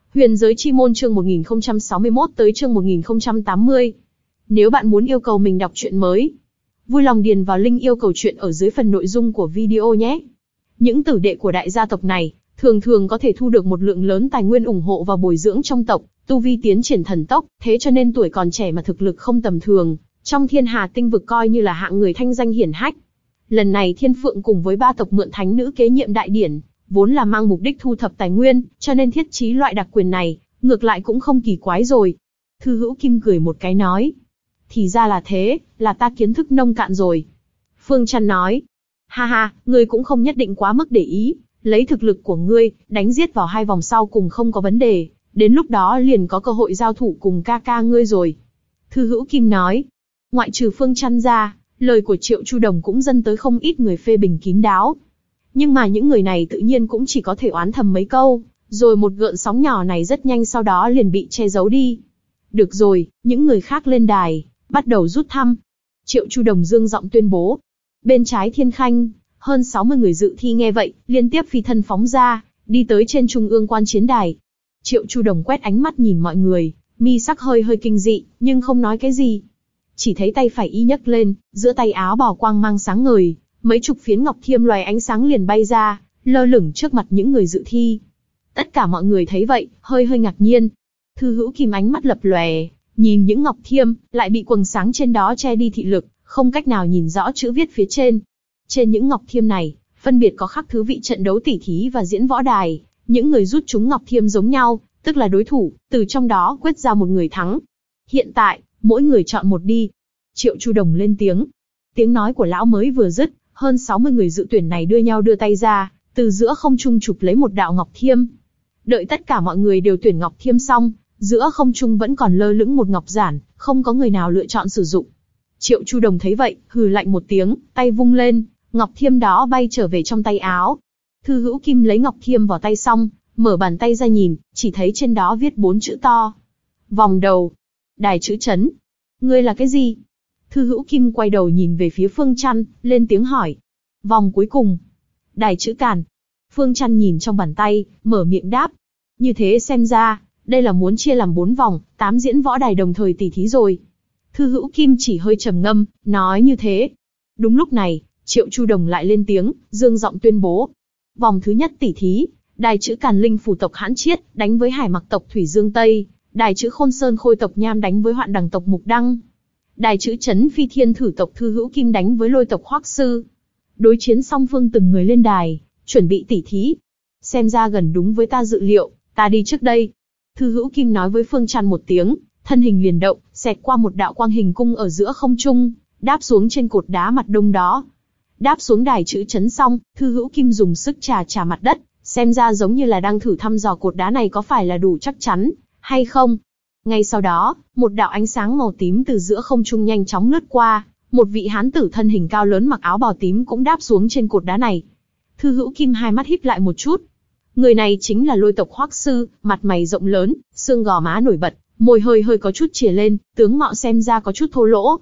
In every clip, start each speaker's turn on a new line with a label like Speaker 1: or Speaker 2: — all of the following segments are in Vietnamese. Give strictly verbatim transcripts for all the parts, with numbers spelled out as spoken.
Speaker 1: Huyền giới chi môn chương một nghìn không trăm sáu mươi mốt tới chương một nghìn không trăm tám mươi. Nếu bạn muốn yêu cầu mình đọc truyện mới, vui lòng điền vào link yêu cầu truyện ở dưới phần nội dung của video nhé. Những tử đệ của đại gia tộc này, thường thường có thể thu được một lượng lớn tài nguyên ủng hộ và bồi dưỡng trong tộc, tu vi tiến triển thần tốc, thế cho nên tuổi còn trẻ mà thực lực không tầm thường, trong thiên hà tinh vực coi như là hạng người thanh danh hiển hách. Lần này Thiên Phượng cùng với ba tộc mượn thánh nữ kế nhiệm đại điển, vốn là mang mục đích thu thập tài nguyên, cho nên thiết trí loại đặc quyền này, ngược lại cũng không kỳ quái rồi. Thư Hữu Kim cười một cái nói, thì ra là thế, là ta kiến thức nông cạn rồi. Phương Trăn nói, ha ha, ngươi cũng không nhất định quá mức để ý, lấy thực lực của ngươi, đánh giết vào hai vòng sau cùng không có vấn đề, đến lúc đó liền có cơ hội giao thủ cùng ca ca ngươi rồi. Thư Hữu Kim nói, ngoại trừ Phương Trăn ra, lời của Triệu Chu Đồng cũng dâng tới không ít người phê bình kín đáo. Nhưng mà những người này tự nhiên cũng chỉ có thể oán thầm mấy câu, rồi một gợn sóng nhỏ này rất nhanh sau đó liền bị che giấu đi. Được rồi, những người khác lên đài, bắt đầu rút thăm. Triệu Chu Đồng dương giọng tuyên bố. Bên trái Thiên Khanh, hơn sáu mươi người dự thi nghe vậy, liên tiếp phi thân phóng ra, đi tới trên trung ương quan chiến đài. Triệu Chu Đồng quét ánh mắt nhìn mọi người, mi sắc hơi hơi kinh dị, nhưng không nói cái gì. Chỉ thấy tay phải y nhấc lên, giữa tay áo bào quang mang sáng ngời, mấy chục phiến ngọc thiêm loài ánh sáng liền bay ra, lơ lửng trước mặt những người dự thi. Tất cả mọi người thấy vậy, hơi hơi ngạc nhiên. Thư Hữu Kim ánh mắt lập lòe, nhìn những ngọc thiêm, lại bị quầng sáng trên đó che đi thị lực, không cách nào nhìn rõ chữ viết phía trên. Trên những ngọc thiêm này, phân biệt có khắc thứ vị trận đấu tỉ thí và diễn võ đài. Những người rút chúng ngọc thiêm giống nhau, tức là đối thủ, từ trong đó quyết ra một người thắng. Hiện tại, mỗi người chọn một đi. Triệu Chu Đồng lên tiếng. Tiếng nói của lão mới vừa dứt, hơn sáu mươi người dự tuyển này đưa nhau đưa tay ra, từ giữa không trung chụp lấy một đạo ngọc thiêm. Đợi tất cả mọi người đều tuyển ngọc thiêm xong, giữa không trung vẫn còn lơ lửng một ngọc giản, không có người nào lựa chọn sử dụng. Triệu Chu Đồng thấy vậy, hừ lạnh một tiếng, tay vung lên, ngọc thiêm đó bay trở về trong tay áo. Thư Hữu Kim lấy ngọc thiêm vào tay xong, mở bàn tay ra nhìn, chỉ thấy trên đó viết bốn chữ to. Vòng đầu. Đài chữ chấn. Ngươi là cái gì? Thư Hữu Kim quay đầu nhìn về phía Phương Trăn, lên tiếng hỏi. Vòng cuối cùng. Đài chữ càn. Phương Trăn nhìn trong bàn tay, mở miệng đáp. Như thế xem ra, đây là muốn chia làm bốn vòng, tám diễn võ đài đồng thời tỉ thí rồi. Thư Hữu Kim chỉ hơi trầm ngâm, nói như thế. Đúng lúc này, Triệu Chu Đồng lại lên tiếng, dương giọng tuyên bố. Vòng thứ nhất tỉ thí, đài chữ càn linh phủ tộc Hãn Chiết, đánh với Hải Mặc tộc Thủy Dương Tây. Đài chữ Khôn Sơn Khôi tộc Nham đánh với Hoạn Đằng tộc Mục Đăng. Đài chữ Chấn Phi Thiên Thử tộc Thư Hữu Kim đánh với Lôi tộc Hoắc Sư. Đối chiến song phương từng người lên đài, chuẩn bị tỉ thí. Xem ra gần đúng với ta dự liệu, ta đi trước đây. Thư Hữu Kim nói với Phương Trăn một tiếng, thân hình liền động, xẹt qua một đạo quang hình cung ở giữa không trung, đáp xuống trên cột đá mặt đông đó. Đáp xuống đài chữ Chấn xong, Thư Hữu Kim dùng sức chà chà mặt đất, xem ra giống như là đang thử thăm dò cột đá này có phải là đủ chắc chắn hay không. Ngay sau đó, một đạo ánh sáng màu tím từ giữa không trung nhanh chóng lướt qua, một vị hán tử thân hình cao lớn mặc áo bào tím cũng đáp xuống trên cột đá này. Thư Hữu Kim hai mắt híp lại một chút. Người này chính là Lôi tộc Hoắc Sư, mặt mày rộng lớn, xương gò má nổi bật, môi hơi hơi có chút chìa lên, tướng mạo xem ra có chút thô lỗ.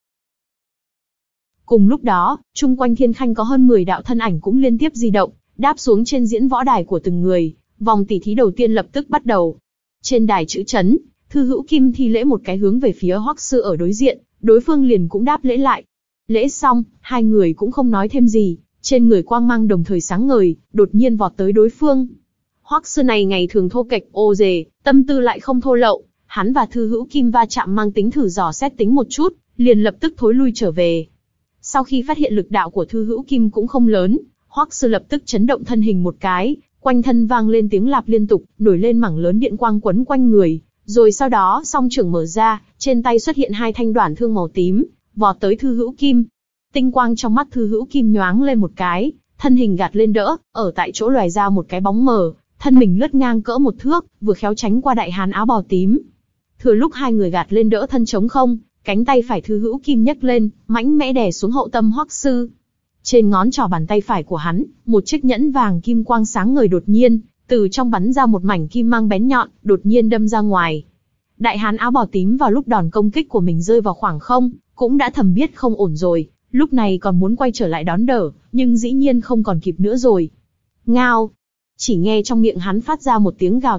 Speaker 1: Cùng lúc đó, chung quanh Thiên Khanh có hơn mười đạo thân ảnh cũng liên tiếp di động, đáp xuống trên diễn võ đài của từng người. Vòng tỉ thí đầu tiên lập tức bắt đầu. Trên đài chữ Chấn, Thư Hữu Kim thi lễ một cái hướng về phía Hoắc Sư ở đối diện, đối phương liền cũng đáp lễ lại. Lễ xong, hai người cũng không nói thêm gì, trên người quang mang đồng thời sáng ngời, đột nhiên vọt tới đối phương. Hoắc Sư này ngày thường thô kệch ô dề, tâm tư lại không thô lậu, hắn và Thư Hữu Kim va chạm mang tính thử dò xét tính một chút, liền lập tức thối lui trở về. Sau khi phát hiện lực đạo của Thư Hữu Kim cũng không lớn, Hoắc Sư lập tức chấn động thân hình một cái, quanh thân vang lên tiếng lạp liên tục, nổi lên mảng lớn điện quang quấn quanh người, rồi sau đó song trưởng mở ra, trên tay xuất hiện hai thanh đoản thương màu tím, vọt tới Thư Hữu Kim. Tinh quang trong mắt Thư Hữu Kim nhoáng lên một cái, thân hình gạt lên đỡ, ở tại chỗ lòe ra một cái bóng mờ, thân mình lướt ngang cỡ một thước, vừa khéo tránh qua đại hán áo bào tím. Thừa lúc hai người gạt lên đỡ thân trống không, cánh tay phải Thư Hữu Kim nhấc lên, mãnh mẽ đè xuống hậu tâm Hoắc Sư. Trên ngón trỏ bàn tay phải của hắn, một chiếc nhẫn vàng kim quang sáng ngời đột nhiên, từ trong bắn ra một mảnh kim mang bén nhọn, đột nhiên đâm ra ngoài. Đại hán áo bào tím vào lúc đòn công kích của mình rơi vào khoảng không, cũng đã thầm biết không ổn rồi, lúc này còn muốn quay trở lại đón đỡ, nhưng dĩ nhiên không còn kịp nữa rồi. Ngao! Chỉ nghe trong miệng hắn phát ra một tiếng gào thét,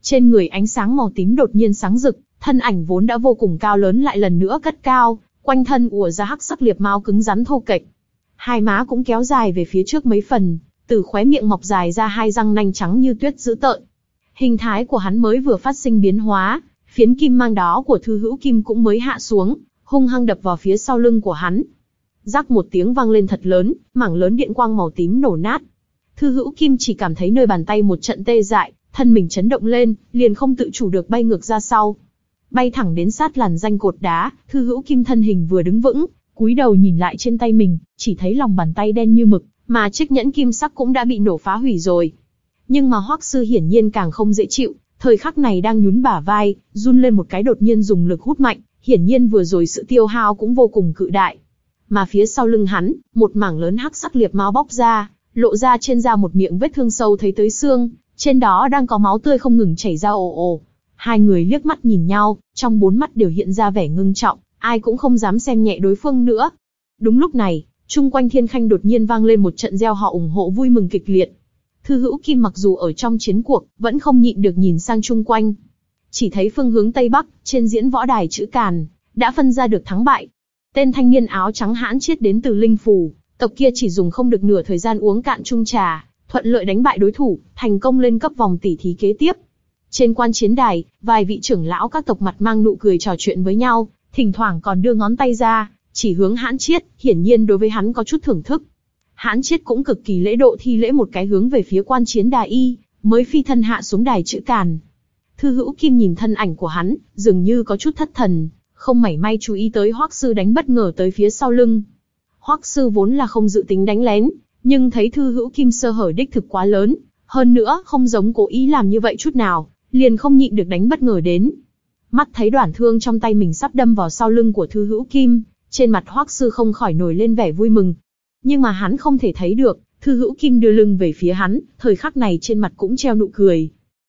Speaker 1: Trên người ánh sáng màu tím đột nhiên sáng rực, thân ảnh vốn đã vô cùng cao lớn lại lần nữa cất cao, quanh thân ùa ra hắc sắc liệp mao cứng rắn thô kệch. Hai má cũng kéo dài về phía trước mấy phần, từ khóe miệng mọc dài ra hai răng nanh trắng như tuyết dữ tợn. Hình thái của hắn mới vừa phát sinh biến hóa, phiến kim mang đó của Thư Hữu Kim cũng mới hạ xuống, hung hăng đập vào phía sau lưng của hắn. Rắc một tiếng vang lên thật lớn, mảng lớn điện quang màu tím nổ nát. Thư Hữu Kim chỉ cảm thấy nơi bàn tay một trận tê dại, thân mình chấn động lên, liền không tự chủ được bay ngược ra sau. Bay thẳng đến sát làn danh cột đá, Thư Hữu Kim thân hình vừa đứng vững, cúi đầu nhìn lại trên tay mình, chỉ thấy lòng bàn tay đen như mực, mà chiếc nhẫn kim sắc cũng đã bị nổ phá hủy rồi. Nhưng mà Hoắc Sư hiển nhiên càng không dễ chịu, thời khắc này đang nhún bả vai, run lên một cái đột nhiên dùng lực hút mạnh, hiển nhiên vừa rồi sự tiêu hao cũng vô cùng cự đại. Mà phía sau lưng hắn, một mảng lớn hắc sắc liệp mao bóc ra, lộ ra trên da một miệng vết thương sâu thấy tới xương, trên đó đang có máu tươi không ngừng chảy ra ồ ồ. Hai người liếc mắt nhìn nhau, trong bốn mắt đều hiện ra vẻ ngưng trọng, ai cũng không dám xem nhẹ đối phương nữa. Đúng lúc này, chung quanh thiên khanh đột nhiên vang lên một trận reo hò ủng hộ vui mừng kịch liệt. Thư Hữu Kim mặc dù ở trong chiến cuộc, vẫn không nhịn được nhìn sang chung quanh. Chỉ thấy phương hướng Tây Bắc, trên diễn võ đài chữ Càn, đã phân ra được thắng bại. Tên thanh niên áo trắng hãn chiết đến từ Linh Phủ, tộc kia chỉ dùng không được nửa thời gian uống cạn chung trà, thuận lợi đánh bại đối thủ, thành công lên cấp vòng tỉ thí kế tiếp. Trên quan chiến đài, vài vị trưởng lão các tộc mặt mang nụ cười trò chuyện với nhau, thỉnh thoảng còn đưa ngón tay ra, chỉ hướng hãn chiết, hiển nhiên đối với hắn có chút thưởng thức. Hãn chiết cũng cực kỳ lễ độ thi lễ một cái hướng về phía quan chiến đài y, mới phi thân hạ xuống đài chữ Càn. Thư Hữu Kim nhìn thân ảnh của hắn, dường như có chút thất thần, không mảy may chú ý tới Hoắc Sư đánh bất ngờ tới phía sau lưng. Hoắc Sư vốn là không dự tính đánh lén, nhưng thấy Thư Hữu Kim sơ hở đích thực quá lớn, hơn nữa không giống cố ý làm như vậy chút nào, liền không nhịn được đánh bất ngờ đến. Mắt thấy đoạn thương trong tay mình sắp đâm vào sau lưng của Thư Hữu Kim, trên mặt Hoắc Sư không khỏi nổi lên vẻ vui mừng. Nhưng mà hắn không thể thấy được, Thư Hữu Kim đưa lưng về phía hắn, thời khắc này trên mặt cũng treo nụ cười.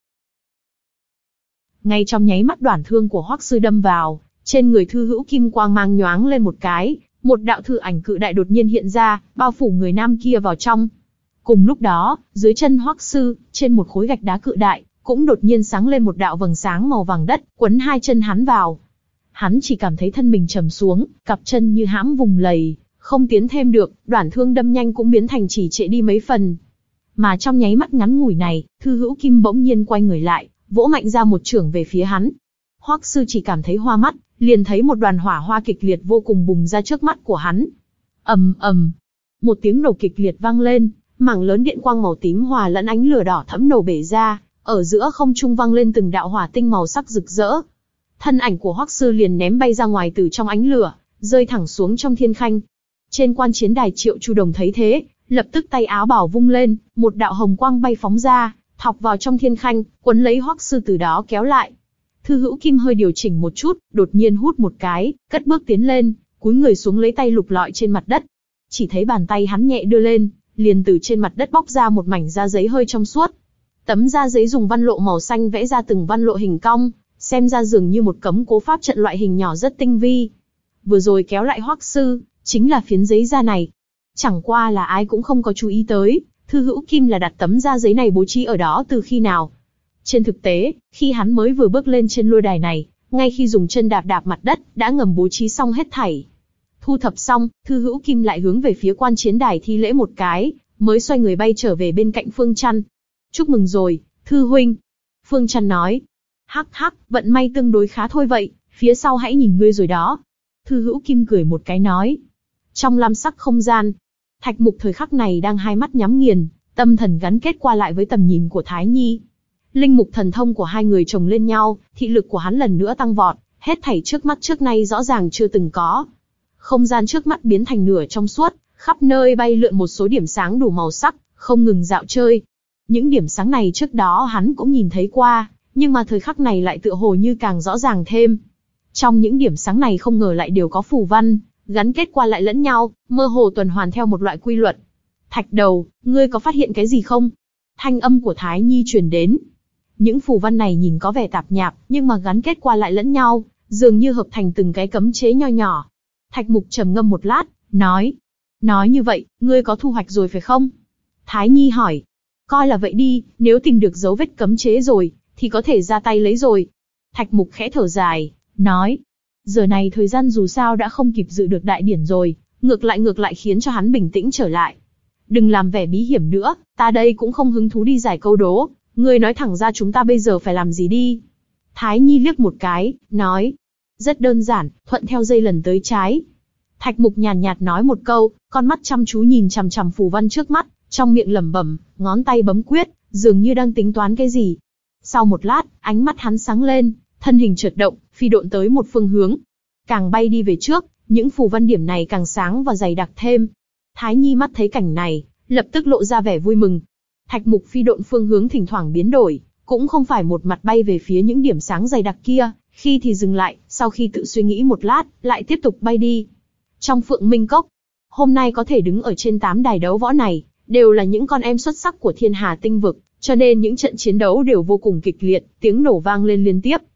Speaker 1: Ngay trong nháy mắt đoạn thương của Hoắc Sư đâm vào, trên người Thư Hữu Kim quang mang nhoáng lên một cái, một đạo thư ảnh cự đại đột nhiên hiện ra, bao phủ người nam kia vào trong. Cùng lúc đó, dưới chân Hoắc Sư, trên một khối gạch đá cự đại, cũng đột nhiên sáng lên một đạo vầng sáng màu vàng đất, quấn hai chân hắn vào. Hắn chỉ cảm thấy thân mình trầm xuống, cặp chân như hãm vùng lầy, không tiến thêm được, đoạn thương đâm nhanh cũng biến thành chỉ trệ đi mấy phần. Mà trong nháy mắt ngắn ngủi này, Thư Hữu Kim bỗng nhiên quay người lại, vỗ mạnh ra một chưởng về phía hắn. Hoắc Sư chỉ cảm thấy hoa mắt, liền thấy một đoàn hỏa hoa kịch liệt vô cùng bùng ra trước mắt của hắn. Ầm ầm, một tiếng nổ kịch liệt vang lên, mảng lớn điện quang màu tím hòa lẫn ánh lửa đỏ thẫm nổ bể ra, ở giữa không trung vang lên từng đạo hỏa tinh màu sắc rực rỡ. Thân ảnh của Hoắc Sư liền ném bay ra ngoài từ trong ánh lửa, rơi thẳng xuống trong thiên khanh. Trên quan chiến đài Triệu Chu Đồng thấy thế, lập tức tay áo bảo vung lên, một đạo hồng quang bay phóng ra, thọc vào trong thiên khanh, quấn lấy Hoắc Sư từ đó kéo lại. Thư Hữu Kim hơi điều chỉnh một chút, đột nhiên hút một cái, cất bước tiến lên, cúi người xuống lấy tay lục lọi trên mặt đất. Chỉ thấy bàn tay hắn nhẹ đưa lên, liền từ trên mặt đất bóc ra một mảnh da giấy hơi trong suốt. Tấm da giấy dùng văn lộ màu xanh vẽ ra từng văn lộ hình cong, xem ra dường như một cấm cố pháp trận loại hình nhỏ rất tinh vi. Vừa rồi kéo lại Hoắc Sư, chính là phiến giấy da này. Chẳng qua là ai cũng không có chú ý tới, Thư Hữu Kim là đặt tấm da giấy này bố trí ở đó từ khi nào. Trên thực tế, khi hắn mới vừa bước lên trên lôi đài này, ngay khi dùng chân đạp đạp mặt đất, đã ngầm bố trí xong hết thảy. Thu thập xong, Thư Hữu Kim lại hướng về phía quan chiến đài thi lễ một cái, mới xoay người bay trở về bên cạnh Phương Chăn. Chúc mừng rồi, Thư huynh. Phương Chăn nói. Hắc hắc, vận may tương đối khá thôi vậy, phía sau hãy nhìn ngươi rồi đó. Thư Hữu Kim cười một cái nói. Trong lam sắc không gian, Thạch Mục thời khắc này đang hai mắt nhắm nghiền, tâm thần gắn kết qua lại với tầm nhìn của Thái Nhi. Linh mục thần thông của hai người chồng lên nhau, thị lực của hắn lần nữa tăng vọt, hết thảy trước mắt trước nay rõ ràng chưa từng có. Không gian trước mắt biến thành nửa trong suốt, khắp nơi bay lượn một số điểm sáng đủ màu sắc, không ngừng dạo chơi. Những điểm sáng này trước đó hắn cũng nhìn thấy qua, nhưng mà thời khắc này lại tựa hồ như càng rõ ràng thêm. Trong những điểm sáng này không ngờ lại đều có phù văn, gắn kết qua lại lẫn nhau, mơ hồ tuần hoàn theo một loại quy luật. Thạch Đầu, ngươi có phát hiện cái gì không? Thanh âm của Thái Nhi truyền đến. Những phù văn này nhìn có vẻ tạp nhạp, nhưng mà gắn kết qua lại lẫn nhau, dường như hợp thành từng cái cấm chế nho nhỏ. Thạch Mục trầm ngâm một lát, nói. Nói như vậy, ngươi có thu hoạch rồi phải không? Thái Nhi hỏi. Coi là vậy đi, nếu tìm được dấu vết cấm chế rồi, thì có thể ra tay lấy rồi. Thạch Mục khẽ thở dài, nói, giờ này thời gian dù sao đã không kịp dự được đại điển rồi, ngược lại ngược lại khiến cho hắn bình tĩnh trở lại. Đừng làm vẻ bí hiểm nữa, ta đây cũng không hứng thú đi giải câu đố, ngươi nói thẳng ra chúng ta bây giờ phải làm gì đi. Thái Nhi liếc một cái, nói, rất đơn giản, thuận theo dây lần tới trái. Thạch Mục nhàn nhạt nói một câu, con mắt chăm chú nhìn chằm chằm phù văn trước mắt, trong miệng lẩm bẩm, ngón tay bấm quyết, dường như đang tính toán cái gì. Sau một lát, ánh mắt hắn sáng lên, thân hình chợt động, phi độn tới một phương hướng. Càng bay đi về trước, những phù văn điểm này càng sáng và dày đặc thêm. Thái Nhi mắt thấy cảnh này, lập tức lộ ra vẻ vui mừng. Thạch Mục phi độn phương hướng thỉnh thoảng biến đổi, cũng không phải một mặt bay về phía những điểm sáng dày đặc kia, khi thì dừng lại, sau khi tự suy nghĩ một lát, lại tiếp tục bay đi. Trong Phượng Minh Cốc, hôm nay có thể đứng ở trên tám đài đấu võ này, đều là những con em xuất sắc của Thiên Hà Tinh Vực, cho nên những trận chiến đấu đều vô cùng kịch liệt, tiếng nổ vang lên liên tiếp.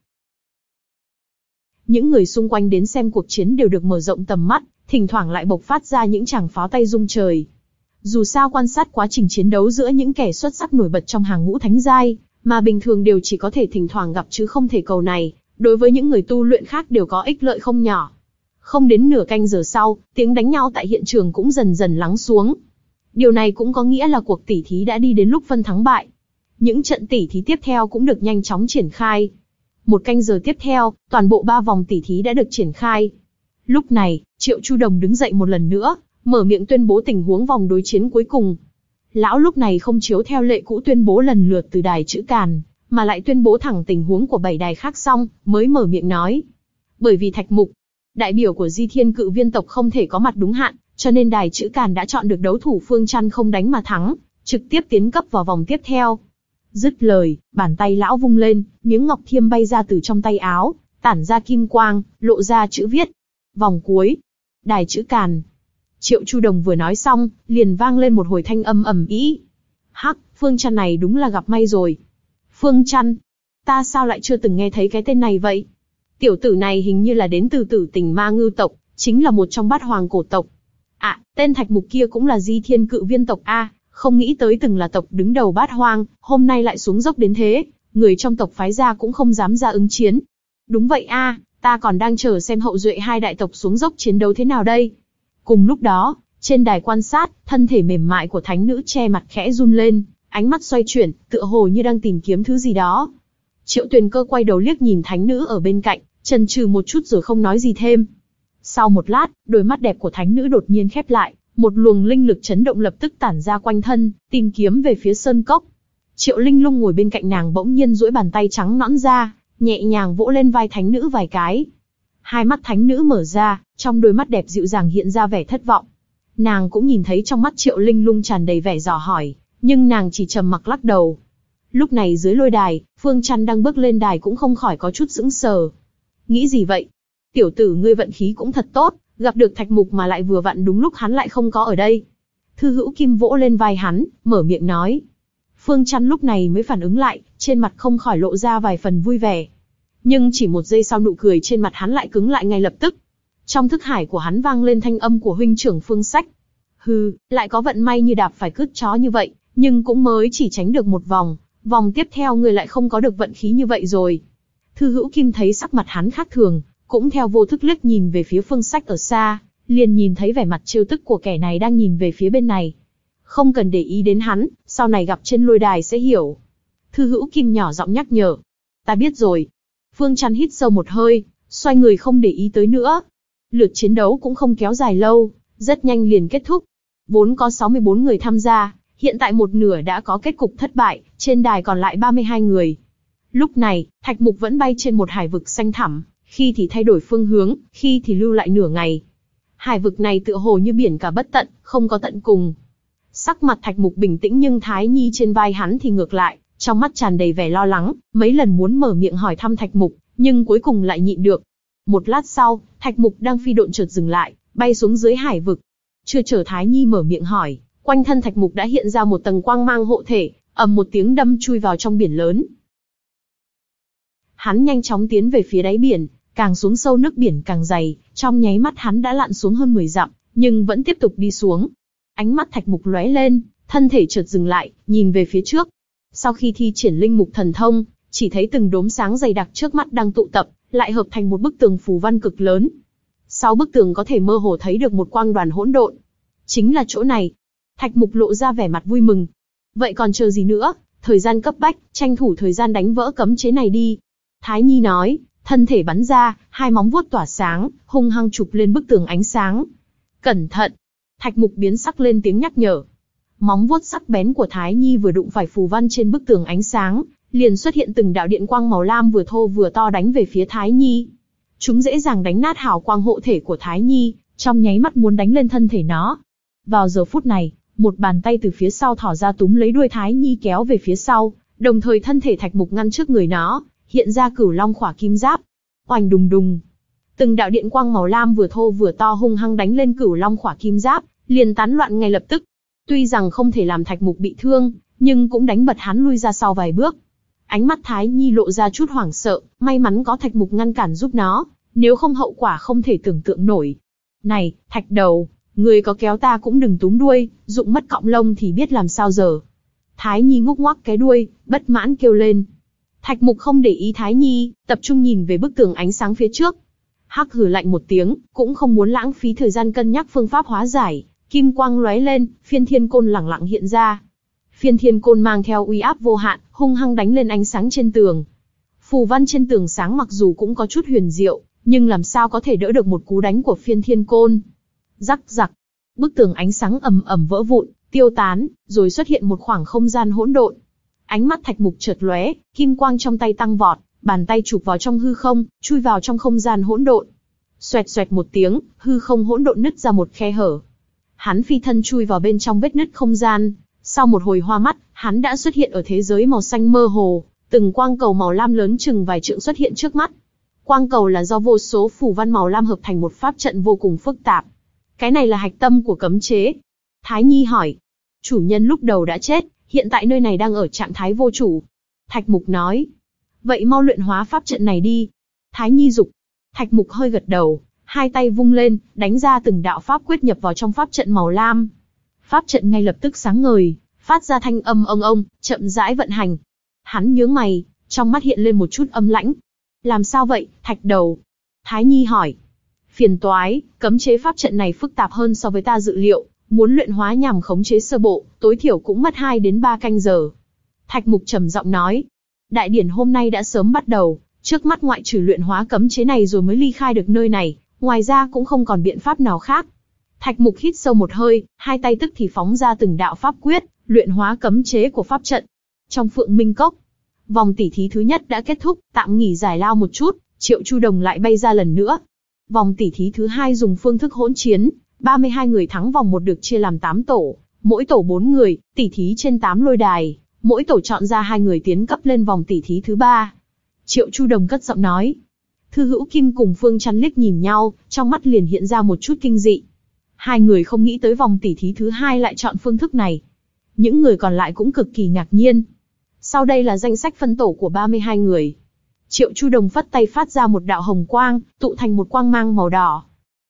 Speaker 1: Những người xung quanh đến xem cuộc chiến đều được mở rộng tầm mắt, thỉnh thoảng lại bộc phát ra những tràng pháo tay rung trời. Dù sao quan sát quá trình chiến đấu giữa những kẻ xuất sắc nổi bật trong hàng ngũ thánh giai, mà bình thường đều chỉ có thể thỉnh thoảng gặp chứ không thể cầu này, đối với những người tu luyện khác đều có ích lợi không nhỏ. Không đến nửa canh giờ sau, tiếng đánh nhau tại hiện trường cũng dần dần lắng xuống. Điều này cũng có nghĩa là cuộc tỉ thí đã đi đến lúc phân thắng bại. Những trận tỉ thí tiếp theo cũng được nhanh chóng triển khai. Một canh giờ tiếp theo, toàn bộ ba vòng tỉ thí đã được triển khai. Lúc này, Triệu Chu Đồng đứng dậy một lần nữa, mở miệng tuyên bố tình huống vòng đối chiến cuối cùng. Lão lúc này không chiếu theo lệ cũ tuyên bố lần lượt từ đài chữ càn, mà lại tuyên bố thẳng tình huống của bảy đài khác xong, mới mở miệng nói. Bởi vì Thạch Mục, đại biểu của Di Thiên Cự Viên tộc không thể có mặt đúng hạn, cho nên đài chữ càn đã chọn được đấu thủ Phương Chăn không đánh mà thắng, trực tiếp tiến cấp vào vòng tiếp theo. Dứt lời, bàn tay lão vung lên, miếng ngọc thiêm bay ra từ trong tay áo, tản ra kim quang, lộ ra chữ viết. Vòng cuối, đài chữ càn. Triệu Chu Đồng vừa nói xong, liền vang lên một hồi thanh âm ầm ĩ. Hắc, Phương Chăn này đúng là gặp may rồi. Phương Chăn, ta sao lại chưa từng nghe thấy cái tên này vậy? Tiểu tử này hình như là đến từ Tử Tình Ma Ngư tộc, chính là một trong bát hoàng cổ tộc. À, tên Thạch Mục kia cũng là Di Thiên Cự Viên tộc a, không nghĩ tới từng là tộc đứng đầu bát hoang, hôm nay lại xuống dốc đến thế, người trong tộc phái ra cũng không dám ra ứng chiến. Đúng vậy a, ta còn đang chờ xem hậu duệ hai đại tộc xuống dốc chiến đấu thế nào đây. Cùng lúc đó, trên đài quan sát, thân thể mềm mại của thánh nữ che mặt khẽ run lên, ánh mắt xoay chuyển, tựa hồ như đang tìm kiếm thứ gì đó. Triệu Tuyền Cơ quay đầu liếc nhìn thánh nữ ở bên cạnh, chần chừ một chút rồi không nói gì thêm. Sau một lát, đôi mắt đẹp của thánh nữ đột nhiên khép lại, một luồng linh lực chấn động lập tức tản ra quanh thân, tìm kiếm về phía sơn cốc. Triệu Linh Lung ngồi bên cạnh nàng bỗng nhiên duỗi bàn tay trắng nõn ra, nhẹ nhàng vỗ lên vai thánh nữ vài cái. Hai mắt thánh nữ mở ra, trong đôi mắt đẹp dịu dàng hiện ra vẻ thất vọng. Nàng cũng nhìn thấy trong mắt Triệu Linh Lung tràn đầy vẻ dò hỏi, nhưng nàng chỉ trầm mặc lắc đầu. Lúc này dưới lôi đài, Phương Chăn đang bước lên đài cũng không khỏi có chút sững sờ. Nghĩ gì vậy? Tiểu tử ngươi vận khí cũng thật tốt, gặp được Thạch Mục mà lại vừa vặn đúng lúc hắn lại không có ở đây. Thư Hữu Kim vỗ lên vai hắn, mở miệng nói. Phương Chăn lúc này mới phản ứng lại, trên mặt không khỏi lộ ra vài phần vui vẻ. Nhưng chỉ một giây sau nụ cười trên mặt hắn lại cứng lại ngay lập tức. Trong thức hải của hắn vang lên thanh âm của huynh trưởng Phương Sách. Hừ, lại có vận may như đạp phải cứt chó như vậy, nhưng cũng mới chỉ tránh được một vòng, vòng tiếp theo người lại không có được vận khí như vậy rồi. Thư Hữu Kim thấy sắc mặt hắn khác thường, cũng theo vô thức liếc nhìn về phía Phương Sách ở xa, liền nhìn thấy vẻ mặt trêu tức của kẻ này đang nhìn về phía bên này. Không cần để ý đến hắn, sau này gặp trên lôi đài sẽ hiểu. Thư Hữu Kim nhỏ giọng nhắc nhở. Ta biết rồi. Phương Chăn hít sâu một hơi, xoay người không để ý tới nữa. Lượt chiến đấu cũng không kéo dài lâu, rất nhanh liền kết thúc. Vốn có sáu mươi bốn người tham gia, hiện tại một nửa đã có kết cục thất bại, trên đài còn lại ba mươi hai người. Lúc này, Thạch Mục vẫn bay trên một hải vực xanh thẳm, khi thì thay đổi phương hướng, khi thì lưu lại nửa ngày. Hải vực này tựa hồ như biển cả bất tận, không có tận cùng. Sắc mặt Thạch Mục bình tĩnh nhưng Thái Nhi trên vai hắn thì ngược lại, trong mắt tràn đầy vẻ lo lắng, mấy lần muốn mở miệng hỏi thăm Thạch Mục, nhưng cuối cùng lại nhịn được. Một lát sau, Thạch Mục đang phi độn chợt dừng lại, bay xuống dưới hải vực. Chưa chờ Thái Nhi mở miệng hỏi, quanh thân Thạch Mục đã hiện ra một tầng quang mang hộ thể, ầm một tiếng đâm chui vào trong biển lớn. Hắn nhanh chóng tiến về phía đáy biển, càng xuống sâu nước biển càng dày, trong nháy mắt hắn đã lặn xuống hơn mười dặm, nhưng vẫn tiếp tục đi xuống. Ánh mắt Thạch Mục lóe lên, thân thể chợt dừng lại, nhìn về phía trước. Sau khi thi triển linh mục thần thông, Chỉ thấy từng đốm sáng dày đặc trước mắt đang tụ tập, lại hợp thành một bức tường phù văn cực lớn. Sau bức tường có thể mơ hồ thấy được một quang đoàn hỗn độn. Chính là chỗ này. Thạch Mục lộ ra vẻ mặt vui mừng. Vậy còn chờ gì nữa, thời gian cấp bách, tranh thủ thời gian đánh vỡ cấm chế này đi. Thái Nhi nói, thân thể bắn ra, hai móng vuốt tỏa sáng, hung hăng chụp lên bức tường ánh sáng. Cẩn thận! Thạch Mục biến sắc lên tiếng nhắc nhở. Móng vuốt sắc bén của Thái Nhi vừa đụng phải phù văn trên bức tường ánh sáng, liền xuất hiện từng đạo điện quang màu lam vừa thô vừa to đánh về phía Thái Nhi. Chúng dễ dàng đánh nát hào quang hộ thể của Thái Nhi, trong nháy mắt muốn đánh lên thân thể nó. Vào giờ phút này, một bàn tay từ phía sau thỏ ra túm lấy đuôi Thái Nhi kéo về phía sau, đồng thời thân thể Thạch Mục ngăn trước người nó, hiện ra Cửu Long Khỏa Kim Giáp. Oành đùng đùng, từng đạo điện quang màu lam vừa thô vừa to hung hăng đánh lên Cửu Long Khỏa Kim Giáp, liền tán loạn ngay lập tức. Tuy rằng không thể làm Thạch Mục bị thương, nhưng cũng đánh bật hắn lui ra sau vài bước. Ánh mắt Thái Nhi lộ ra chút hoảng sợ, may mắn có Thạch Mục ngăn cản giúp nó, nếu không hậu quả không thể tưởng tượng nổi. Này, Thạch Đầu, người có kéo ta cũng đừng túm đuôi, dụng mất cọng lông thì biết làm sao giờ. Thái Nhi ngúc ngoắc cái đuôi, bất mãn kêu lên. Thạch Mục không để ý Thái Nhi, tập trung nhìn về bức tường ánh sáng phía trước. Hắc hừ lạnh một tiếng, cũng không muốn lãng phí thời gian cân nhắc phương pháp hóa giải. Kim quang lóe lên, phiên thiên côn lẳng lặng hiện ra. Phiên thiên côn mang theo uy áp vô hạn, hung hăng đánh lên ánh sáng trên tường. Phù văn trên tường sáng mặc dù cũng có chút huyền diệu, nhưng làm sao có thể đỡ được một cú đánh của phiên thiên côn. Rắc rắc, bức tường ánh sáng ầm ầm vỡ vụn, tiêu tán, rồi xuất hiện một khoảng không gian hỗn độn. Ánh mắt Thạch Mục chợt lóe, kim quang trong tay tăng vọt, bàn tay chụp vào trong hư không, chui vào trong không gian hỗn độn. Xoẹt xoẹt một tiếng, hư không hỗn độn nứt ra một khe hở. Hắn phi thân chui vào bên trong vết nứt không gian. Sau một hồi hoa mắt, hắn đã xuất hiện ở thế giới màu xanh mơ hồ, từng quang cầu màu lam lớn chừng vài trượng xuất hiện trước mắt. Quang cầu là do vô số phù văn màu lam hợp thành một pháp trận vô cùng phức tạp. Cái này là hạch tâm của cấm chế. Thái Nhi hỏi. Chủ nhân lúc đầu đã chết, hiện tại nơi này đang ở trạng thái vô chủ. Thạch Mục nói. Vậy mau luyện hóa pháp trận này đi. Thái Nhi giục. Thạch Mục hơi gật đầu, hai tay vung lên, đánh ra từng đạo pháp quyết nhập vào trong pháp trận màu lam. Pháp trận ngay lập tức sáng ngời, phát ra thanh âm ông ông, chậm rãi vận hành. Hắn nhướng mày, trong mắt hiện lên một chút âm lãnh. Làm sao vậy, Thạch Đầu? Thái Nhi hỏi. Phiền toái, cấm chế pháp trận này phức tạp hơn so với ta dự liệu, muốn luyện hóa nhằm khống chế sơ bộ, tối thiểu cũng mất hai đến ba canh giờ. Thạch Mục trầm giọng nói. Đại điển hôm nay đã sớm bắt đầu, trước mắt ngoại trừ luyện hóa cấm chế này rồi mới ly khai được nơi này, ngoài ra cũng không còn biện pháp nào khác. Thạch Mục hít sâu một hơi, hai tay tức thì phóng ra từng đạo pháp quyết, luyện hóa cấm chế của pháp trận. Trong Phượng Minh Cốc, vòng tỉ thí thứ nhất đã kết thúc, tạm nghỉ giải lao một chút, Triệu Chu Đồng lại bay ra lần nữa. Vòng tỉ thí thứ hai dùng phương thức hỗn chiến, ba mươi hai người thắng vòng một được chia làm tám tổ, mỗi tổ bốn người, tỉ thí trên tám lôi đài, mỗi tổ chọn ra hai người tiến cấp lên vòng tỉ thí thứ ba. Triệu Chu Đồng cất giọng nói. Thư Hữu Kim cùng Phương Chăn liếc nhìn nhau, trong mắt liền hiện ra một chút kinh dị. Hai người không nghĩ tới vòng tỉ thí thứ hai lại chọn phương thức này. Những người còn lại cũng cực kỳ ngạc nhiên. Sau đây là danh sách phân tổ của ba mươi hai người. Triệu Chu Đồng phất tay phát ra một đạo hồng quang, tụ thành một quang mang màu đỏ.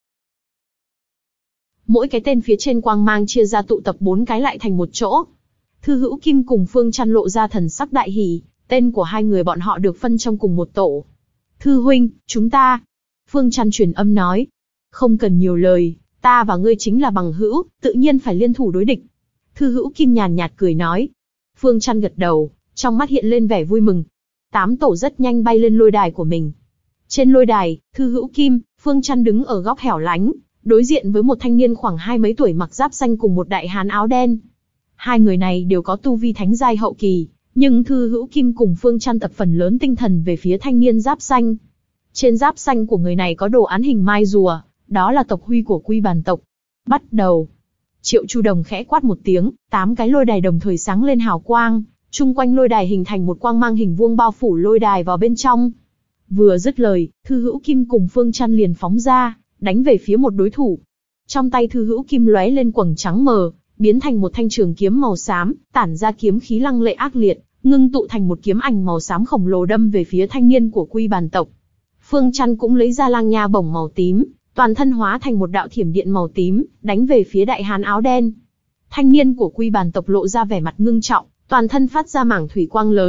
Speaker 1: Mỗi cái tên phía trên quang mang chia ra tụ tập bốn cái lại thành một chỗ. Thư Hữu Kim cùng Phương Chăn lộ ra thần sắc đại hỉ, tên của hai người bọn họ được phân trong cùng một tổ. Thư huynh, chúng ta. Phương Chăn truyền âm nói. Không cần nhiều lời, ta và ngươi chính là bằng hữu, tự nhiên phải liên thủ đối địch. Thư Hữu Kim nhàn nhạt cười nói. Phương Chăn gật đầu, trong mắt hiện lên vẻ vui mừng. Tám tổ rất nhanh bay lên lôi đài của mình. Trên lôi đài, Thư Hữu Kim, Phương Chăn đứng ở góc hẻo lánh, đối diện với một thanh niên khoảng hai mấy tuổi mặc giáp xanh cùng một đại hán áo đen. Hai người này đều có tu vi thánh giai hậu kỳ, nhưng Thư Hữu Kim cùng Phương Chăn tập phần lớn tinh thần về phía thanh niên giáp xanh. Trên giáp xanh của người này có đồ án hình mai rùa, đó là tộc huy của Quy Bản tộc. Bắt đầu. Triệu Chu Đồng khẽ quát một tiếng, tám cái lôi đài đồng thời sáng lên hào quang, chung quanh lôi đài hình thành một quang mang hình vuông bao phủ lôi đài vào bên trong. Vừa dứt lời, Thư Hữu Kim cùng Phương Chăn liền phóng ra, đánh về phía một đối thủ. Trong tay Thư Hữu Kim lóe lên quầng trắng mờ, biến thành một thanh trường kiếm màu xám, tản ra kiếm khí lăng lệ ác liệt, ngưng tụ thành một kiếm ảnh màu xám khổng lồ đâm về phía thanh niên của Quy Bản tộc. Phương Chăn cũng lấy ra lang nha bổng màu tím, toàn thân hóa thành một đạo thiểm điện màu tím, đánh về phía đại hán áo đen. Thanh niên của Quy Bản tộc lộ ra vẻ mặt ngưng trọng, toàn thân phát ra mảng thủy quang lớn,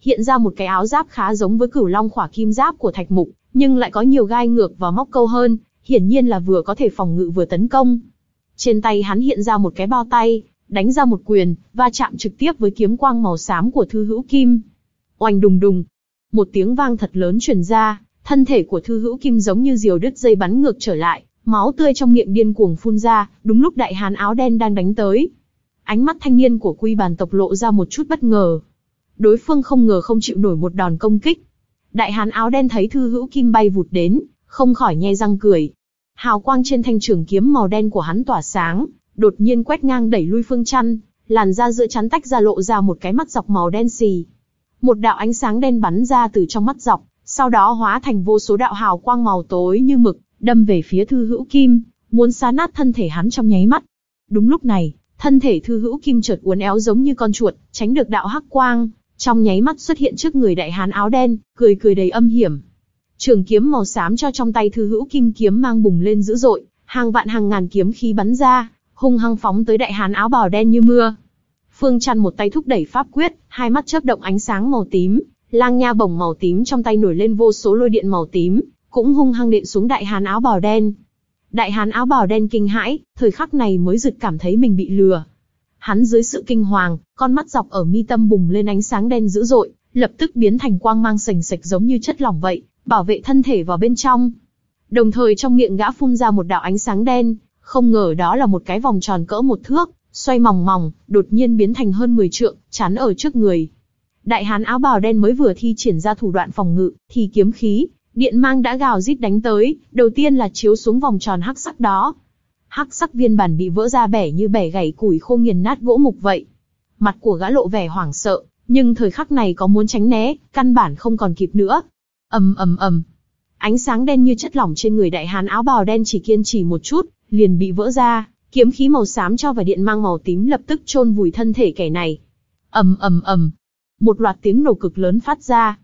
Speaker 1: hiện ra một cái áo giáp khá giống với Cửu Long Khỏa Kim Giáp của Thạch Mục, nhưng lại có nhiều gai ngược và móc câu hơn, hiển nhiên là vừa có thể phòng ngự vừa tấn công. Trên tay hắn hiện ra một cái bao tay, đánh ra một quyền, va chạm trực tiếp với kiếm quang màu xám của Thư Hữu Kim. Oanh đùng đùng, một tiếng vang thật lớn truyền ra, thân thể của Thư Hữu Kim giống như diều đứt dây bắn ngược trở lại, máu tươi trong miệng điên cuồng phun ra, đúng lúc đại hán áo đen đang đánh tới. Ánh mắt thanh niên của Quy Bản tộc lộ ra một chút bất ngờ. Đối phương không ngờ không chịu nổi một đòn công kích. Đại hán áo đen thấy Thư Hữu Kim bay vụt đến, không khỏi nhe răng cười. Hào quang trên thanh trường kiếm màu đen của hắn tỏa sáng, đột nhiên quét ngang đẩy lui Phương Chăn, làn da giữa chắn tách ra lộ ra một cái mắt dọc màu đen xì. Một đạo ánh sáng đen bắn ra từ trong mắt dọc, sau đó hóa thành vô số đạo hào quang màu tối như mực, đâm về phía Thư Hữu Kim, muốn xé nát thân thể hắn trong nháy mắt. Đúng lúc này, thân thể Thư Hữu Kim chợt uốn éo giống như con chuột, tránh được đạo hắc quang, trong nháy mắt xuất hiện trước người đại hán áo đen, cười cười đầy âm hiểm. Trường kiếm màu xám cho trong tay Thư Hữu Kim kiếm mang bùng lên dữ dội, hàng vạn hàng ngàn kiếm khí bắn ra, hung hăng phóng tới đại hán áo bào đen như mưa. Phương Chăn một tay thúc đẩy pháp quyết, hai mắt chớp động ánh sáng màu tím, lang nha bổng màu tím trong tay nổi lên vô số lôi điện màu tím, cũng hung hăng đện xuống đại hán áo bào đen. Đại hán áo bào đen kinh hãi, thời khắc này mới rực cảm thấy mình bị lừa. Hắn dưới sự kinh hoàng, con mắt dọc ở mi tâm bùng lên ánh sáng đen dữ dội, lập tức biến thành quang mang sành sạch giống như chất lỏng vậy, bảo vệ thân thể vào bên trong. Đồng thời trong miệng gã phun ra một đạo ánh sáng đen, không ngờ đó là một cái vòng tròn cỡ một thước, xoay mòng mòng, đột nhiên biến thành hơn mười trượng, chắn ở trước người. Đại hán áo bào đen mới vừa thi triển ra thủ đoạn phòng ngự, thì kiếm khí, điện mang đã gào rít đánh tới, đầu tiên là chiếu xuống vòng tròn hắc sắc đó. Hắc sắc viên bản bị vỡ ra bẻ như bẻ gãy củi khô nghiền nát gỗ mục vậy. Mặt của gã lộ vẻ hoảng sợ, nhưng thời khắc này có muốn tránh né, căn bản không còn kịp nữa. Ầm ầm ầm. Ánh sáng đen như chất lỏng trên người đại hán áo bào đen chỉ kiên trì một chút, liền bị vỡ ra, kiếm khí màu xám cho và điện mang màu tím lập tức chôn vùi thân thể kẻ này. Ầm ầm ầm. Một loạt tiếng nổ cực lớn phát ra.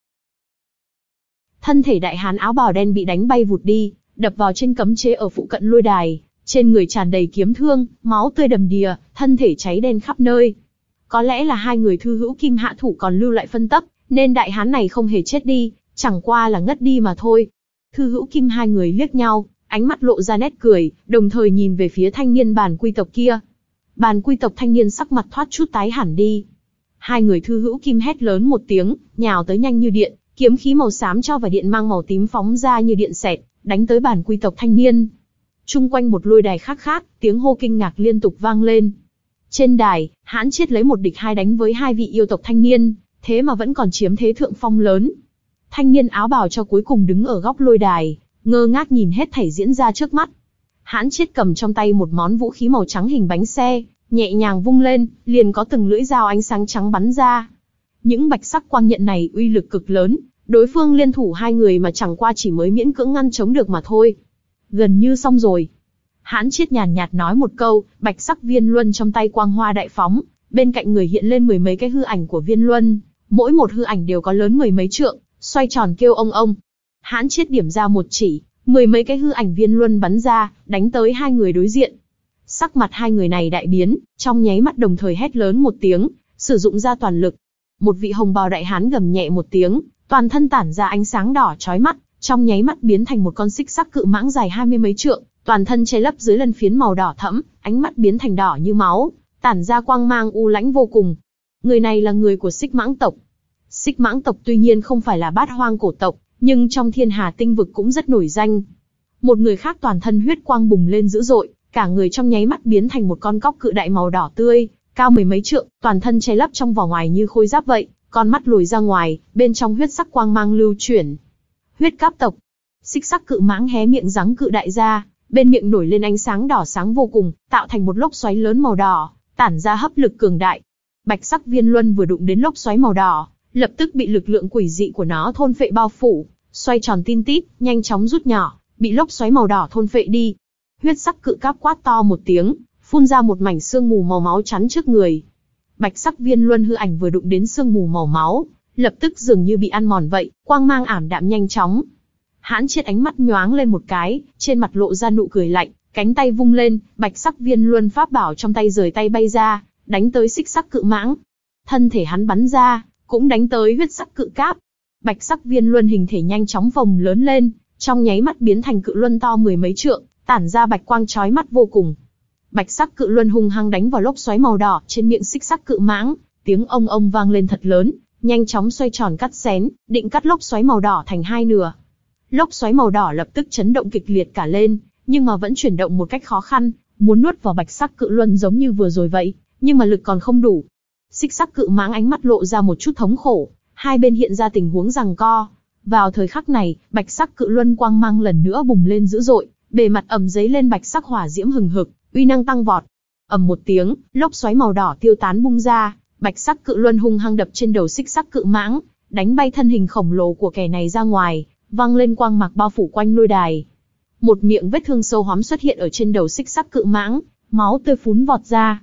Speaker 1: Thân thể đại hán áo bào đen bị đánh bay vụt đi, đập vào trên cấm chế ở phụ cận lôi đài, trên người tràn đầy kiếm thương, máu tươi đầm đìa, thân thể cháy đen khắp nơi. Có lẽ là hai người Thư Hữu Kim hạ thủ còn lưu lại phân tấp, nên đại hán này không hề chết đi, chẳng qua là ngất đi mà thôi. Thư Hữu Kim hai người liếc nhau, ánh mắt lộ ra nét cười, đồng thời nhìn về phía thanh niên Bàn Quy tộc kia. Bàn Quy tộc thanh niên sắc mặt thoát chút tái hẳn đi. Hai người Thư Hữu Kim hét lớn một tiếng, nhào tới nhanh như điện, kiếm khí màu xám cho và điện mang màu tím phóng ra như điện xẹt, đánh tới Bàn Quy tộc thanh niên. Chung quanh một lôi đài khác khác, tiếng hô kinh ngạc liên tục vang lên. Trên đài, Hãn Chiết lấy một địch hai đánh với hai vị yêu tộc thanh niên, thế mà vẫn còn chiếm thế thượng phong lớn. Thanh niên áo bào cho cuối cùng đứng ở góc lôi đài, ngơ ngác nhìn hết thảy diễn ra trước mắt. Hãn Chiết cầm trong tay một món vũ khí màu trắng hình bánh xe, nhẹ nhàng vung lên, liền có từng lưỡi dao ánh sáng trắng bắn ra. Những bạch sắc quang nhận này uy lực cực lớn, đối phương liên thủ hai người mà chẳng qua chỉ mới miễn cưỡng ngăn chống được mà thôi. Gần như xong rồi. Hãn Chiết nhàn nhạt nói một câu, bạch sắc viên luân trong tay quang hoa đại phóng, bên cạnh người hiện lên mười mấy cái hư ảnh của viên luân, mỗi một hư ảnh đều có lớn mười mấy trượng, xoay tròn kêu ông ông. Hãn Chiết điểm ra một chỉ, mười mấy cái hư ảnh viên luân bắn ra, đánh tới hai người đối diện. Sắc mặt hai người này đại biến, trong nháy mắt đồng thời hét lớn một tiếng, sử dụng ra toàn lực. Một vị hồng bào đại hán gầm nhẹ một tiếng, toàn thân tản ra ánh sáng đỏ chói mắt, trong nháy mắt biến thành một con xích sắc cự mãng dài hai mươi mấy trượng, toàn thân che lấp dưới lân phiến màu đỏ thẫm, ánh mắt biến thành đỏ như máu, tản ra quang mang u lãnh vô cùng. Người này là người của Xích Mãng tộc. Xích Mãng tộc tuy nhiên không phải là bát hoang cổ tộc, nhưng trong Thiên Hà tinh vực cũng rất nổi danh. Một người khác toàn thân huyết quang bùng lên dữ dội, cả người trong nháy mắt biến thành một con cóc cự đại màu đỏ tươi, cao mười mấy trượng, toàn thân che lấp trong vỏ ngoài như khôi giáp vậy, con mắt lồi ra ngoài, bên trong huyết sắc quang mang lưu chuyển. Huyết Cáp tộc. Xích sắc cự mãng hé miệng rắn cự đại ra, bên miệng nổi lên ánh sáng đỏ sáng vô cùng, tạo thành một lốc xoáy lớn màu đỏ, tản ra hấp lực cường đại. Bạch sắc viên luân vừa đụng đến lốc xoáy màu đỏ, lập tức bị lực lượng quỷ dị của nó thôn phệ bao phủ, xoay tròn tin tít, nhanh chóng rút nhỏ, bị lốc xoáy màu đỏ thôn phệ đi. Huyết sắc cự cáp quát to một tiếng, phun ra một mảnh sương mù màu máu chắn trước người. Bạch sắc viên luân hư ảnh vừa đụng đến sương mù màu máu, lập tức dường như bị ăn mòn vậy, quang mang ảm đạm nhanh chóng. Hãn Chiết ánh mắt nhoáng lên một cái, trên mặt lộ ra nụ cười lạnh, cánh tay vung lên, bạch sắc viên luân pháp bảo trong tay rời tay bay ra, đánh tới xích sắc cự mãng. Thân thể hắn bắn ra, cũng đánh tới huyết sắc cự cáp. Bạch sắc viên luân hình thể nhanh chóng phồng lớn lên, trong nháy mắt biến thành cự luân to mười mấy trượng, tản ra bạch quang chói mắt vô cùng. Bạch sắc cự luân hung hăng đánh vào lốc xoáy màu đỏ trên miệng xích sắc cự mãng, tiếng ông ông vang lên thật lớn, nhanh chóng xoay tròn cắt xén, định cắt lốc xoáy màu đỏ thành hai nửa. Lốc xoáy màu đỏ lập tức chấn động kịch liệt cả lên, nhưng mà vẫn chuyển động một cách khó khăn, muốn nuốt vào bạch sắc cự luân giống như vừa rồi vậy, nhưng mà lực còn không đủ. Xích sắc cự mãng ánh mắt lộ ra một chút thống khổ, hai bên hiện ra tình huống giằng co. Vào thời khắc này, bạch sắc cự luân quang mang lần nữa bùng lên dữ dội, bề mặt ầm giấy lên bạch sắc hỏa diễm hừng hực, uy năng tăng vọt. Ầm một tiếng, lốc xoáy màu đỏ tiêu tán bung ra, bạch sắc cự luân hung hăng đập trên đầu xích sắc cự mãng, đánh bay thân hình khổng lồ của kẻ này ra ngoài, văng lên quang mạc bao phủ quanh lôi đài. Một miệng vết thương sâu hoắm xuất hiện ở trên đầu xích sắc cự mãng, máu tươi phún vọt ra.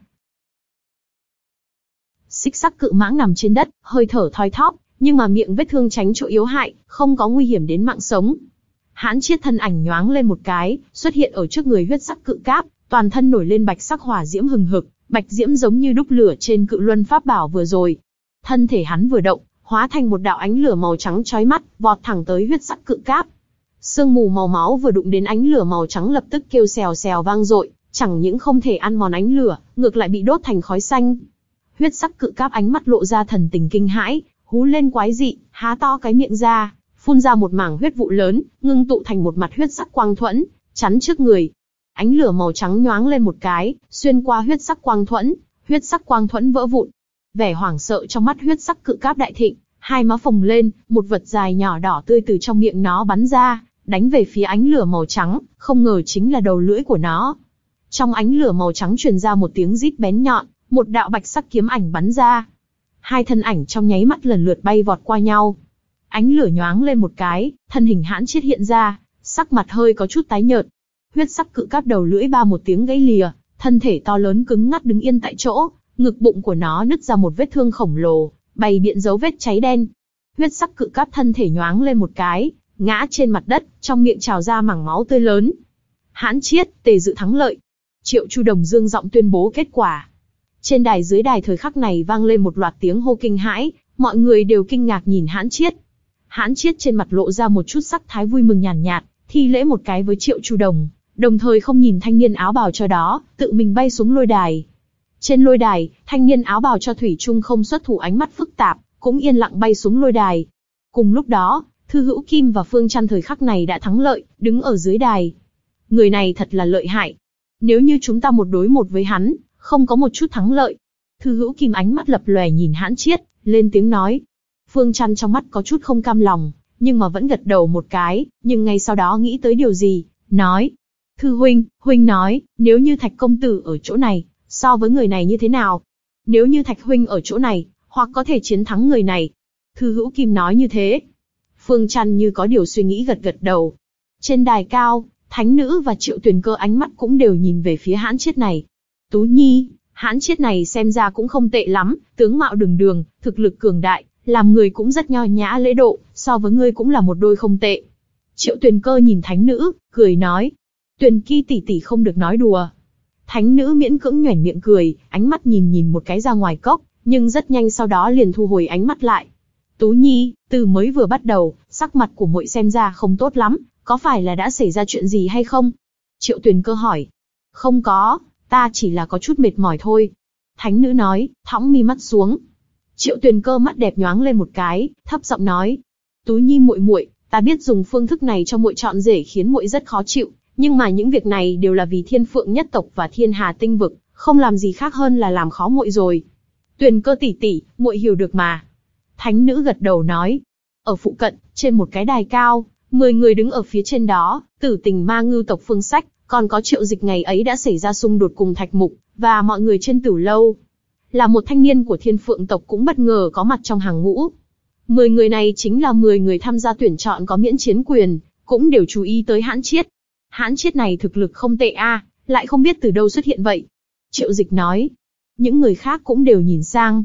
Speaker 1: Xích sắc cự mãng nằm trên đất, hơi thở thoi thóp, nhưng mà miệng vết thương tránh chỗ yếu hại, không có nguy hiểm đến mạng sống. Hãn Chiết thân ảnh nhoáng lên một cái, xuất hiện ở trước người huyết sắc cự cáp, toàn thân nổi lên bạch sắc hỏa diễm hừng hực, bạch diễm giống như đúc lửa trên cự luân pháp bảo vừa rồi. Thân thể hắn vừa động, hóa thành một đạo ánh lửa màu trắng chói mắt, vọt thẳng tới huyết sắc cự cáp. Sương mù màu máu vừa đụng đến ánh lửa màu trắng lập tức kêu xèo xèo vang dội, chẳng những không thể ăn mòn ánh lửa, ngược lại bị đốt thành khói xanh. Huyết sắc cự cáp ánh mắt lộ ra thần tình kinh hãi, hú lên quái dị, há to cái miệng ra, phun ra một mảng huyết vụ lớn, ngưng tụ thành một mặt huyết sắc quang thuẫn, chắn trước người. Ánh lửa màu trắng nhoáng lên một cái, xuyên qua huyết sắc quang thuẫn, huyết sắc quang thuẫn vỡ vụn. Vẻ hoảng sợ trong mắt huyết sắc cự cáp đại thịnh, hai má phồng lên, một vật dài nhỏ đỏ tươi từ trong miệng nó bắn ra, đánh về phía ánh lửa màu trắng, không ngờ chính là đầu lưỡi của nó. Trong ánh lửa màu trắng truyền ra một tiếng rít bén nhọn, một đạo bạch sắc kiếm ảnh bắn ra. Hai thân ảnh trong nháy mắt lần lượt bay vọt qua nhau. Ánh lửa nhoáng lên một cái, thân hình Hãn Chiết hiện ra, sắc mặt hơi có chút tái nhợt. Huyết sắc cự cáp đầu lưỡi ba một tiếng gãy lìa, thân thể to lớn cứng ngắc đứng yên tại chỗ, ngực bụng của nó nứt ra một vết thương khổng lồ, bày biện dấu vết cháy đen. Huyết sắc cự cáp thân thể nhoáng lên một cái, ngã trên mặt đất, trong miệng trào ra mảng máu tươi lớn. Hãn Chiết, Tề Dự thắng lợi. Triệu Chu Đồng dương giọng tuyên bố kết quả. Trên đài dưới đài thời khắc này vang lên một loạt tiếng hô kinh hãi, mọi người đều kinh ngạc nhìn Hãn Chiết. Hãn Chiết trên mặt lộ ra một chút sắc thái vui mừng nhàn nhạt, nhạt, thi lễ một cái với Triệu Chu Đồng, đồng thời không nhìn thanh niên áo bào cho đó, tự mình bay xuống lôi đài. Trên lôi đài, thanh niên áo bào cho thủy chung không xuất thủ, ánh mắt phức tạp, cũng yên lặng bay xuống lôi đài. Cùng lúc đó, Thư Hữu Kim và Phương Trăn thời khắc này đã thắng lợi, đứng ở dưới đài. Người này thật là lợi hại. Nếu như chúng ta một đối một với hắn, không có một chút thắng lợi. Thư Hữu Kim ánh mắt lập lòe nhìn Hãn Chiết, lên tiếng nói. Phương Trăn trong mắt có chút không cam lòng, nhưng mà vẫn gật đầu một cái, nhưng ngay sau đó nghĩ tới điều gì, nói. Thư huynh, huynh nói, nếu như Thạch công tử ở chỗ này, so với người này như thế nào? Nếu như Thạch huynh ở chỗ này, hoặc có thể chiến thắng người này. Thư Hữu Kim nói như thế. Phương Trăn như có điều suy nghĩ gật gật đầu. Trên đài cao, Thánh Nữ và Triệu Tuyền Cơ ánh mắt cũng đều nhìn về phía Hãn Chiết này. Tú Nhi, Hãn Chiết này xem ra cũng không tệ lắm, tướng mạo đường đường, thực lực cường đại, làm người cũng rất nho nhã lễ độ, so với ngươi cũng là một đôi không tệ. Triệu Tuyền Cơ nhìn Thánh Nữ, cười nói. Tuyền Ki tỷ tỷ không được nói đùa. Thánh Nữ miễn cưỡng nhoẻn miệng cười, ánh mắt nhìn nhìn một cái ra ngoài cốc, nhưng rất nhanh sau đó liền thu hồi ánh mắt lại. Tú Nhi, từ mới vừa bắt đầu, sắc mặt của muội xem ra không tốt lắm, có phải là đã xảy ra chuyện gì hay không? Triệu Tuyền Cơ hỏi. Không có, ta chỉ là có chút mệt mỏi thôi. Thánh Nữ nói, thõng mi mắt xuống. Triệu Tuyền Cơ mắt đẹp nhoáng lên một cái, thấp giọng nói. Tú Nhi muội muội, ta biết dùng phương thức này cho muội chọn rể khiến muội rất khó chịu, nhưng mà những việc này đều là vì Thiên Phượng nhất tộc và Thiên Hà tinh vực, không làm gì khác hơn là làm khó muội rồi. Tuyền Cơ tỷ tỷ, muội hiểu được mà. Thánh Nữ gật đầu nói. Ở phụ cận, trên một cái đài cao, mười người đứng ở phía trên đó, Tử Tình Ma Ngưu tộc Phương Sách, còn có Triệu Dịch ngày ấy đã xảy ra xung đột cùng Thạch Mục, và mọi người trên Tử Lâu. Là một thanh niên của Thiên Phượng tộc cũng bất ngờ có mặt trong hàng ngũ. Mười người này chính là mười người tham gia tuyển chọn có miễn chiến quyền, cũng đều chú ý tới Hãn Chiết. Hãn Chiết này thực lực không tệ a, à, lại không biết từ đâu xuất hiện vậy. Triệu Dịch nói. Những người khác cũng đều nhìn sang.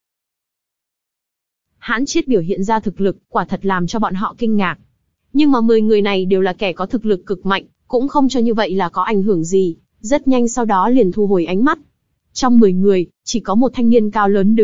Speaker 1: Hãn Chiết biểu hiện ra thực lực, quả thật làm cho bọn họ kinh ngạc. Nhưng mà mười người này đều là kẻ có thực lực cực mạnh, cũng không cho như vậy là có ảnh hưởng gì, rất nhanh sau đó liền thu hồi ánh mắt. Trong mười người, chỉ có một thanh niên cao lớn đứng,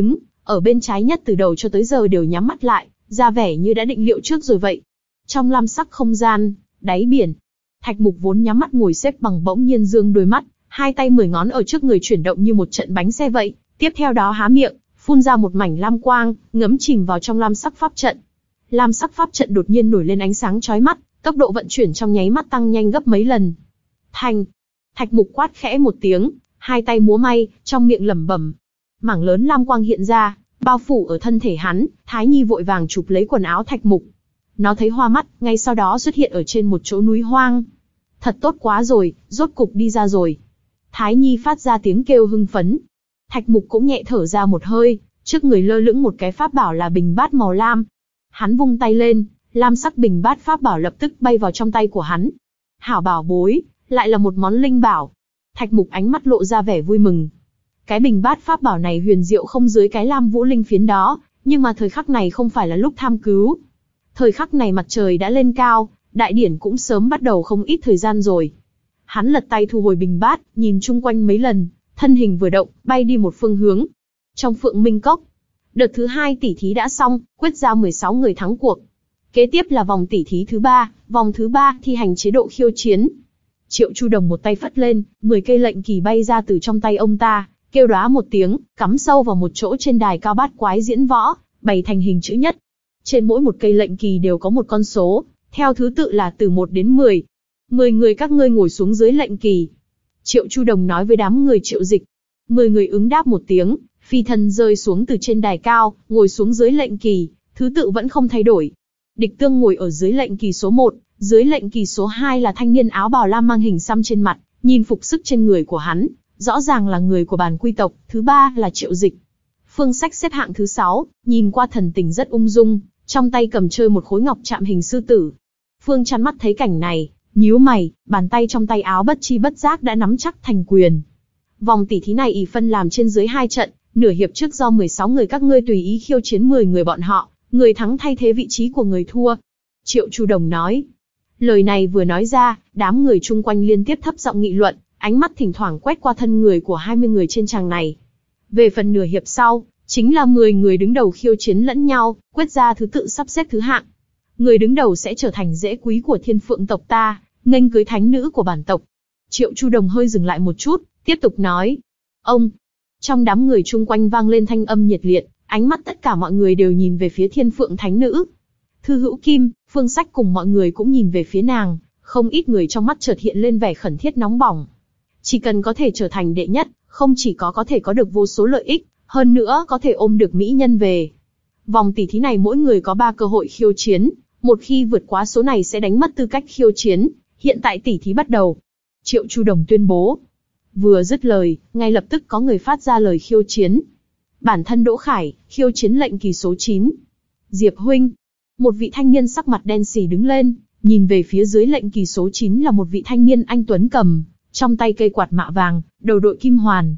Speaker 1: ở bên trái nhất từ đầu cho tới giờ đều nhắm mắt lại, ra vẻ như đã định liệu trước rồi vậy. Trong lam sắc không gian, đáy biển, Thạch Mục vốn nhắm mắt ngồi xếp bằng bỗng nhiên dương đôi mắt, hai tay mười ngón ở trước người chuyển động như một trận bánh xe vậy, tiếp theo đó há miệng, phun ra một mảnh lam quang, ngấm chìm vào trong lam sắc pháp trận. Lam sắc pháp trận đột nhiên nổi lên ánh sáng chói mắt, tốc độ vận chuyển trong nháy mắt tăng nhanh gấp mấy lần. Thành, Thạch Mục quát khẽ một tiếng, hai tay múa may, trong miệng lẩm bẩm. Mảng lớn lam quang hiện ra, bao phủ ở thân thể hắn. Thái Nhi vội vàng chụp lấy quần áo Thạch Mục. Nó thấy hoa mắt, ngay sau đó xuất hiện ở trên một chỗ núi hoang. Thật tốt quá rồi, rốt cục đi ra rồi. Thái Nhi phát ra tiếng kêu hưng phấn. Thạch Mục cũng nhẹ thở ra một hơi, trước người lơ lửng một cái pháp bảo là bình bát màu lam. Hắn vung tay lên, lam sắc bình bát pháp bảo lập tức bay vào trong tay của hắn. Hảo bảo bối, lại là một món linh bảo. Thạch Mục ánh mắt lộ ra vẻ vui mừng. Cái bình bát pháp bảo này huyền diệu không dưới cái lam vũ linh phiến đó, nhưng mà thời khắc này không phải là lúc tham cứu. Thời khắc này mặt trời đã lên cao, đại điển cũng sớm bắt đầu không ít thời gian rồi. Hắn lật tay thu hồi bình bát, nhìn chung quanh mấy lần, thân hình vừa động, bay đi một phương hướng. Trong Phượng Minh Cốc, đợt thứ hai tỉ thí đã xong, quyết ra mười sáu người thắng cuộc. Kế tiếp là vòng tỉ thí thứ ba, vòng thứ ba thi hành chế độ khiêu chiến. Triệu Chu Đồng một tay phất lên, mười cây lệnh kỳ bay ra từ trong tay ông ta, kêu đóa một tiếng, cắm sâu vào một chỗ trên đài cao bát quái diễn võ, bày thành hình chữ nhất. Trên mỗi một cây lệnh kỳ đều có một con số, theo thứ tự là từ một đến mười. Mười người các ngươi ngồi xuống dưới lệnh kỳ. Triệu Chu Đồng nói với đám người Triệu Dịch. Mười người ứng đáp một tiếng, phi thân rơi xuống từ trên đài cao, ngồi xuống dưới lệnh kỳ, thứ tự vẫn không thay đổi. Địch Tương ngồi ở dưới lệnh kỳ số một, dưới lệnh kỳ số hai là thanh niên áo bào lam mang hình xăm trên mặt, nhìn phục sức trên người của hắn, rõ ràng là người của bản quy tộc. Thứ ba là Triệu Dịch. Phương Sách xếp hạng thứ sáu, nhìn qua thần tình rất ung dung, trong tay cầm chơi một khối ngọc chạm hình sư tử. Phương Chăn mắt thấy cảnh này, nhíu mày, bàn tay trong tay áo bất chi bất giác đã nắm chắc thành quyền. Vòng tỉ thí này ỷ phân làm trên dưới hai trận, nửa hiệp trước do mười sáu người các ngươi tùy ý khiêu chiến mười người bọn họ, người thắng thay thế vị trí của người thua. Triệu Chu Đồng nói. Lời này vừa nói ra, đám người chung quanh liên tiếp thấp giọng nghị luận, ánh mắt thỉnh thoảng quét qua thân người của hai mươi người trên tràng này. Về phần nửa hiệp sau, chính là mười người đứng đầu khiêu chiến lẫn nhau, quyết ra thứ tự sắp xếp thứ hạng. Người đứng đầu sẽ trở thành rễ quý của Thiên Phượng tộc ta, nghênh cưới thánh nữ của bản tộc. Triệu Chu Đồng hơi dừng lại một chút, tiếp tục nói. Ông! Trong đám người chung quanh vang lên thanh âm nhiệt liệt, ánh mắt tất cả mọi người đều nhìn về phía Thiên Phượng thánh nữ. Thư Hữu Kim, Phương Sách cùng mọi người cũng nhìn về phía nàng, không ít người trong mắt chợt hiện lên vẻ khẩn thiết nóng bỏng. Chỉ cần có thể trở thành đệ nhất, không chỉ có có thể có được vô số lợi ích, hơn nữa có thể ôm được mỹ nhân về. Vòng tỉ thí này mỗi người có ba cơ hội khiêu chiến, một khi vượt quá số này sẽ đánh mất tư cách khiêu chiến. Hiện tại tỉ thí bắt đầu. Triệu Chu Đồng tuyên bố. Vừa dứt lời, ngay lập tức có người phát ra lời khiêu chiến. Bản thân Đỗ Khải, khiêu chiến lệnh kỳ số chín. Diệp huynh. Một vị thanh niên sắc mặt đen sì đứng lên, nhìn về phía dưới lệnh kỳ số chín là một vị thanh niên anh tuấn cầm, trong tay cây quạt mạ vàng, đầu đội kim hoàn.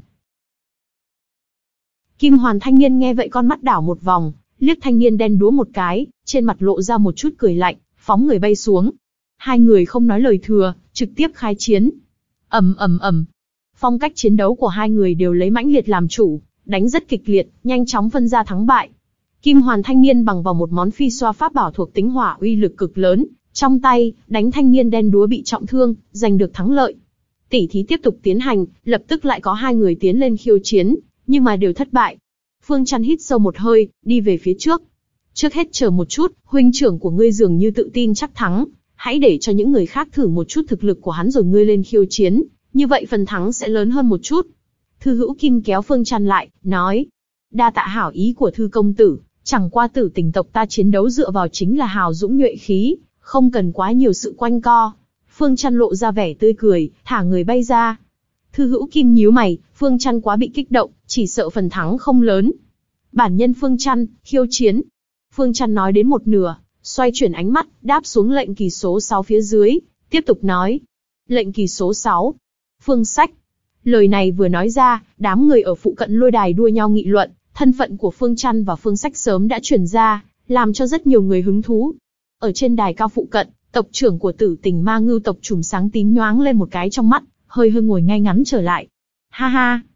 Speaker 1: Kim hoàn thanh niên nghe vậy con mắt đảo một vòng, liếc thanh niên đen đúa một cái, trên mặt lộ ra một chút cười lạnh, phóng người bay xuống. Hai người không nói lời thừa, trực tiếp khai chiến. Ầm ầm ầm. Phong cách chiến đấu của hai người đều lấy mãnh liệt làm chủ, đánh rất kịch liệt, nhanh chóng phân ra thắng bại. Kim hoàn thanh niên bằng vào một món phi xoa pháp bảo thuộc tính hỏa uy lực cực lớn, trong tay, đánh thanh niên đen đúa bị trọng thương, giành được thắng lợi. Tỉ thí tiếp tục tiến hành, lập tức lại có hai người tiến lên khiêu chiến, nhưng mà đều thất bại. Phương Chăn hít sâu một hơi, đi về phía trước. Trước hết chờ một chút, huynh trưởng của ngươi dường như tự tin chắc thắng, hãy để cho những người khác thử một chút thực lực của hắn rồi ngươi lên khiêu chiến, như vậy phần thắng sẽ lớn hơn một chút. Thư Hữu Kim kéo Phương Chăn lại, nói, đa tạ hảo ý của Thư công tử, chẳng qua Tử Tình tộc ta chiến đấu dựa vào chính là hào dũng nhuệ khí, không cần quá nhiều sự quanh co. Phương Chăn lộ ra vẻ tươi cười, thả người bay ra. Thư Hữu Kim nhíu mày, Phương Chăn quá bị kích động, chỉ sợ phần thắng không lớn. Bản nhân Phương Chăn, khiêu chiến. Phương Chăn nói đến một nửa, xoay chuyển ánh mắt, đáp xuống lệnh kỳ số sáu phía dưới, tiếp tục nói. Lệnh kỳ số sáu. Phương Sách. Lời này vừa nói ra, đám người ở phụ cận lôi đài đua nhau nghị luận, thân phận của Phương Chăn và Phương Sách sớm đã truyền ra, làm cho rất nhiều người hứng thú. Ở trên đài cao phụ cận, tộc trưởng của Tử Tình Ma Ngưu tộc Trùm sáng tím nhoáng lên một cái trong mắt, hơi hơi ngồi ngay ngắn trở lại. Ha ha!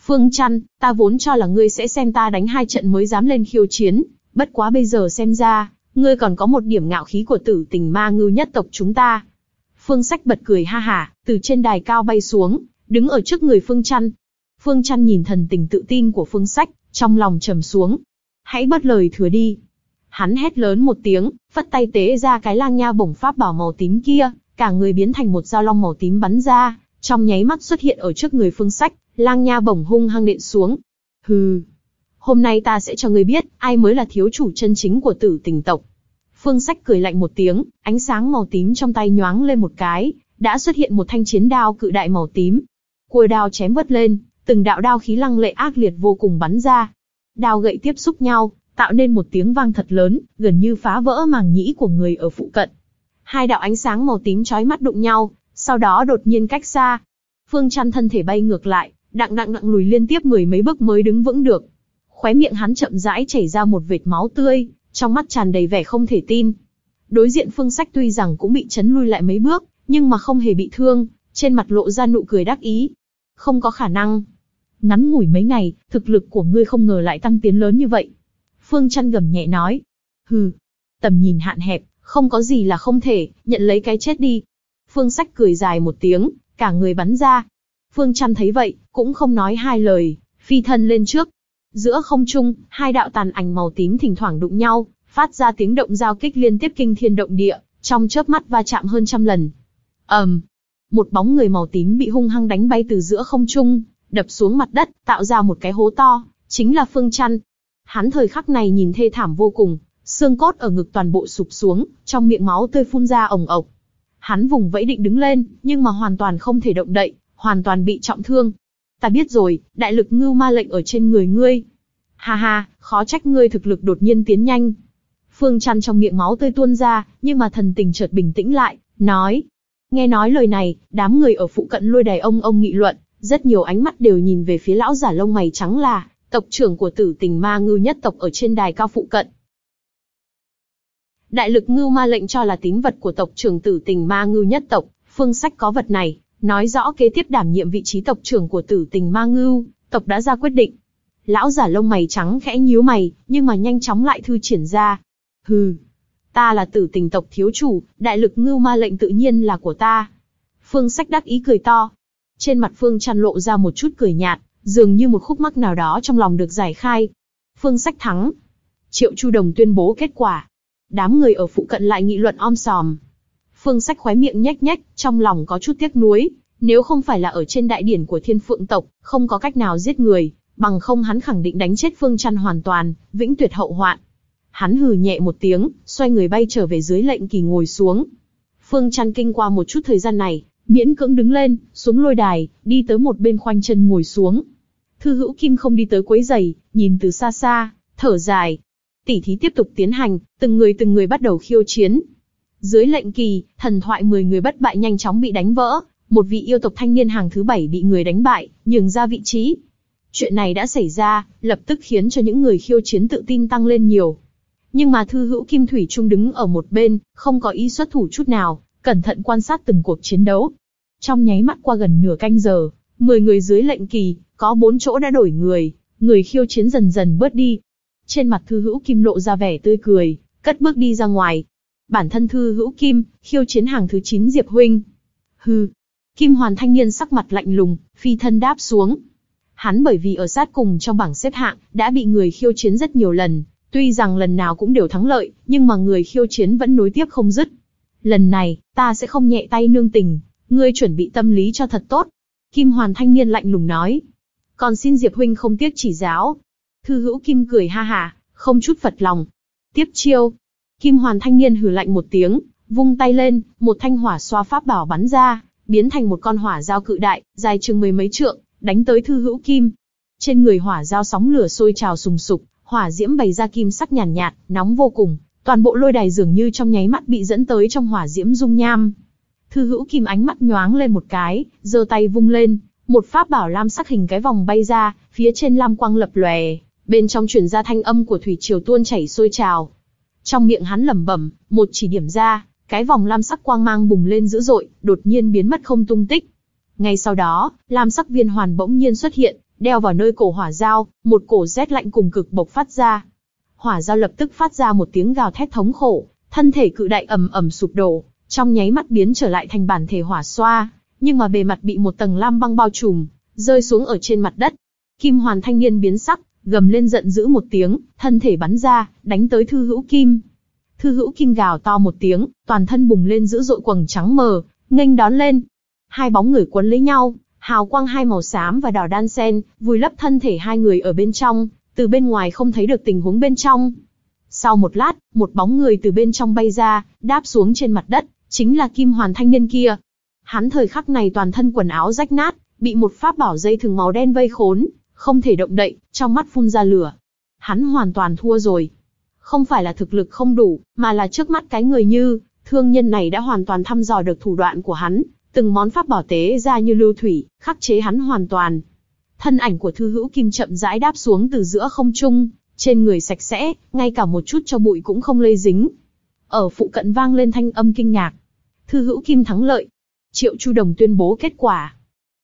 Speaker 1: Phương Chăn, ta vốn cho là ngươi sẽ xem ta đánh hai trận mới dám lên khiêu chiến, bất quá bây giờ xem ra, ngươi còn có một điểm ngạo khí của Tử Tình Ma Ngưu nhất tộc chúng ta. Phương Sách bật cười ha hả, từ trên đài cao bay xuống, đứng ở trước người Phương Chăn. Phương Chăn nhìn thần tình tự tin của Phương Sách, trong lòng trầm xuống. Hãy bớt lời thừa đi. Hắn hét lớn một tiếng, phất tay tế ra cái lang nha bổng pháp bảo màu tím kia, cả người biến thành một dao long màu tím bắn ra, trong nháy mắt xuất hiện ở trước người Phương Sách, lang nha bổng hung hăng nện xuống. Hừ, hôm nay ta sẽ cho ngươi biết, ai mới là thiếu chủ chân chính của Tử Tình tộc. Phương Sách cười lạnh một tiếng, ánh sáng màu tím trong tay nhoáng lên một cái, đã xuất hiện một thanh chiến đao cự đại màu tím. Cua đao chém vớt lên, từng đạo đao khí lăng lệ ác liệt vô cùng bắn ra. Đao gậy tiếp xúc nhau, tạo nên một tiếng vang thật lớn, gần như phá vỡ màng nhĩ của người ở phụ cận. Hai đạo ánh sáng màu tím chói mắt đụng nhau, sau đó đột nhiên cách xa. Phương Chăn thân thể bay ngược lại, đặng đặng đặng lùi liên tiếp mười mấy bước mới đứng vững được. Khóe miệng hắn chậm rãi chảy ra một vệt máu tươi, trong mắt tràn đầy vẻ không thể tin. Đối diện Phương Sách tuy rằng cũng bị chấn lui lại mấy bước, nhưng mà không hề bị thương, trên mặt lộ ra nụ cười đắc ý. Không có khả năng. Ngắn ngủi mấy ngày, thực lực của ngươi không ngờ lại tăng tiến lớn như vậy. Phương Chăn gầm nhẹ nói. Hừ, tầm nhìn hạn hẹp, không có gì là không thể, nhận lấy cái chết đi. Phương Sách cười dài một tiếng, cả người bắn ra. Phương Chăn thấy vậy, cũng không nói hai lời, phi thân lên trước. Giữa không trung, hai đạo tàn ảnh màu tím thỉnh thoảng đụng nhau, phát ra tiếng động giao kích liên tiếp kinh thiên động địa, trong chớp mắt va chạm hơn trăm lần. ầm, um, một bóng người màu tím bị hung hăng đánh bay từ giữa không trung, đập xuống mặt đất, tạo ra một cái hố to, chính là Phương Chăn. Hắn thời khắc này nhìn thê thảm vô cùng, xương cốt ở ngực toàn bộ sụp xuống, trong miệng máu tươi phun ra ồng ộc. Hắn vùng vẫy định đứng lên, nhưng mà hoàn toàn không thể động đậy, hoàn toàn bị trọng thương. Ta biết rồi, đại lực ngưu ma lệnh ở trên người ngươi. Ha ha, khó trách ngươi thực lực đột nhiên tiến nhanh. Phương Chăn trong miệng máu tươi tuôn ra, nhưng mà thần tình chợt bình tĩnh lại, nói. Nghe nói lời này, đám người ở phụ cận lôi đài ông ông nghị luận, rất nhiều ánh mắt đều nhìn về phía lão giả lông mày trắng là tộc trưởng của Tử Tình Ma Ngưu nhất tộc ở trên đài cao phụ cận. Đại lực ngưu ma lệnh cho là tín vật của tộc trưởng Tử Tình Ma Ngưu nhất tộc, Phương Sách có vật này, nói rõ kế tiếp đảm nhiệm vị trí tộc trưởng của Tử Tình Ma Ngưu tộc đã ra quyết định. Lão giả lông mày trắng khẽ nhíu mày, nhưng mà nhanh chóng lại thư triển ra. Hừ, ta là Tử Tình tộc thiếu chủ, đại lực ngưu ma lệnh tự nhiên là của ta. Phương Sách đắc ý cười to. Trên mặt Phương Chăn lộ ra một chút cười nhạt, dường như một khúc mắc nào đó trong lòng được giải khai. Phương Sách thắng. Triệu Chu Đồng tuyên bố kết quả. Đám người ở phụ cận lại nghị luận om sòm. Phương Sách khóe miệng nhếch nhếch, trong lòng có chút tiếc nuối. Nếu không phải là ở trên đại điển của Thiên Phượng tộc, không có cách nào giết người, bằng không hắn khẳng định đánh chết Phương Chăn hoàn toàn, vĩnh tuyệt hậu hoạn. Hắn hừ nhẹ một tiếng, xoay người bay trở về dưới lệnh kỳ ngồi xuống. Phương Chăn kinh qua một chút thời gian này, miễn cưỡng đứng lên, xuống lôi đài, đi tới một bên khoanh chân ngồi xuống. Thư Hữu Kim không đi tới quấy rầy, nhìn từ xa xa, thở dài. Tỉ thí tiếp tục tiến hành, từng người từng người bắt đầu khiêu chiến. Dưới lệnh kỳ, thần thoại mười người bất bại nhanh chóng bị đánh vỡ, một vị yêu tộc thanh niên hàng thứ bảy bị người đánh bại, nhường ra vị trí. Chuyện này đã xảy ra, lập tức khiến cho những người khiêu chiến tự tin tăng lên nhiều. Nhưng mà Thư Hữu Kim thủy chung đứng ở một bên, không có ý xuất thủ chút nào, cẩn thận quan sát từng cuộc chiến đấu. Trong nháy mắt qua gần nửa canh giờ, mười người dưới lệnh kỳ, có bốn chỗ đã đổi người, người khiêu chiến dần dần bớt đi. Trên mặt Thư Hữu Kim lộ ra vẻ tươi cười, cất bước đi ra ngoài. Bản thân Thư Hữu Kim, khiêu chiến hàng thứ chín Diệp huynh. Hừ. Kim Hoàn thanh niên sắc mặt lạnh lùng, phi thân đáp xuống. Hắn bởi vì ở sát cùng trong bảng xếp hạng, đã bị người khiêu chiến rất nhiều lần, tuy rằng lần nào cũng đều thắng lợi, nhưng mà người khiêu chiến vẫn nối tiếp không dứt. Lần này, ta sẽ không nhẹ tay nương tình, ngươi chuẩn bị tâm lý cho thật tốt. Kim Hoàn thanh niên lạnh lùng nói. Còn xin Diệp huynh không tiếc chỉ giáo. Thư Hữu Kim cười ha hả, không chút phật lòng. Tiếp chiêu. Kim Hoàn thanh niên hừ lạnh một tiếng, vung tay lên, một thanh hỏa xoa pháp bảo bắn ra, biến thành một con hỏa dao cự đại, dài chừng mười mấy trượng, đánh tới Thư Hữu Kim. Trên người hỏa dao sóng lửa sôi trào sùng sục, hỏa diễm bày ra kim sắc nhàn nhạt, nhạt, nóng vô cùng, toàn bộ lôi đài dường như trong nháy mắt bị dẫn tới trong hỏa diễm dung nham. Thư Hữu Kim ánh mắt nhoáng lên một cái, giơ tay vung lên, một pháp bảo lam sắc hình cái vòng bay ra, phía trên lam quang lập lòe, bên trong truyền ra thanh âm của thủy triều tuôn chảy sôi trào. Trong miệng hắn lẩm bẩm, một chỉ điểm ra, cái vòng lam sắc quang mang bùng lên dữ dội, đột nhiên biến mất không tung tích. Ngay sau đó, lam sắc viên hoàn bỗng nhiên xuất hiện, đeo vào nơi cổ hỏa dao, một cổ rét lạnh cùng cực bộc phát ra. Hỏa dao lập tức phát ra một tiếng gào thét thống khổ, thân thể cự đại ầm ầm sụp đổ, trong nháy mắt biến trở lại thành bản thể hỏa xoa, nhưng mà bề mặt bị một tầng lam băng bao trùm, rơi xuống ở trên mặt đất. Kim Hoàn thanh niên biến sắc, gầm lên giận dữ một tiếng, thân thể bắn ra, đánh tới Thư Hữu Kim. Thư Hữu Kim gào to một tiếng, toàn thân bùng lên dữ dội quầng trắng mờ, nghênh đón lên. Hai bóng người quấn lấy nhau, hào quang hai màu xám và đỏ đan xen, vùi lấp thân thể hai người ở bên trong, từ bên ngoài không thấy được tình huống bên trong. Sau một lát, một bóng người từ bên trong bay ra, đáp xuống trên mặt đất, chính là Kim Hoàn thanh niên kia. Hắn thời khắc này toàn thân quần áo rách nát, bị một pháp bảo dây thừng màu đen vây khốn, không thể động đậy, trong mắt phun ra lửa. Hắn hoàn toàn thua rồi. Không phải là thực lực không đủ, mà là trước mắt cái người như thương nhân này đã hoàn toàn thăm dò được thủ đoạn của hắn, từng món pháp bảo tế ra như lưu thủy, khắc chế hắn hoàn toàn. Thân ảnh của Thư Hữu Kim chậm rãi đáp xuống từ giữa không trung, trên người sạch sẽ, ngay cả một chút cho bụi cũng không lây dính. Ở phụ cận vang lên thanh âm kinh ngạc. Thư Hữu Kim thắng lợi. Triệu Chu Đồng tuyên bố kết quả.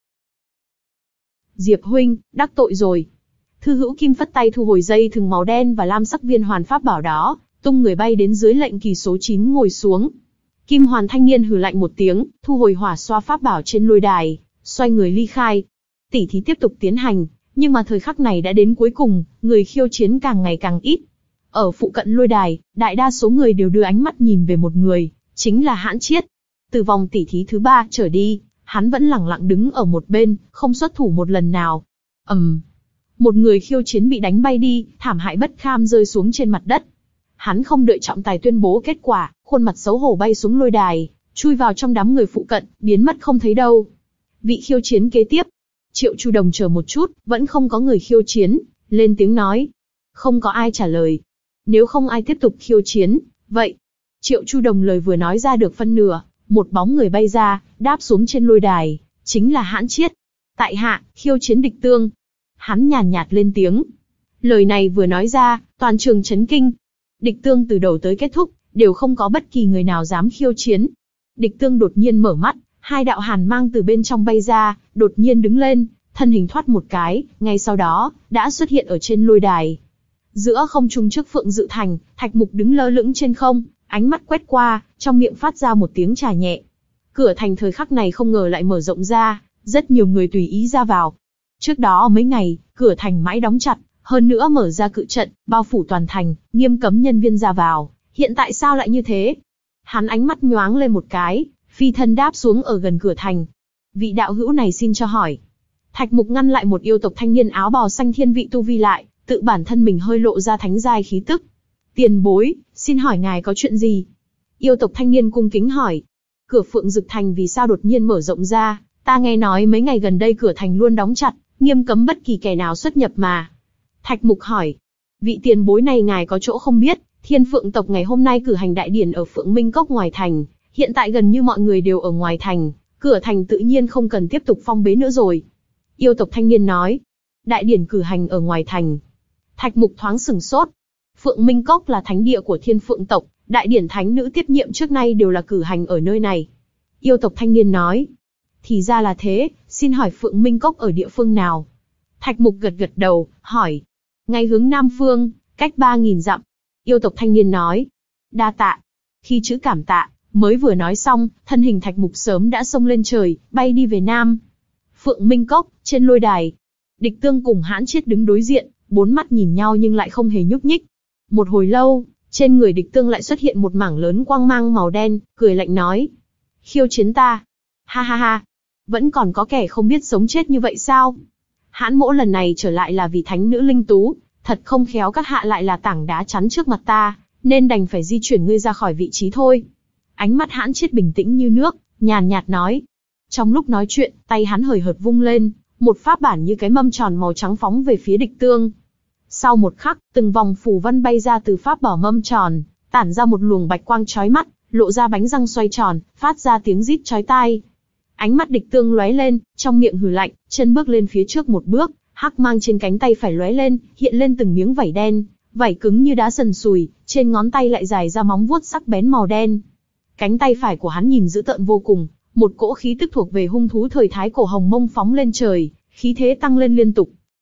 Speaker 1: Diệp huynh, đắc tội rồi. Thư Hữu Kim phất tay thu hồi dây thừng màu đen và lam sắc viên hoàn pháp bảo đó, tung người bay đến dưới lệnh kỳ số chín ngồi xuống. Kim Hoàn thanh niên hừ lạnh một tiếng, thu hồi hỏa xoa pháp bảo trên lôi đài, xoay người ly khai. Tỉ thí tiếp tục tiến hành, nhưng mà thời khắc này đã đến cuối cùng, người khiêu chiến càng ngày càng ít. Ở phụ cận lôi đài, đại đa số người đều đưa ánh mắt nhìn về một người, chính là Hãn Chiết. Từ vòng tỉ thí thứ ba trở đi, hắn vẫn lẳng lặng đứng ở một bên, không xuất thủ một lần nào. ầm, um, một người khiêu chiến bị đánh bay đi, thảm hại bất kham rơi xuống trên mặt đất. Hắn không đợi trọng tài tuyên bố kết quả, khuôn mặt xấu hổ bay xuống lôi đài, chui vào trong đám người phụ cận, biến mất không thấy đâu. Vị khiêu chiến kế tiếp. Triệu Chu Đồng chờ một chút, vẫn không có người khiêu chiến, lên tiếng nói. Không có ai trả lời. Nếu không ai tiếp tục khiêu chiến, vậy. Triệu Chu Đồng lời vừa nói ra được phân nửa, một bóng người bay ra, đáp xuống trên lôi đài, chính là Hãn Chiết. Tại hạ, khiêu chiến Địch Tương. Hắn nhàn nhạt lên tiếng. Lời này vừa nói ra, toàn trường chấn kinh. Địch Tương từ đầu tới kết thúc, đều không có bất kỳ người nào dám khiêu chiến. Địch Tương đột nhiên mở mắt, hai đạo hàn mang từ bên trong bay ra, đột nhiên đứng lên, thân hình thoát một cái, ngay sau đó, đã xuất hiện ở trên lôi đài. Giữa không trung trước Phượng Dự Thành, Thạch Mục đứng lơ lửng trên không, ánh mắt quét qua, trong miệng phát ra một tiếng trà nhẹ. Cửa thành thời khắc này không ngờ lại mở rộng ra, rất nhiều người tùy ý ra vào. Trước đó mấy ngày, cửa thành mãi đóng chặt, hơn nữa mở ra cự trận, bao phủ toàn thành, nghiêm cấm nhân viên ra vào. Hiện tại sao lại như thế? Hắn ánh mắt nhoáng lên một cái, phi thân đáp xuống ở gần cửa thành. Vị đạo hữu này xin cho hỏi. Thạch Mục ngăn lại một yêu tộc thanh niên áo bào xanh thiên vị tu vi lại, tự bản thân mình hơi lộ ra thánh giai khí tức. Tiền bối, xin hỏi ngài có chuyện gì? Yêu tộc thanh niên cung kính hỏi. Cửa Phượng Dực Thành vì sao đột nhiên mở rộng ra? Ta nghe nói mấy ngày gần đây cửa thành luôn đóng chặt, nghiêm cấm bất kỳ kẻ nào xuất nhập mà. Thạch Mục hỏi. Vị tiền bối này ngài có chỗ không biết, Thiên Phượng tộc ngày hôm nay cử hành đại điển ở Phượng Minh Cốc ngoài thành. Hiện tại gần như mọi người đều ở ngoài thành, cửa thành tự nhiên không cần tiếp tục phong bế nữa rồi. Yêu tộc thanh niên nói. Đại điển cử hành ở ngoài thành. Thạch Mục thoáng sửng sốt. Phượng Minh Cốc là thánh địa của Thiên Phượng tộc, đại điển thánh nữ tiếp nhiệm trước nay đều là cử hành ở nơi này. Yêu tộc thanh niên nói. Thì ra là thế, xin hỏi Phượng Minh Cốc ở địa phương nào? Thạch Mục gật gật đầu, hỏi. Ngay hướng Nam Phương, cách ba nghìn dặm. Yêu tộc thanh niên nói. Đa tạ. Khi chữ cảm tạ, mới vừa nói xong, thân hình Thạch Mục sớm đã xông lên trời, bay đi về Nam. Phượng Minh Cốc, trên lôi đài. Địch Tương cùng Hãn Chiết đứng đối diện, bốn mắt nhìn nhau nhưng lại không hề nhúc nhích. Một hồi lâu, trên người Địch Tương lại xuất hiện một mảng lớn quang mang màu đen, cười lạnh nói. Khiêu chiến ta. Ha ha ha. Vẫn còn có kẻ không biết sống chết như vậy sao? Hãn mỗ lần này trở lại là vì thánh nữ linh tú, thật không khéo các hạ lại là tảng đá chắn trước mặt ta, nên đành phải di chuyển ngươi ra khỏi vị trí thôi. Ánh mắt Hãn Chiết bình tĩnh như nước, nhàn nhạt nói. Trong lúc nói chuyện, tay hắn hời hợt vung lên, một pháp bản như cái mâm tròn màu trắng phóng về phía Địch Tương. Sau một khắc, từng vòng phù văn bay ra từ pháp bảo mâm tròn, tản ra một luồng bạch quang chói mắt, lộ ra bánh răng xoay tròn, phát ra tiếng rít chói tai. Ánh mắt Địch Tương lóe lên, trong miệng hừ lạnh, chân bước lên phía trước một bước, hắc mang trên cánh tay phải lóe lên, hiện lên từng miếng vảy đen, vảy cứng như đá sần sùi, trên ngón tay lại dài ra móng vuốt sắc bén màu đen. Cánh tay phải của hắn nhìn dữ tợn vô cùng, một cỗ khí tức thuộc về hung thú thời thái cổ hồng mông phóng lên trời, khí thế tăng lên liên tục.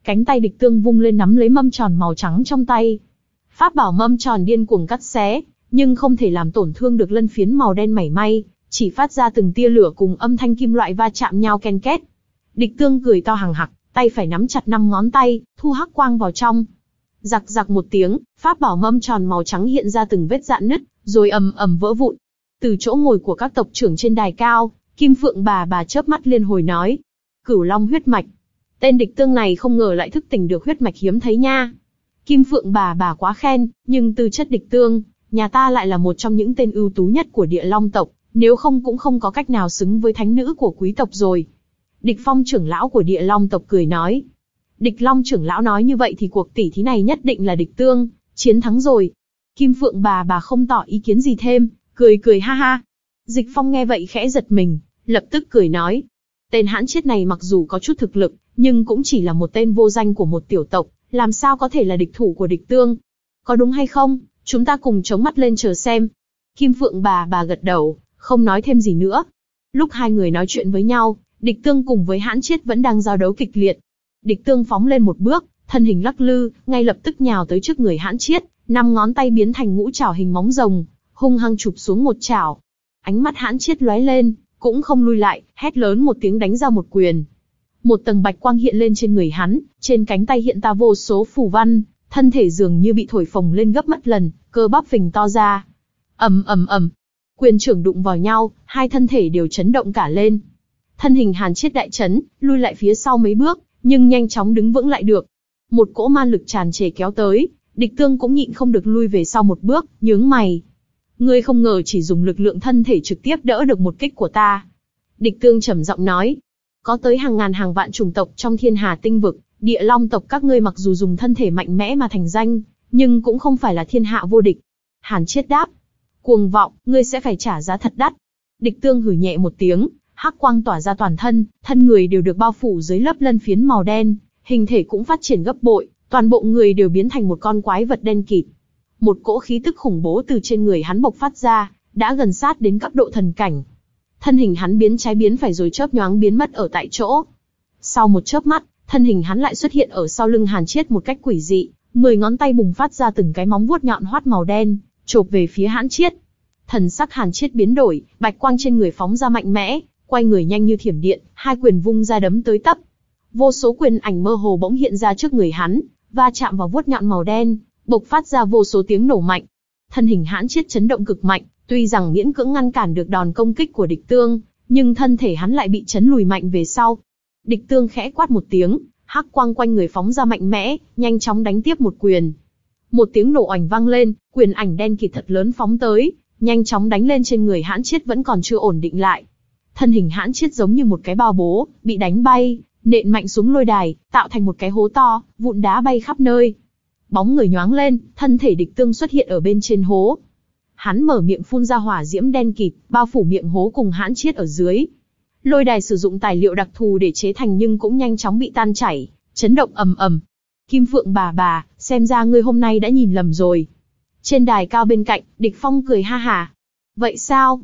Speaker 1: Cánh tay địch tương vung lên nắm lấy mâm tròn màu trắng trong tay. Pháp bảo mâm tròn điên cuồng cắt xé, nhưng không thể làm tổn thương được lân phiến màu đen mảy may, chỉ phát ra từng tia lửa cùng âm thanh kim loại va chạm nhau ken két. Địch tương cười to hằng hặc, tay phải nắm chặt năm ngón tay, thu hắc quang vào trong. Giặc giặc một tiếng, pháp bảo mâm tròn màu trắng hiện ra từng vết rạn nứt, rồi ầm ầm vỡ vụn. Từ chỗ ngồi của các tộc trưởng trên đài cao, Kim Phượng bà bà chớp mắt liên hồi nói: Cửu Long huyết mạch. Tên địch tương này không ngờ lại thức tỉnh được huyết mạch hiếm thấy nha. Kim Phượng bà bà quá khen, nhưng tư chất địch tương, nhà ta lại là một trong những tên ưu tú nhất của Địa Long tộc, nếu không cũng không có cách nào xứng với thánh nữ của quý tộc rồi. Địch Phong trưởng lão của Địa Long tộc cười nói. Địch Long trưởng lão nói như vậy thì cuộc tỉ thí này nhất định là địch tương chiến thắng rồi. Kim Phượng bà bà không tỏ ý kiến gì thêm, cười cười ha ha. Dịch Phong nghe vậy khẽ giật mình, lập tức cười nói. Tên hãn chết này mặc dù có chút thực lực, nhưng cũng chỉ là một tên vô danh của một tiểu tộc, làm sao có thể là địch thủ của địch tương? Có đúng hay không? Chúng ta cùng chống mắt lên chờ xem. Kim Phượng bà bà gật đầu, không nói thêm gì nữa. Lúc hai người nói chuyện với nhau, địch tương cùng với hãn chết vẫn đang giao đấu kịch liệt. Địch tương phóng lên một bước, thân hình lắc lư, ngay lập tức nhào tới trước người hãn chết, năm ngón tay biến thành ngũ trảo hình móng rồng, hung hăng chụp xuống một chảo. Ánh mắt hãn chết lóe lên, cũng không lui lại, hét lớn một tiếng đánh ra một quyền. Một tầng bạch quang hiện lên trên người hắn, trên cánh tay hiện ra vô số phù văn, thân thể dường như bị thổi phồng lên gấp mất lần, cơ bắp phình to ra. ầm ầm ầm, quyền trưởng đụng vào nhau, hai thân thể đều chấn động cả lên. Thân hình hàn chết đại chấn, lui lại phía sau mấy bước, nhưng nhanh chóng đứng vững lại được. Một cỗ man lực tràn trề kéo tới, địch tương cũng nhịn không được lui về sau một bước, nhướng mày. Ngươi không ngờ chỉ dùng lực lượng thân thể trực tiếp đỡ được một kích của ta. Địch tương trầm giọng nói. Có tới hàng ngàn hàng vạn chủng tộc trong thiên hà tinh vực, Địa Long tộc các ngươi mặc dù dùng thân thể mạnh mẽ mà thành danh, nhưng cũng không phải là thiên hạ vô địch. Hàn Chiết đáp. Cuồng vọng, ngươi sẽ phải trả giá thật đắt. Địch tương hử nhẹ một tiếng, hắc quang tỏa ra toàn thân, thân người đều được bao phủ dưới lớp lân phiến màu đen, hình thể cũng phát triển gấp bội, toàn bộ người đều biến thành một con quái vật đen kịt. Một cỗ khí tức khủng bố từ trên người hắn bộc phát ra, đã gần sát đến cấp độ thần cảnh. Thân hình hắn biến trái biến phải rồi chớp nhoáng biến mất ở tại chỗ. Sau một chớp mắt, thân hình hắn lại xuất hiện ở sau lưng Hàn Chiết một cách quỷ dị, mười ngón tay bùng phát ra từng cái móng vuốt nhọn hoắt màu đen, chộp về phía Hàn Chiết. Thần sắc Hàn Chiết biến đổi, bạch quang trên người phóng ra mạnh mẽ, quay người nhanh như thiểm điện, hai quyền vung ra đấm tới tấp. Vô số quyền ảnh mơ hồ bỗng hiện ra trước người hắn, va chạm vào vuốt nhọn màu đen, bộc phát ra vô số tiếng nổ mạnh. Thân hình Hàn Chiết chấn động cực mạnh, tuy rằng miễn cưỡng ngăn cản được đòn công kích của địch tương, nhưng thân thể hắn lại bị chấn lùi mạnh về sau. Địch tương khẽ quát một tiếng, hắc quang quanh người phóng ra mạnh mẽ, nhanh chóng đánh tiếp một quyền. Một tiếng nổ oành vang lên, quyền ảnh đen kịt thật lớn phóng tới, nhanh chóng đánh lên trên người Hãn Chiết vẫn còn chưa ổn định lại. Thân hình Hãn Chiết giống như một cái bao bố, bị đánh bay, nện mạnh xuống lôi đài, tạo thành một cái hố to, vụn đá bay khắp nơi. Bóng người nhoáng lên, thân thể địch tương xuất hiện ở bên trên hố. Hắn mở miệng phun ra hỏa diễm đen kịt, bao phủ miệng hố cùng Hãn Chiết ở dưới. Lôi đài sử dụng tài liệu đặc thù để chế thành nhưng cũng nhanh chóng bị tan chảy, chấn động ầm ầm. Kim Phượng bà bà, xem ra ngươi hôm nay đã nhìn lầm rồi. Trên đài cao bên cạnh, Địch Phong cười ha hả. Vậy sao?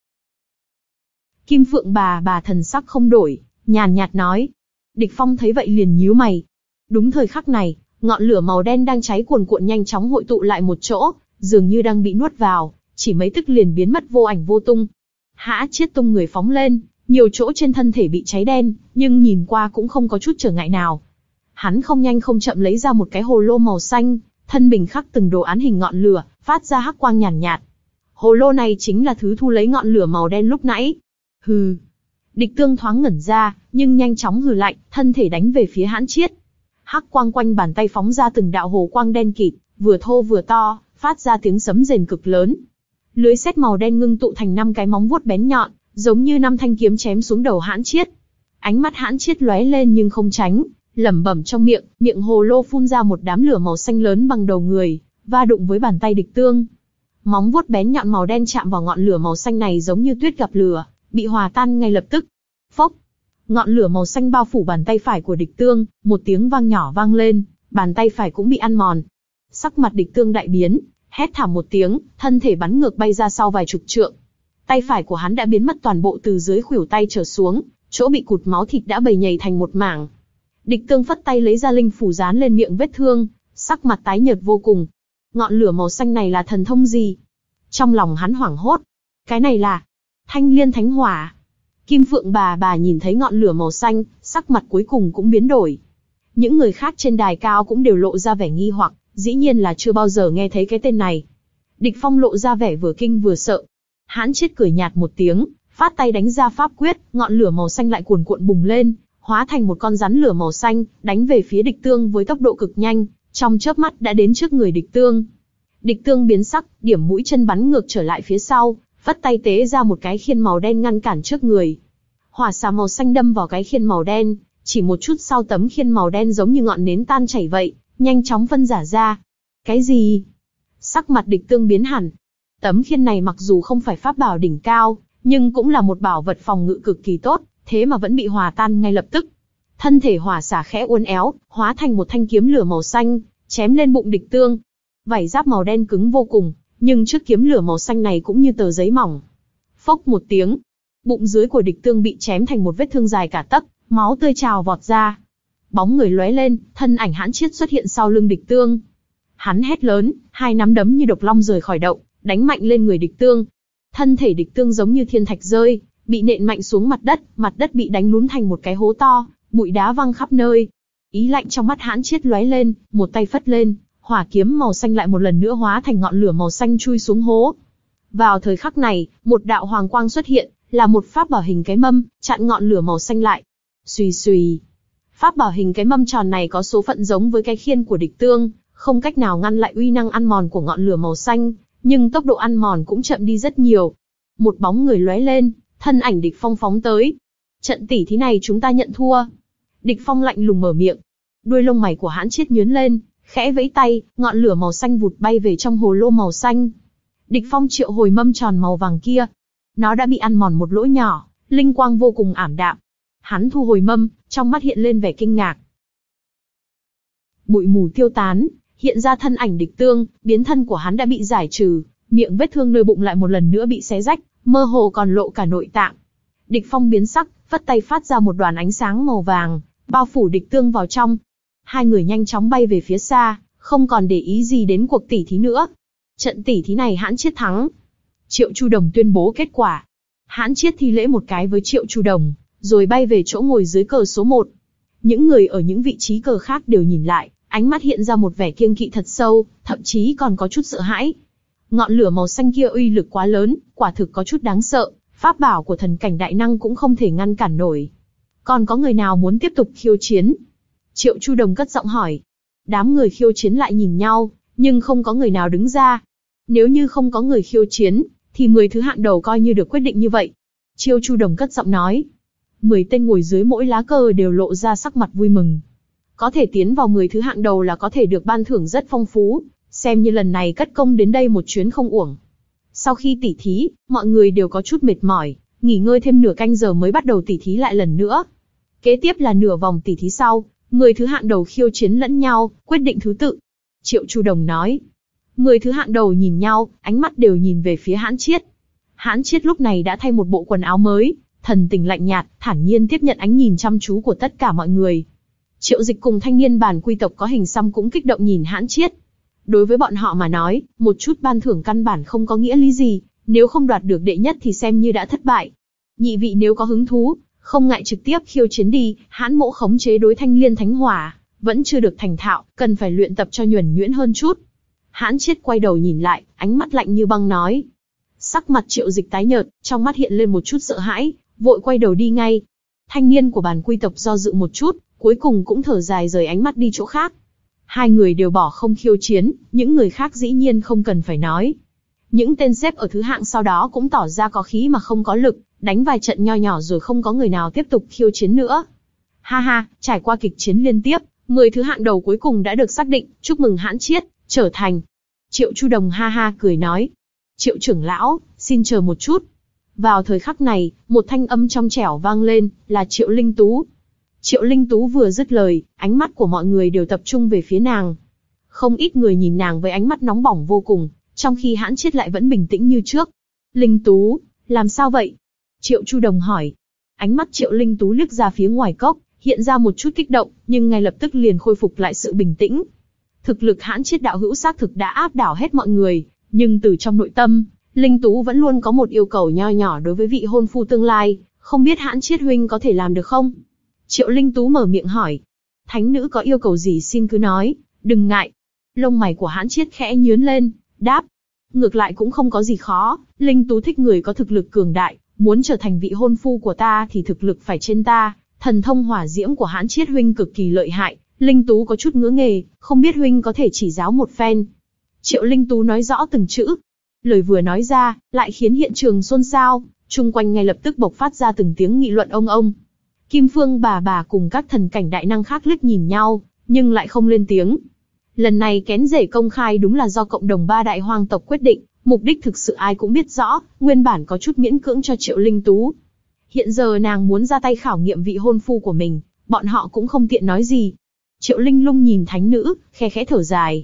Speaker 1: Kim Phượng bà bà thần sắc không đổi, nhàn nhạt nói. Địch Phong thấy vậy liền nhíu mày. Đúng thời khắc này, ngọn lửa màu đen đang cháy cuồn cuộn nhanh chóng hội tụ lại một chỗ, dường như đang bị nuốt vào, chỉ mấy tức liền biến mất vô ảnh vô tung. Hã Chiết tung người phóng lên, nhiều chỗ trên thân thể bị cháy đen, nhưng nhìn qua cũng không có chút trở ngại nào. Hắn không nhanh không chậm lấy ra một cái hồ lô màu xanh, thân bình khắc từng đồ án hình ngọn lửa, phát ra hắc quang nhàn nhạt, nhạt. Hồ lô này chính là thứ thu lấy ngọn lửa màu đen lúc nãy. Hừ. Địch tương thoáng ngẩn ra, nhưng nhanh chóng hừ lạnh, thân thể đánh về phía Hãn Chiết. Hắc quang quanh bàn tay phóng ra từng đạo hồ quang đen kịt, vừa thô vừa to, phát ra tiếng sấm rền cực lớn. Lưới sét màu đen ngưng tụ thành năm cái móng vuốt bén nhọn, giống như năm thanh kiếm chém xuống đầu Hãn Chiết. Ánh mắt Hãn Chiết lóe lên nhưng không tránh, lẩm bẩm trong miệng, miệng hồ lô phun ra một đám lửa màu xanh lớn bằng đầu người, va đụng với bàn tay địch tương. Móng vuốt bén nhọn màu đen chạm vào ngọn lửa màu xanh này giống như tuyết gặp lửa, bị hòa tan ngay lập tức. Phốc! Ngọn lửa màu xanh bao phủ bàn tay phải của địch tương, một tiếng vang nhỏ vang lên, bàn tay phải cũng bị ăn mòn. Sắc mặt địch tương đại biến, hét thảm một tiếng, thân thể bắn ngược bay ra sau vài chục trượng. Tay phải của hắn đã biến mất toàn bộ từ dưới khuỷu tay trở xuống, chỗ bị cụt máu thịt đã bầy nhầy thành một mảng. Địch Tương phất tay lấy ra linh phủ dán lên miệng vết thương, sắc mặt tái nhợt vô cùng. Ngọn lửa màu xanh này là thần thông gì? Trong lòng hắn hoảng hốt. Cái này là Thanh Liên Thánh Hỏa. Kim Phượng bà bà nhìn thấy ngọn lửa màu xanh, sắc mặt cuối cùng cũng biến đổi. Những người khác trên đài cao cũng đều lộ ra vẻ nghi hoặc, dĩ nhiên là chưa bao giờ nghe thấy cái tên này. Địch Phong lộ ra vẻ vừa kinh vừa sợ. Hãn Chiết cười nhạt một tiếng, phát tay đánh ra pháp quyết, ngọn lửa màu xanh lại cuồn cuộn bùng lên, hóa thành một con rắn lửa màu xanh, đánh về phía Địch Tương với tốc độ cực nhanh, trong chớp mắt đã đến trước người Địch Tương. Địch Tương biến sắc, điểm mũi chân bắn ngược trở lại phía sau, vất tay tế ra một cái khiên màu đen ngăn cản trước người. Hỏa xà màu xanh đâm vào cái khiên màu đen, chỉ một chút sau tấm khiên màu đen giống như ngọn nến tan chảy vậy, nhanh chóng phân rã ra. Cái gì? Sắc mặt Địch Tương biến hẳn. Tấm khiên này mặc dù không phải pháp bảo đỉnh cao, nhưng cũng là một bảo vật phòng ngự cực kỳ tốt, thế mà vẫn bị hòa tan ngay lập tức. Thân thể hỏa xà khẽ uốn éo, hóa thành một thanh kiếm lửa màu xanh, chém lên bụng Địch Tương. Vảy giáp màu đen cứng vô cùng, nhưng trước kiếm lửa màu xanh này cũng như tờ giấy mỏng. Phốc một tiếng, bụng dưới của Địch Tương bị chém thành một vết thương dài cả tấc, máu tươi trào vọt ra. Bóng người lóe lên, thân ảnh Hãn Chiết xuất hiện sau lưng Địch Tương. Hắn hét lớn, hai nắm đấm như độc long rời khỏi động, đánh mạnh lên người Địch Tương. Thân thể Địch Tương giống như thiên thạch rơi, bị nện mạnh xuống mặt đất, mặt đất bị đánh lún thành một cái hố to, bụi đá văng khắp nơi. Ý lạnh trong mắt Hãn Chiết lóe lên, một tay phất lên, hỏa kiếm màu xanh lại một lần nữa hóa thành ngọn lửa màu xanh chui xuống hố. Vào thời khắc này, một đạo hoàng quang xuất hiện, là một pháp bảo hình cái mâm, chặn ngọn lửa màu xanh lại. Xùy xùy. Pháp bảo hình cái mâm tròn này có số phận giống với cái khiên của Địch Tương, không cách nào ngăn lại uy năng ăn mòn của ngọn lửa màu xanh, nhưng tốc độ ăn mòn cũng chậm đi rất nhiều. Một bóng người lóe lên, thân ảnh Địch Phong phóng tới. Trận tỉ thí này chúng ta nhận thua. Địch Phong lạnh lùng mở miệng. Đuôi lông mày của Hãn Chiết nhướng lên, khẽ vẫy tay, ngọn lửa màu xanh vụt bay về trong hồ lô màu xanh. Địch Phong triệu hồi mâm tròn màu vàng kia. Nó đã bị ăn mòn một lỗ nhỏ, linh quang vô cùng ảm đạm. Hắn thu hồi mâm, trong mắt hiện lên vẻ kinh ngạc. Bụi mù tiêu tán, hiện ra thân ảnh Địch Tương, biến thân của hắn đã bị giải trừ, miệng vết thương nơi bụng lại một lần nữa bị xé rách, mơ hồ còn lộ cả nội tạng. Địch Phong biến sắc, vất tay phát ra một đoàn ánh sáng màu vàng, bao phủ Địch Tương vào trong. Hai người nhanh chóng bay về phía xa, không còn để ý gì đến cuộc tỉ thí nữa. Trận tỉ thí này Hãn Chiết thắng. Triệu Chu Đồng tuyên bố kết quả. Hãn Chiết thi lễ một cái với Triệu Chu Đồng, rồi bay về chỗ ngồi dưới cờ số một. Những người ở những vị trí cờ khác đều nhìn lại, ánh mắt hiện ra một vẻ kiêng kỵ thật sâu, thậm chí còn có chút sợ hãi. Ngọn lửa màu xanh kia uy lực quá lớn, quả thực có chút đáng sợ, pháp bảo của thần cảnh đại năng cũng không thể ngăn cản nổi. Còn có người nào muốn tiếp tục khiêu chiến? Triệu Chu Đồng cất giọng hỏi. Đám người khiêu chiến lại nhìn nhau, nhưng không có người nào đứng ra. Nếu như không có người khiêu chiến, thì mười thứ hạng đầu coi như được quyết định như vậy. Triệu Chu Đồng cất giọng nói. mười tên ngồi dưới mỗi lá cờ đều lộ ra sắc mặt vui mừng. Có thể tiến vào mười thứ hạng đầu là có thể được ban thưởng rất phong phú, xem như lần này cất công đến đây một chuyến không uổng. Sau khi tỉ thí, mọi người đều có chút mệt mỏi, nghỉ ngơi thêm nửa canh giờ mới bắt đầu tỉ thí lại lần nữa. Kế tiếp là nửa vòng tỉ thí sau, mười thứ hạng đầu khiêu chiến lẫn nhau, quyết định thứ tự. Triệu Chu Đồng nói. mười thứ hạng đầu nhìn nhau, ánh mắt đều nhìn về phía Hãn Chiết. Hãn Chiết lúc này đã thay một bộ quần áo mới, thần tình lạnh nhạt, thản nhiên tiếp nhận ánh nhìn chăm chú của tất cả mọi người. Triệu Dịch cùng thanh niên bản quy tộc có hình xăm cũng kích động nhìn Hãn Chiết. Đối với bọn họ mà nói, một chút ban thưởng căn bản không có nghĩa lý gì, nếu không đoạt được đệ nhất thì xem như đã thất bại. Nhị vị nếu có hứng thú, không ngại trực tiếp khiêu chiến đi. Hãn Mỗ khống chế đối Thanh Liên Thánh Hỏa vẫn chưa được thành thạo, cần phải luyện tập cho nhuần nhuyễn hơn chút. Hãn Chiết quay đầu nhìn lại, ánh mắt lạnh như băng nói. Sắc mặt Triệu Dịch tái nhợt, trong mắt hiện lên một chút sợ hãi, vội quay đầu đi ngay. Thanh niên của bản quy tộc do dự một chút, cuối cùng cũng thở dài rời ánh mắt đi chỗ khác. Hai người đều bỏ không khiêu chiến, những người khác dĩ nhiên không cần phải nói. Những tên xếp ở thứ hạng sau đó cũng tỏ ra có khí mà không có lực, đánh vài trận nho nhỏ rồi không có người nào tiếp tục khiêu chiến nữa. Ha ha, trải qua kịch chiến liên tiếp, mười thứ hạng đầu cuối cùng đã được xác định, chúc mừng Hãn Chiết, trở thành. Triệu Chu Đồng ha ha cười nói. Triệu trưởng lão, xin chờ một chút. Vào thời khắc này, một thanh âm trong trẻo vang lên, là Triệu Linh Tú. Triệu Linh Tú vừa dứt lời, ánh mắt của mọi người đều tập trung về phía nàng. Không ít người nhìn nàng với ánh mắt nóng bỏng vô cùng, trong khi Hãn Chiết lại vẫn bình tĩnh như trước. Linh Tú, làm sao vậy? Triệu Chu Đồng hỏi. Ánh mắt Triệu Linh Tú liếc ra phía ngoài cốc, hiện ra một chút kích động, nhưng ngay lập tức liền khôi phục lại sự bình tĩnh. Thực lực Hãn Chiết đạo hữu xác thực đã áp đảo hết mọi người, nhưng từ trong nội tâm, Linh Tú vẫn luôn có một yêu cầu nho nhỏ đối với vị hôn phu tương lai, không biết Hãn Chiết huynh có thể làm được không? Triệu Linh Tú mở miệng hỏi. Thánh nữ có yêu cầu gì xin cứ nói, đừng ngại. Lông mày của Hãn Chiết khẽ nhướng lên, đáp. Ngược lại cũng không có gì khó, Linh Tú thích người có thực lực cường đại, muốn trở thành vị hôn phu của ta thì thực lực phải trên ta. Thần thông hỏa diễm của Hãn Chiết huynh cực kỳ lợi hại, Linh Tú có chút ngứa nghề, không biết huynh có thể chỉ giáo một phen. Triệu Linh Tú nói rõ từng chữ. Lời vừa nói ra, lại khiến hiện trường xôn xao, chung quanh ngay lập tức bộc phát ra từng tiếng nghị luận ông ông. Kim Phương bà bà cùng các thần cảnh đại năng khác liếc nhìn nhau, nhưng lại không lên tiếng. Lần này kén rể công khai đúng là do cộng đồng ba đại hoang tộc quyết định, mục đích thực sự ai cũng biết rõ, nguyên bản có chút miễn cưỡng cho Triệu Linh Tú. Hiện giờ nàng muốn ra tay khảo nghiệm vị hôn phu của mình, bọn họ cũng không tiện nói gì. Triệu Linh Lung nhìn thánh nữ, khe khẽ thở dài.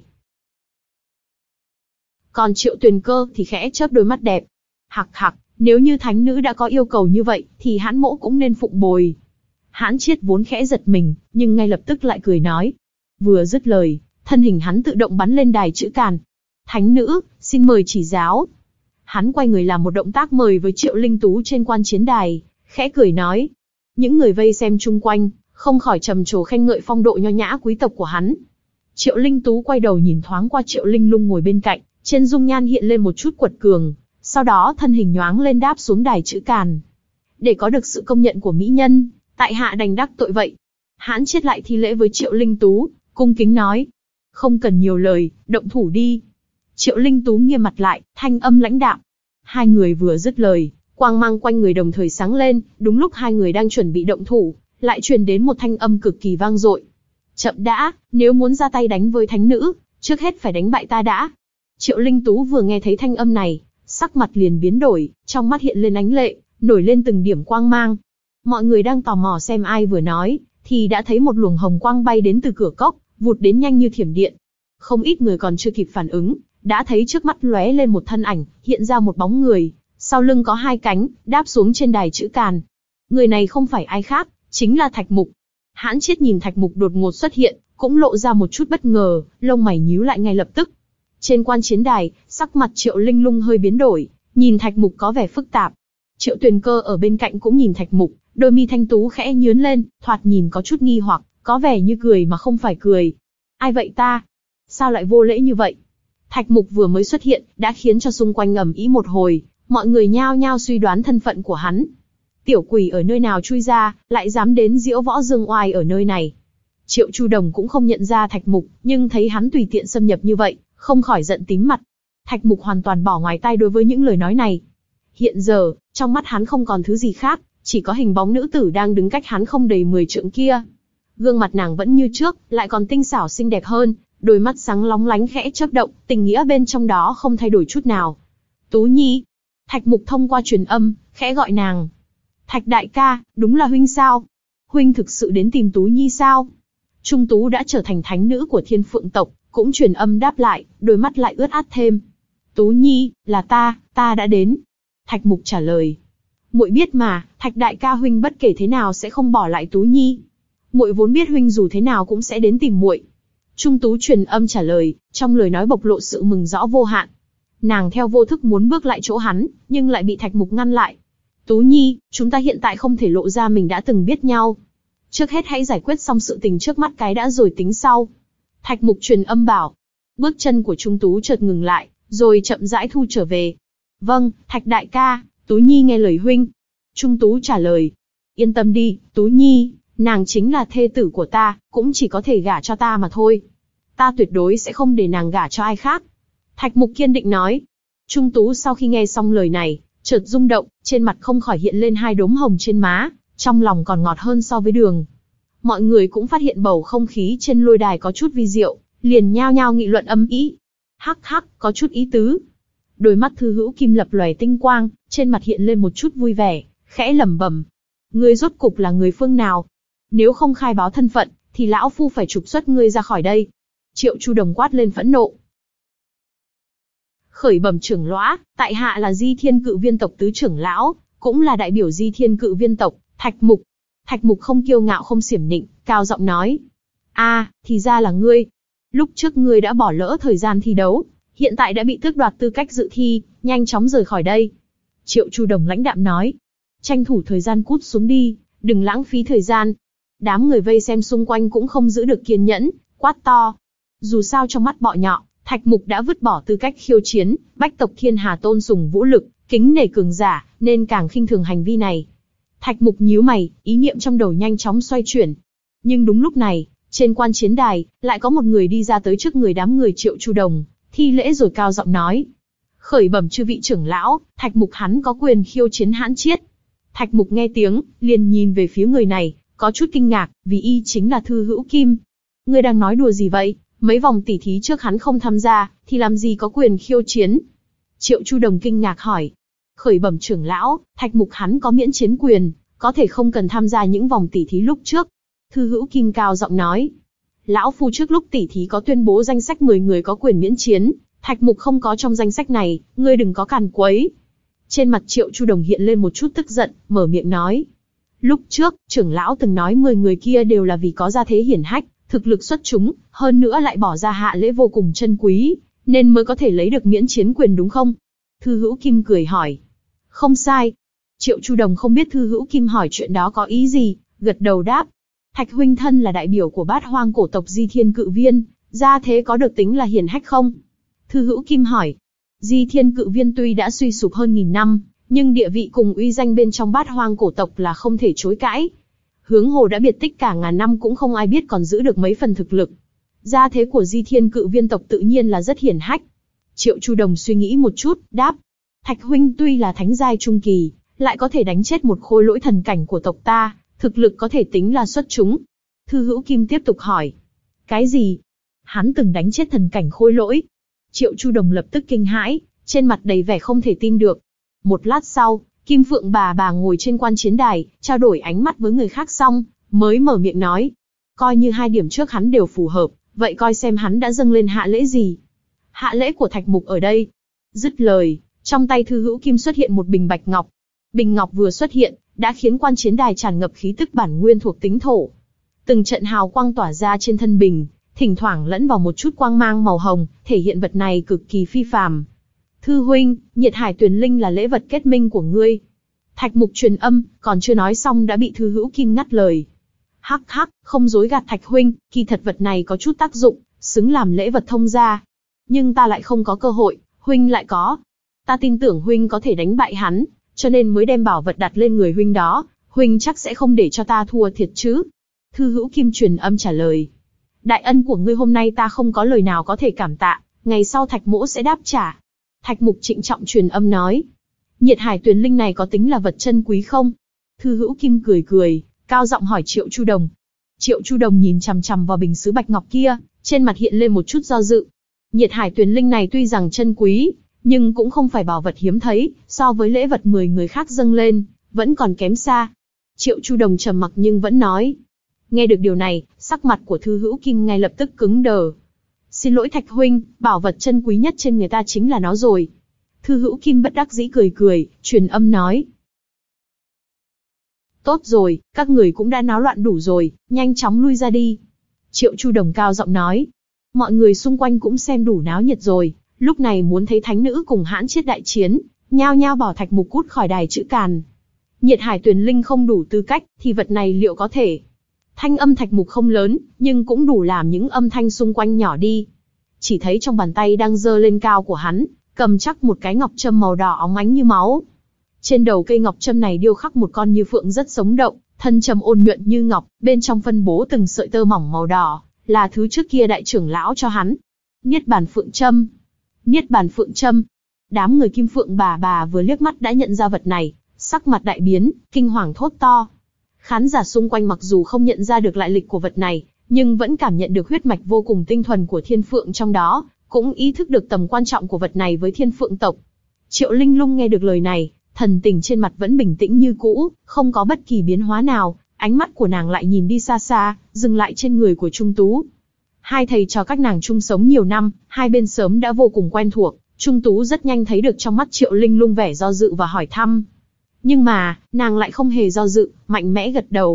Speaker 1: Còn Triệu Tuyền Cơ thì khẽ chớp đôi mắt đẹp. Hặc hặc, nếu như thánh nữ đã có yêu cầu như vậy, thì Hãn mỗ cũng nên phụng bồi. Hãn Chiết vốn khẽ giật mình, nhưng ngay lập tức lại cười nói. Vừa dứt lời, thân hình hắn tự động bắn lên đài chữ càn. Thánh nữ, xin mời chỉ giáo. Hắn quay người làm một động tác mời với Triệu Linh Tú trên quan chiến đài, khẽ cười nói. Những người vây xem chung quanh, không khỏi trầm trồ khen ngợi phong độ nho nhã quý tộc của hắn. Triệu Linh Tú quay đầu nhìn thoáng qua Triệu Linh Lung ngồi bên cạnh, trên dung nhan hiện lên một chút quật cường, sau đó thân hình nhoáng lên đáp xuống đài chữ càn. Để có được sự công nhận của mỹ nhân, tại hạ đành đắc tội vậy. Hãn Chiết lại thi lễ với Triệu Linh Tú, cung kính nói. Không cần nhiều lời, động thủ đi. Triệu Linh Tú nghiêm mặt lại, thanh âm lãnh đạm. Hai người vừa dứt lời, quang mang quanh người đồng thời sáng lên, đúng lúc hai người đang chuẩn bị động thủ, lại truyền đến một thanh âm cực kỳ vang dội. Chậm đã, nếu muốn ra tay đánh với thánh nữ, trước hết phải đánh bại ta đã. Triệu Linh Tú vừa nghe thấy thanh âm này, sắc mặt liền biến đổi, trong mắt hiện lên ánh lệ, nổi lên từng điểm quang mang. Mọi người đang tò mò xem ai vừa nói, thì đã thấy một luồng hồng quang bay đến từ cửa cốc, vụt đến nhanh như thiểm điện. Không ít người còn chưa kịp phản ứng, đã thấy trước mắt lóe lên một thân ảnh, hiện ra một bóng người, sau lưng có hai cánh, đáp xuống trên đài chữ càn. Người này không phải ai khác, chính là Thạch Mục. Hãn Chiết nhìn Thạch Mục đột ngột xuất hiện, cũng lộ ra một chút bất ngờ, lông mày nhíu lại ngay lập tức. Trên quan chiến đài, sắc mặt Triệu Linh Lung hơi biến đổi, nhìn Thạch Mục có vẻ phức tạp. Triệu Tuyền Cơ ở bên cạnh cũng nhìn Thạch Mục, đôi mi thanh tú khẽ nhướng lên, thoạt nhìn có chút nghi hoặc, có vẻ như cười mà không phải cười. Ai vậy ta? Sao lại vô lễ như vậy? Thạch Mục vừa mới xuất hiện, đã khiến cho xung quanh ầm ĩ một hồi, mọi người nhao nhao suy đoán thân phận của hắn. Tiểu quỷ ở nơi nào chui ra, lại dám đến diễu võ dương oai ở nơi này? Triệu Chu Đồng cũng không nhận ra Thạch Mục, nhưng thấy hắn tùy tiện xâm nhập như vậy, không khỏi giận tím mặt. Thạch Mục hoàn toàn bỏ ngoài tai đối với những lời nói này. Hiện giờ, trong mắt hắn không còn thứ gì khác, chỉ có hình bóng nữ tử đang đứng cách hắn không đầy mười trượng kia. Gương mặt nàng vẫn như trước, lại còn tinh xảo xinh đẹp hơn, đôi mắt sáng lóng lánh khẽ chớp động, tình nghĩa bên trong đó không thay đổi chút nào. Tú Nhi. Thạch Mục thông qua truyền âm, khẽ gọi nàng. Thạch đại ca, đúng là huynh sao? Huynh thực sự đến tìm Tú Nhi sao? Trung Tú đã trở thành thánh nữ của Thiên Phượng tộc, cũng truyền âm đáp lại, đôi mắt lại ướt át thêm. Tú Nhi, là ta, ta đã đến. Thạch Mục trả lời. Muội biết mà, Thạch đại ca huynh bất kể thế nào sẽ không bỏ lại Tú Nhi. Muội vốn biết huynh dù thế nào cũng sẽ đến tìm muội. Trung Tú truyền âm trả lời, trong lời nói bộc lộ sự mừng rõ vô hạn. Nàng theo vô thức muốn bước lại chỗ hắn, nhưng lại bị Thạch Mục ngăn lại. Tú Nhi, chúng ta hiện tại không thể lộ ra mình đã từng biết nhau. Trước hết hãy giải quyết xong sự tình trước mắt cái đã rồi tính sau. Thạch Mục truyền âm bảo. Bước chân của Trung Tú chợt ngừng lại, rồi chậm rãi thu trở về. Vâng, Thạch đại ca, Tú Nhi nghe lời huynh. Trung Tú trả lời. Yên tâm đi, Tú Nhi, nàng chính là thê tử của ta, cũng chỉ có thể gả cho ta mà thôi. Ta tuyệt đối sẽ không để nàng gả cho ai khác. Thạch Mục kiên định nói. Trung Tú sau khi nghe xong lời này, chợt rung động, trên mặt không khỏi hiện lên hai đốm hồng trên má, trong lòng còn ngọt hơn so với đường. Mọi người cũng phát hiện bầu không khí trên lôi đài có chút vi diệu, liền nhao nhao nghị luận âm ý. Hắc hắc, có chút ý tứ. Đôi mắt Thư Hữu Kim lập lòe tinh quang, trên mặt hiện lên một chút vui vẻ, khẽ lẩm bẩm. Ngươi rốt cục là người phương nào? Nếu không khai báo thân phận, thì lão phu phải trục xuất ngươi ra khỏi đây. Triệu Chu Đồng quát lên phẫn nộ. Khởi bẩm trưởng lõa, tại hạ là Di Thiên Cự Viên tộc tứ trưởng lão, cũng là đại biểu Di Thiên Cự Viên tộc, Thạch Mục. Thạch Mục không kiêu ngạo không xiểm nịnh, cao giọng nói. A, thì ra là ngươi. Lúc trước ngươi đã bỏ lỡ thời gian thi đấu, hiện tại đã bị tước đoạt tư cách dự thi, nhanh chóng rời khỏi đây. Triệu Chu Đồng lãnh đạm nói. Tranh thủ thời gian cút xuống đi, đừng lãng phí thời gian. Đám người vây xem xung quanh cũng không giữ được kiên nhẫn, quát to. Dù sao trong mắt bọn nhọ, Thạch Mục đã vứt bỏ tư cách khiêu chiến, bách tộc Thiên Hà tôn sùng vũ lực, kính nể cường giả, nên càng khinh thường hành vi này. Thạch Mục nhíu mày, ý niệm trong đầu nhanh chóng xoay chuyển. Nhưng đúng lúc này, trên quan chiến đài, lại có một người đi ra tới trước người đám người Triệu Chu Đồng, thi lễ rồi cao giọng nói. Khởi bẩm chư vị trưởng lão, Thạch Mục hắn có quyền khiêu chiến hãn chiết. Thạch Mục nghe tiếng, liền nhìn về phía người này, có chút kinh ngạc, vì y chính là Thư Hữu Kim. Ngươi đang nói đùa gì vậy? Mấy vòng tỉ thí trước hắn không tham gia, thì làm gì có quyền khiêu chiến? Triệu Chu Đồng kinh ngạc hỏi. Khởi bẩm trưởng lão, Thạch Mục hắn có miễn chiến quyền, có thể không cần tham gia những vòng tỉ thí lúc trước. Thư Hữu Kim cao giọng nói. Lão phu trước lúc tỉ thí có tuyên bố danh sách mười người có quyền miễn chiến, Thạch Mục không có trong danh sách này, ngươi đừng có càn quấy. Trên mặt Triệu Chu Đồng hiện lên một chút tức giận, mở miệng nói. Lúc trước, trưởng lão từng nói mười người kia đều là vì có gia thế hiển hách, thực lực xuất chúng, hơn nữa lại bỏ ra hạ lễ vô cùng chân quý, nên mới có thể lấy được miễn chiến quyền đúng không? Thư Hữu Kim cười hỏi. Không sai. Triệu Chu Đồng không biết Thư Hữu Kim hỏi chuyện đó có ý gì, gật đầu đáp. Thạch huynh thân là đại biểu của bát hoang cổ tộc Di Thiên Cự Viên, gia thế có được tính là hiển hách không? Thư Hữu Kim hỏi. Di Thiên Cự Viên tuy đã suy sụp hơn nghìn năm, nhưng địa vị cùng uy danh bên trong bát hoang cổ tộc là không thể chối cãi. Hướng hồ đã biệt tích cả ngàn năm cũng không ai biết còn giữ được mấy phần thực lực. Gia thế của Di Thiên Cự Viên tộc tự nhiên là rất hiển hách. Triệu Chu Đồng suy nghĩ một chút, đáp. Thạch huynh tuy là thánh giai trung kỳ, lại có thể đánh chết một khôi lỗi thần cảnh của tộc ta, thực lực có thể tính là xuất chúng. Thư Hữu Kim tiếp tục hỏi. Cái gì? Hắn từng đánh chết thần cảnh khôi lỗi? Triệu Chu Đồng lập tức kinh hãi, trên mặt đầy vẻ không thể tin được. Một lát sau, Kim Phượng bà bà ngồi trên quan chiến đài, trao đổi ánh mắt với người khác xong, mới mở miệng nói. Coi như hai điểm trước hắn đều phù hợp, vậy coi xem hắn đã dâng lên hạ lễ gì. Hạ lễ của Thạch Mục ở đây. Dứt lời, trong tay Thư Hữu Kim xuất hiện một bình bạch ngọc. Bình ngọc vừa xuất hiện, đã khiến quan chiến đài tràn ngập khí tức bản nguyên thuộc tính thổ. Từng trận hào quang tỏa ra trên thân bình, thỉnh thoảng lẫn vào một chút quang mang màu hồng, thể hiện vật này cực kỳ phi phàm. Thư huynh, Nhiệt Hải Tuyền Linh là lễ vật kết minh của ngươi. Thạch Mục truyền âm, còn chưa nói xong đã bị Thư Hữu Kim ngắt lời. Hắc hắc, không dối gạt Thạch huynh, kỳ thật vật này có chút tác dụng, xứng làm lễ vật thông gia. Nhưng ta lại không có cơ hội, huynh lại có. Ta tin tưởng huynh có thể đánh bại hắn, cho nên mới đem bảo vật đặt lên người huynh đó, huynh chắc sẽ không để cho ta thua thiệt chứ. Thư Hữu Kim truyền âm trả lời. Đại ân của ngươi hôm nay ta không có lời nào có thể cảm tạ, ngày sau Thạch mỗ sẽ đáp trả. Thạch Mục trịnh trọng truyền âm nói. Nhiệt Hải Tuyền Linh này có tính là vật chân quý không? Thư Hữu Kim cười cười, cao giọng hỏi Triệu Chu Đồng. Triệu Chu Đồng nhìn chằm chằm vào bình sứ bạch ngọc kia, trên mặt hiện lên một chút do dự. Nhiệt Hải Tuyền Linh này tuy rằng chân quý, nhưng cũng không phải bảo vật hiếm thấy, so với lễ vật mười người khác dâng lên, vẫn còn kém xa. Triệu Chu Đồng trầm mặc nhưng vẫn nói. Nghe được điều này, sắc mặt của Thư Hữu Kim ngay lập tức cứng đờ. Xin lỗi Thạch huynh, bảo vật chân quý nhất trên người ta chính là nó rồi. Thư Hữu Kim bất đắc dĩ cười cười, truyền âm nói. Tốt rồi, các người cũng đã náo loạn đủ rồi, nhanh chóng lui ra đi. Triệu Chu Đồng cao giọng nói. Mọi người xung quanh cũng xem đủ náo nhiệt rồi, lúc này muốn thấy thánh nữ cùng hãn chiết đại chiến, nhao nhao bảo Thạch Mục cút khỏi đài chữ càn. Nhiệt Hải Tuyền Linh không đủ tư cách, thì vật này liệu có thể? Thanh âm Thạch Mục không lớn, nhưng cũng đủ làm những âm thanh xung quanh nhỏ đi. Chỉ thấy trong bàn tay đang giơ lên cao của hắn, cầm chắc một cái ngọc trâm màu đỏ óng ánh như máu. Trên đầu cây ngọc trâm này điêu khắc một con như phượng rất sống động, thân trâm ôn nhuận như ngọc, bên trong phân bố từng sợi tơ mỏng màu đỏ, là thứ trước kia đại trưởng lão cho hắn. Niết bàn phượng trâm. Niết bàn phượng trâm. Đám người Kim Phượng bà bà vừa liếc mắt đã nhận ra vật này, sắc mặt đại biến, kinh hoàng thốt to. Khán giả xung quanh mặc dù không nhận ra được lại lịch của vật này, nhưng vẫn cảm nhận được huyết mạch vô cùng tinh thuần của Thiên Phượng trong đó, cũng ý thức được tầm quan trọng của vật này với Thiên Phượng tộc. Triệu Linh Lung nghe được lời này, thần tình trên mặt vẫn bình tĩnh như cũ, không có bất kỳ biến hóa nào, ánh mắt của nàng lại nhìn đi xa xa, dừng lại trên người của Trung Tú. Hai thầy trò các nàng chung sống nhiều năm, hai bên sớm đã vô cùng quen thuộc, Trung Tú rất nhanh thấy được trong mắt Triệu Linh Lung vẻ do dự và hỏi thăm. Nhưng mà, nàng lại không hề do dự, mạnh mẽ gật đầu.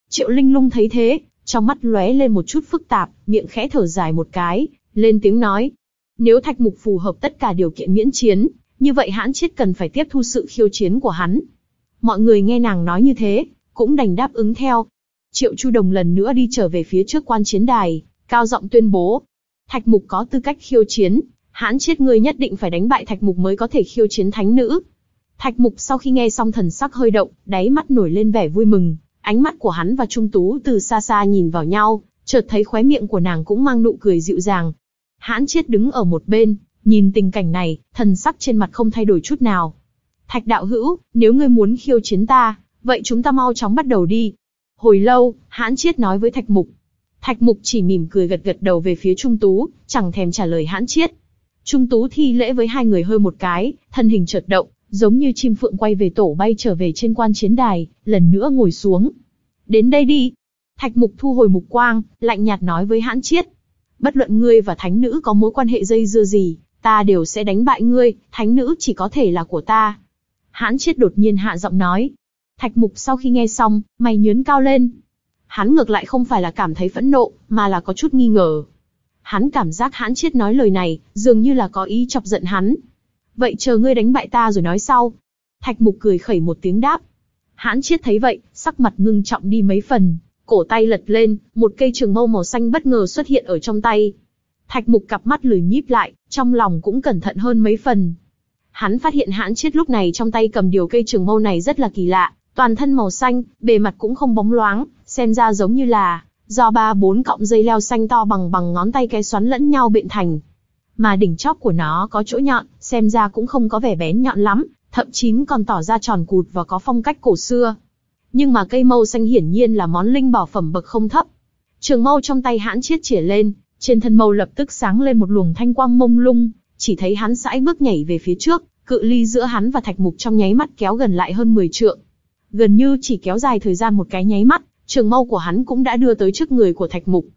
Speaker 1: Triệu Linh Lung thấy thế, trong mắt lóe lên một chút phức tạp, miệng khẽ thở dài một cái, lên tiếng nói. Nếu Thạch Mục phù hợp tất cả điều kiện miễn chiến, như vậy Hãn Chiết cần phải tiếp thu sự khiêu chiến của hắn. Mọi người nghe nàng nói như thế, cũng đành đáp ứng theo. Triệu Chu Đồng lần nữa đi trở về phía trước quan chiến đài, cao giọng tuyên bố. Thạch Mục có tư cách khiêu chiến, Hãn Chiết ngươi nhất định phải đánh bại Thạch Mục mới có thể khiêu chiến thánh nữ. Thạch Mục sau khi nghe xong thần sắc hơi động, đáy mắt nổi lên vẻ vui mừng, ánh mắt của hắn và Trung Tú từ xa xa nhìn vào nhau, chợt thấy khóe miệng của nàng cũng mang nụ cười dịu dàng. Hãn Chiết đứng ở một bên, nhìn tình cảnh này, thần sắc trên mặt không thay đổi chút nào. Thạch đạo hữu, nếu ngươi muốn khiêu chiến ta, vậy chúng ta mau chóng bắt đầu đi. Hồi lâu, Hãn Chiết nói với Thạch Mục. Thạch Mục chỉ mỉm cười gật gật đầu về phía Trung Tú, chẳng thèm trả lời Hãn Chiết. Trung Tú thi lễ với hai người hơi một cái, thân hình chợt động, giống như chim phượng quay về tổ bay trở về trên quan chiến đài, lần nữa ngồi xuống. Đến đây đi. Thạch Mục thu hồi mục quang, lạnh nhạt nói với Hãn Chiết. Bất luận ngươi và thánh nữ có mối quan hệ dây dưa gì, ta đều sẽ đánh bại ngươi, thánh nữ chỉ có thể là của ta. Hãn Chiết đột nhiên hạ giọng nói. Thạch Mục sau khi nghe xong, mày nhướng cao lên. Hắn ngược lại không phải là cảm thấy phẫn nộ, mà là có chút nghi ngờ. Hắn cảm giác Hãn Chiết nói lời này, dường như là có ý chọc giận hắn. Vậy chờ ngươi đánh bại ta rồi nói sau. Thạch Mục cười khẩy một tiếng đáp. Hãn Chiết thấy vậy, sắc mặt ngưng trọng đi mấy phần, cổ tay lật lên, một cây trường mâu màu xanh bất ngờ xuất hiện ở trong tay. Thạch Mục cặp mắt lười nhíp lại, trong lòng cũng cẩn thận hơn mấy phần. Hắn phát hiện Hãn Chiết lúc này trong tay cầm điều cây trường mâu này rất là kỳ lạ, toàn thân màu xanh, bề mặt cũng không bóng loáng, xem ra giống như là do ba bốn cọng dây leo xanh to bằng bằng ngón tay cái xoắn lẫn nhau biện thành. Mà đỉnh chóp của nó có chỗ nhọn, xem ra cũng không có vẻ bén nhọn lắm, thậm chí còn tỏ ra tròn cụt và có phong cách cổ xưa. Nhưng mà cây mâu xanh hiển nhiên là món linh bảo phẩm bậc không thấp. Trường mâu trong tay Hãn Chiết chĩa lên, trên thân mâu lập tức sáng lên một luồng thanh quang mông lung, chỉ thấy hắn sải bước nhảy về phía trước, cự ly giữa hắn và Thạch Mục trong nháy mắt kéo gần lại hơn mười trượng. Gần như chỉ kéo dài thời gian một cái nháy mắt, trường mâu của hắn cũng đã đưa tới trước người của Thạch Mục.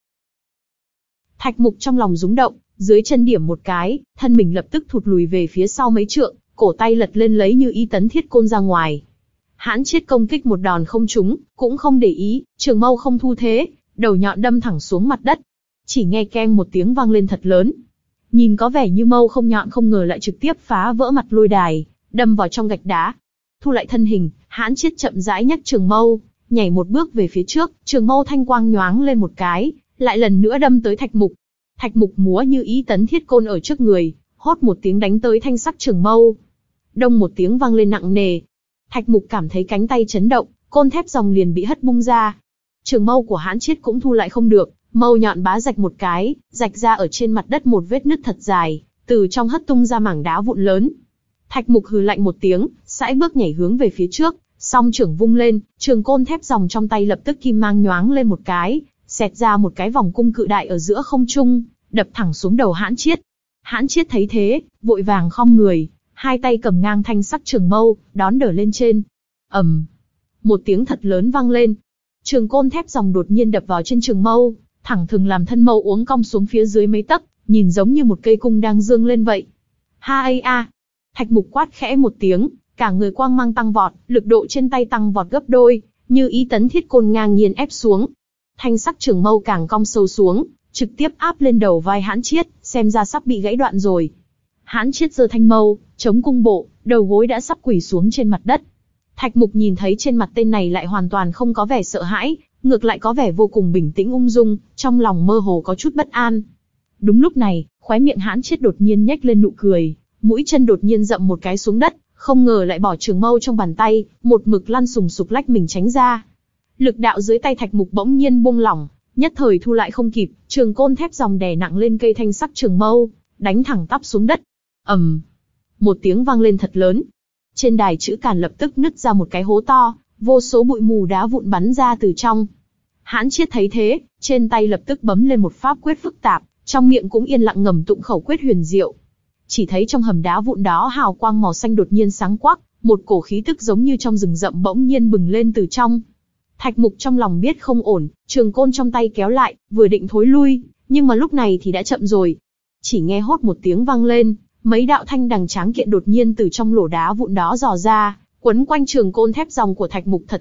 Speaker 1: Thạch Mục trong lòng rúng động, dưới chân điểm một cái, thân mình lập tức thụt lùi về phía sau mấy trượng, cổ tay lật lên lấy như y tấn thiết côn ra ngoài. Hãn Chiết công kích một đòn không trúng, cũng không để ý, trường mâu không thu thế, đầu nhọn đâm thẳng xuống mặt đất. Chỉ nghe keng một tiếng vang lên thật lớn. Nhìn có vẻ như mâu không nhọn không ngờ lại trực tiếp phá vỡ mặt lôi đài, đâm vào trong gạch đá. Thu lại thân hình, Hãn Chiết chậm rãi nhấc trường mâu, nhảy một bước về phía trước, trường mâu thanh quang nhoáng lên một cái, lại lần nữa đâm tới Thạch Mục. Thạch Mục múa như ý tấn thiết côn ở trước người, hốt một tiếng đánh tới thanh sắc trường mâu. Đông một tiếng vang lên nặng nề. Thạch Mục cảm thấy cánh tay chấn động, côn thép ròng liền bị hất bung ra. Trường mâu của Hãn Chiết cũng thu lại không được, mâu nhọn bá rạch một cái, rạch ra ở trên mặt đất một vết nứt thật dài, từ trong hất tung ra mảng đá vụn lớn. Thạch Mục hừ lạnh một tiếng, sải bước nhảy hướng về phía trước, song trưởng vung lên, trường côn thép ròng trong tay lập tức kim mang nhoáng lên một cái, xẹt ra một cái vòng cung cự đại ở giữa không trung, đập thẳng xuống đầu Hãn Chiết. Hãn Chiết thấy thế, vội vàng khom người, hai tay cầm ngang thanh sắc trường mâu, đón đỡ lên trên. ầm, một tiếng thật lớn vang lên. Trường côn thép ròng đột nhiên đập vào trên trường mâu, thẳng thừng làm thân mâu uốn cong xuống phía dưới mấy tấc, nhìn giống như một cây cung đang dương lên vậy. Ha ai a! Thạch Mục quát khẽ một tiếng, cả người quang mang tăng vọt, lực độ trên tay tăng vọt gấp đôi, như ý tấn thiết côn ngang nhiên ép xuống. Thanh sắc trường mâu càng cong sâu xuống, trực tiếp áp lên đầu vai Hãn Chiết, xem ra sắp bị gãy đoạn rồi. Hãn Chiết giơ thanh mâu, chống cung bộ, đầu gối đã sắp quỳ xuống trên mặt đất. Thạch Mục nhìn thấy trên mặt tên này lại hoàn toàn không có vẻ sợ hãi, ngược lại có vẻ vô cùng bình tĩnh ung dung, trong lòng mơ hồ có chút bất an. Đúng lúc này, khóe miệng Hãn Chiết đột nhiên nhếch lên nụ cười, mũi chân đột nhiên dậm một cái xuống đất, không ngờ lại bỏ trường mâu trong bàn tay, một mực lăn sùng sục lách mình tránh ra. Lực đạo dưới tay Thạch Mục bỗng nhiên buông lỏng, nhất thời thu lại không kịp, trường côn thép ròng đè nặng lên cây thanh sắc trường mâu, đánh thẳng tắp xuống đất. ầm, một tiếng vang lên thật lớn. Trên đài chữ càn lập tức nứt ra một cái hố to, vô số bụi mù đá vụn bắn ra từ trong. Hãn Chiết thấy thế, trên tay lập tức bấm lên một pháp quyết phức tạp, trong miệng cũng yên lặng ngầm tụng khẩu quyết huyền diệu. Chỉ thấy trong hầm đá vụn đó hào quang màu xanh đột nhiên sáng quắc, một cổ khí tức giống như trong rừng rậm bỗng nhiên bừng lên từ trong. Thạch Mục trong lòng biết không ổn, trường côn trong tay kéo lại, vừa định thối lui, nhưng mà lúc này thì đã chậm rồi. Chỉ nghe hốt một tiếng vang lên, mấy đạo thanh đằng tráng kiện đột nhiên từ trong lỗ đá vụn đó dò ra, quấn quanh trường côn thép ròng của Thạch Mục thật chặt,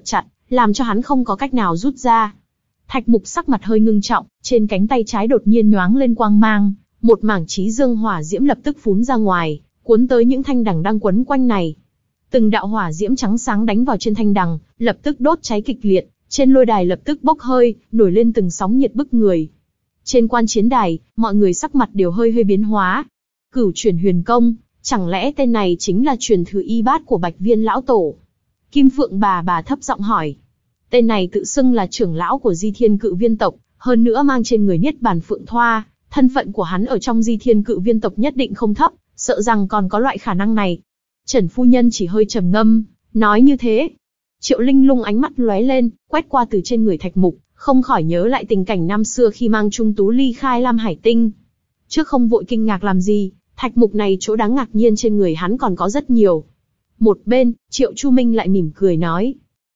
Speaker 1: làm cho hắn không có cách nào rút ra. Thạch Mục sắc mặt hơi ngưng trọng, trên cánh tay trái đột nhiên nhoáng lên quang mang, một mảng chí dương hỏa diễm lập tức phún ra ngoài, cuốn tới những thanh đằng đang quấn quanh này. Từng đạo hỏa diễm trắng sáng đánh vào trên thanh đằng, lập tức đốt cháy kịch liệt, trên lôi đài lập tức bốc hơi, nổi lên từng sóng nhiệt bức người. Trên quan chiến đài, mọi người sắc mặt đều hơi hơi biến hóa. Cửu Chuyển Huyền Công, chẳng lẽ tên này chính là truyền thừa y bát của Bạch Viên lão tổ? Kim Phượng bà bà thấp giọng hỏi. Tên này tự xưng là trưởng lão của Di Thiên Cự Viên tộc, hơn nữa mang trên người Niết Bàn Phượng Thoa, thân phận của hắn ở trong Di Thiên Cự Viên tộc nhất định không thấp, sợ rằng còn có loại khả năng này. Trần phu nhân chỉ hơi trầm ngâm, nói như thế. Triệu Linh Lung ánh mắt lóe lên, quét qua từ trên người Thạch Mục, không khỏi nhớ lại tình cảnh năm xưa khi mang Trung Tú ly khai Lam Hải Tinh. Trước không vội kinh ngạc làm gì, Thạch Mục này chỗ đáng ngạc nhiên trên người hắn còn có rất nhiều. Một bên, Triệu Chu Minh lại mỉm cười nói.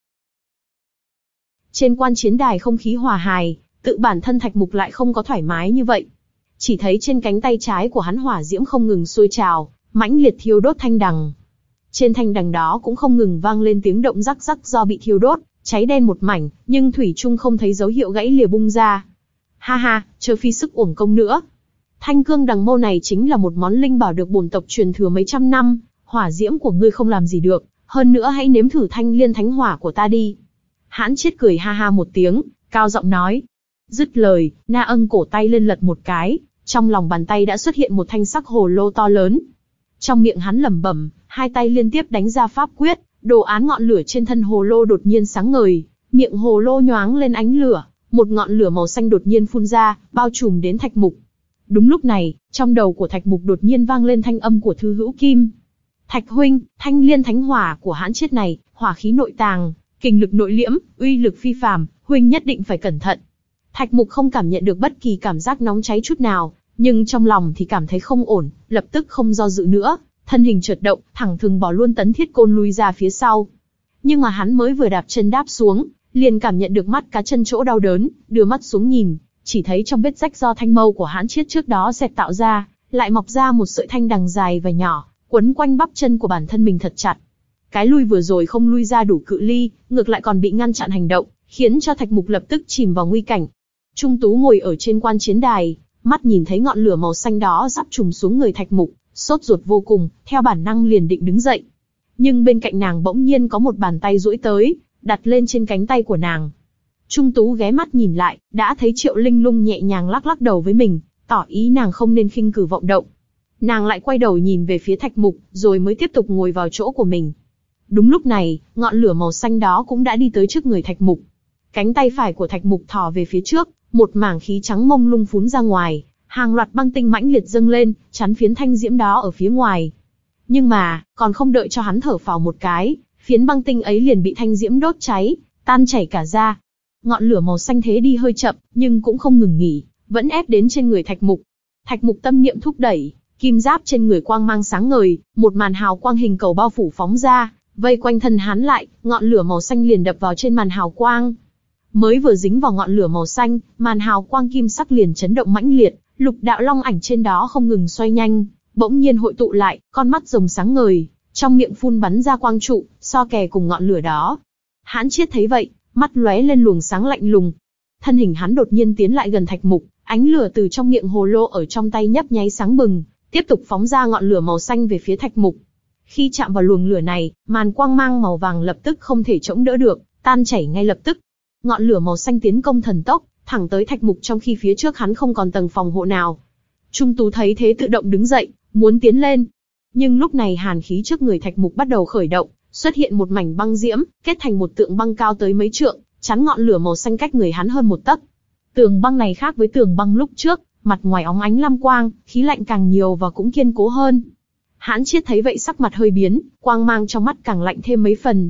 Speaker 1: Trên quan chiến đài không khí hòa hài, tự bản thân Thạch Mục lại không có thoải mái như vậy. Chỉ thấy trên cánh tay trái của hắn hỏa diễm không ngừng sôi trào, mãnh liệt thiêu đốt thanh đằng. Trên thanh đằng đó cũng không ngừng vang lên tiếng động rắc rắc do bị thiêu đốt, cháy đen một mảnh, nhưng thủy chung không thấy dấu hiệu gãy lìa bung ra. Ha ha, chớ phi sức uổng công nữa. Thanh cương đằng mâu này chính là một món linh bảo được bổn tộc truyền thừa mấy trăm năm, hỏa diễm của ngươi không làm gì được, hơn nữa hãy nếm thử thanh liên thánh hỏa của ta đi. Hãn Chiết cười ha ha một tiếng, cao giọng nói. Dứt lời, Na Ân cổ tay lên lật một cái, trong lòng bàn tay đã xuất hiện một thanh sắc hồ lô to lớn. Trong miệng hắn lẩm bẩm, hai tay liên tiếp đánh ra pháp quyết, đồ án ngọn lửa trên thân hồ lô đột nhiên sáng ngời, miệng hồ lô nhoáng lên ánh lửa, một ngọn lửa màu xanh đột nhiên phun ra, bao trùm đến Thạch Mục. Đúng lúc này, trong đầu của Thạch Mục đột nhiên vang lên thanh âm của Thư Hữu Kim. Thạch huynh, thanh liên thánh hỏa của Hãn Chiết này, hỏa khí nội tàng, kình lực nội liễm, uy lực phi phàm, huynh nhất định phải cẩn thận. Thạch Mục không cảm nhận được bất kỳ cảm giác nóng cháy chút nào, nhưng trong lòng thì cảm thấy không ổn, lập tức không do dự nữa, thân hình chợt động, thẳng thừng bỏ luôn tấn thiết côn lui ra phía sau. Nhưng mà hắn mới vừa đạp chân đáp xuống, liền cảm nhận được mắt cá chân chỗ đau đớn, đưa mắt xuống nhìn, chỉ thấy trong vết rách do thanh mâu của Hãn Chiết trước đó xẹt tạo ra, lại mọc ra một sợi thanh đằng dài và nhỏ, quấn quanh bắp chân của bản thân mình thật chặt. Cái lui vừa rồi không lui ra đủ cự ly, ngược lại còn bị ngăn chặn hành động, khiến cho Thạch Mục lập tức chìm vào nguy cảnh. Trung Tú ngồi ở trên quan chiến đài, mắt nhìn thấy ngọn lửa màu xanh đó sắp trùm xuống người Thạch Mục, sốt ruột vô cùng, theo bản năng liền định đứng dậy. Nhưng bên cạnh nàng bỗng nhiên có một bàn tay duỗi tới, đặt lên trên cánh tay của nàng. Trung Tú ghé mắt nhìn lại, đã thấy Triệu Linh Lung nhẹ nhàng lắc lắc đầu với mình, tỏ ý nàng không nên khinh cử vọng động. Nàng lại quay đầu nhìn về phía Thạch Mục, rồi mới tiếp tục ngồi vào chỗ của mình. Đúng lúc này, ngọn lửa màu xanh đó cũng đã đi tới trước người Thạch Mục. Cánh tay phải của Thạch Mục thò về phía trước, một mảng khí trắng mông lung phún ra ngoài, hàng loạt băng tinh mãnh liệt dâng lên, chắn phiến thanh diễm đó ở phía ngoài. Nhưng mà, còn không đợi cho hắn thở phào một cái, phiến băng tinh ấy liền bị thanh diễm đốt cháy, tan chảy cả ra. Ngọn lửa màu xanh thế đi hơi chậm, nhưng cũng không ngừng nghỉ, vẫn ép đến trên người Thạch Mục. Thạch Mục tâm niệm thúc đẩy, kim giáp trên người quang mang sáng ngời, một màn hào quang hình cầu bao phủ phóng ra, vây quanh thân hắn lại, ngọn lửa màu xanh liền đập vào trên màn hào quang. Mới vừa dính vào ngọn lửa màu xanh, màn hào quang kim sắc liền chấn động mãnh liệt, lục đạo long ảnh trên đó không ngừng xoay nhanh, bỗng nhiên hội tụ lại, con mắt rồng sáng ngời, trong miệng phun bắn ra quang trụ, so kè cùng ngọn lửa đó. Hãn Chiết thấy vậy, mắt lóe lên luồng sáng lạnh lùng. Thân hình hắn đột nhiên tiến lại gần Thạch Mục, ánh lửa từ trong miệng hồ lô ở trong tay nhấp nháy sáng bừng, tiếp tục phóng ra ngọn lửa màu xanh về phía Thạch Mục. Khi chạm vào luồng lửa này, màn quang mang màu vàng lập tức không thể chống đỡ được, tan chảy ngay lập tức. Ngọn lửa màu xanh tiến công thần tốc, thẳng tới Thạch Mục trong khi phía trước hắn không còn tầng phòng hộ nào. Trung Tú thấy thế tự động đứng dậy, muốn tiến lên. Nhưng lúc này hàn khí trước người Thạch Mục bắt đầu khởi động, xuất hiện một mảnh băng diễm, kết thành một tượng băng cao tới mấy trượng, chắn ngọn lửa màu xanh cách người hắn hơn một tấc. Tường băng này khác với tường băng lúc trước, mặt ngoài óng ánh lam quang, khí lạnh càng nhiều và cũng kiên cố hơn. Hãn Chiết thấy vậy sắc mặt hơi biến, quang mang trong mắt càng lạnh thêm mấy phần.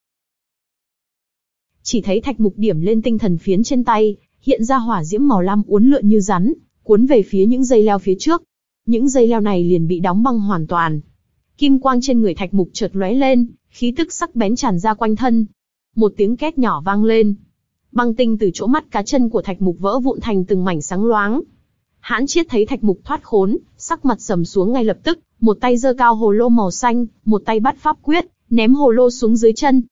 Speaker 1: Chỉ thấy Thạch Mục điểm lên tinh thần phiến trên tay, hiện ra hỏa diễm màu lam uốn lượn như rắn, cuốn về phía những dây leo phía trước. Những dây leo này liền bị đóng băng hoàn toàn. Kim quang trên người Thạch Mục chợt lóe lên, khí tức sắc bén tràn ra quanh thân. Một tiếng két nhỏ vang lên. Băng tinh từ chỗ mắt cá chân của Thạch Mục vỡ vụn thành từng mảnh sáng loáng. Hãn Chiết thấy Thạch Mục thoát khốn, sắc mặt sầm xuống ngay lập tức, một tay giơ cao hồ lô màu xanh, một tay bắt pháp quyết, ném hồ lô xuống dưới chân.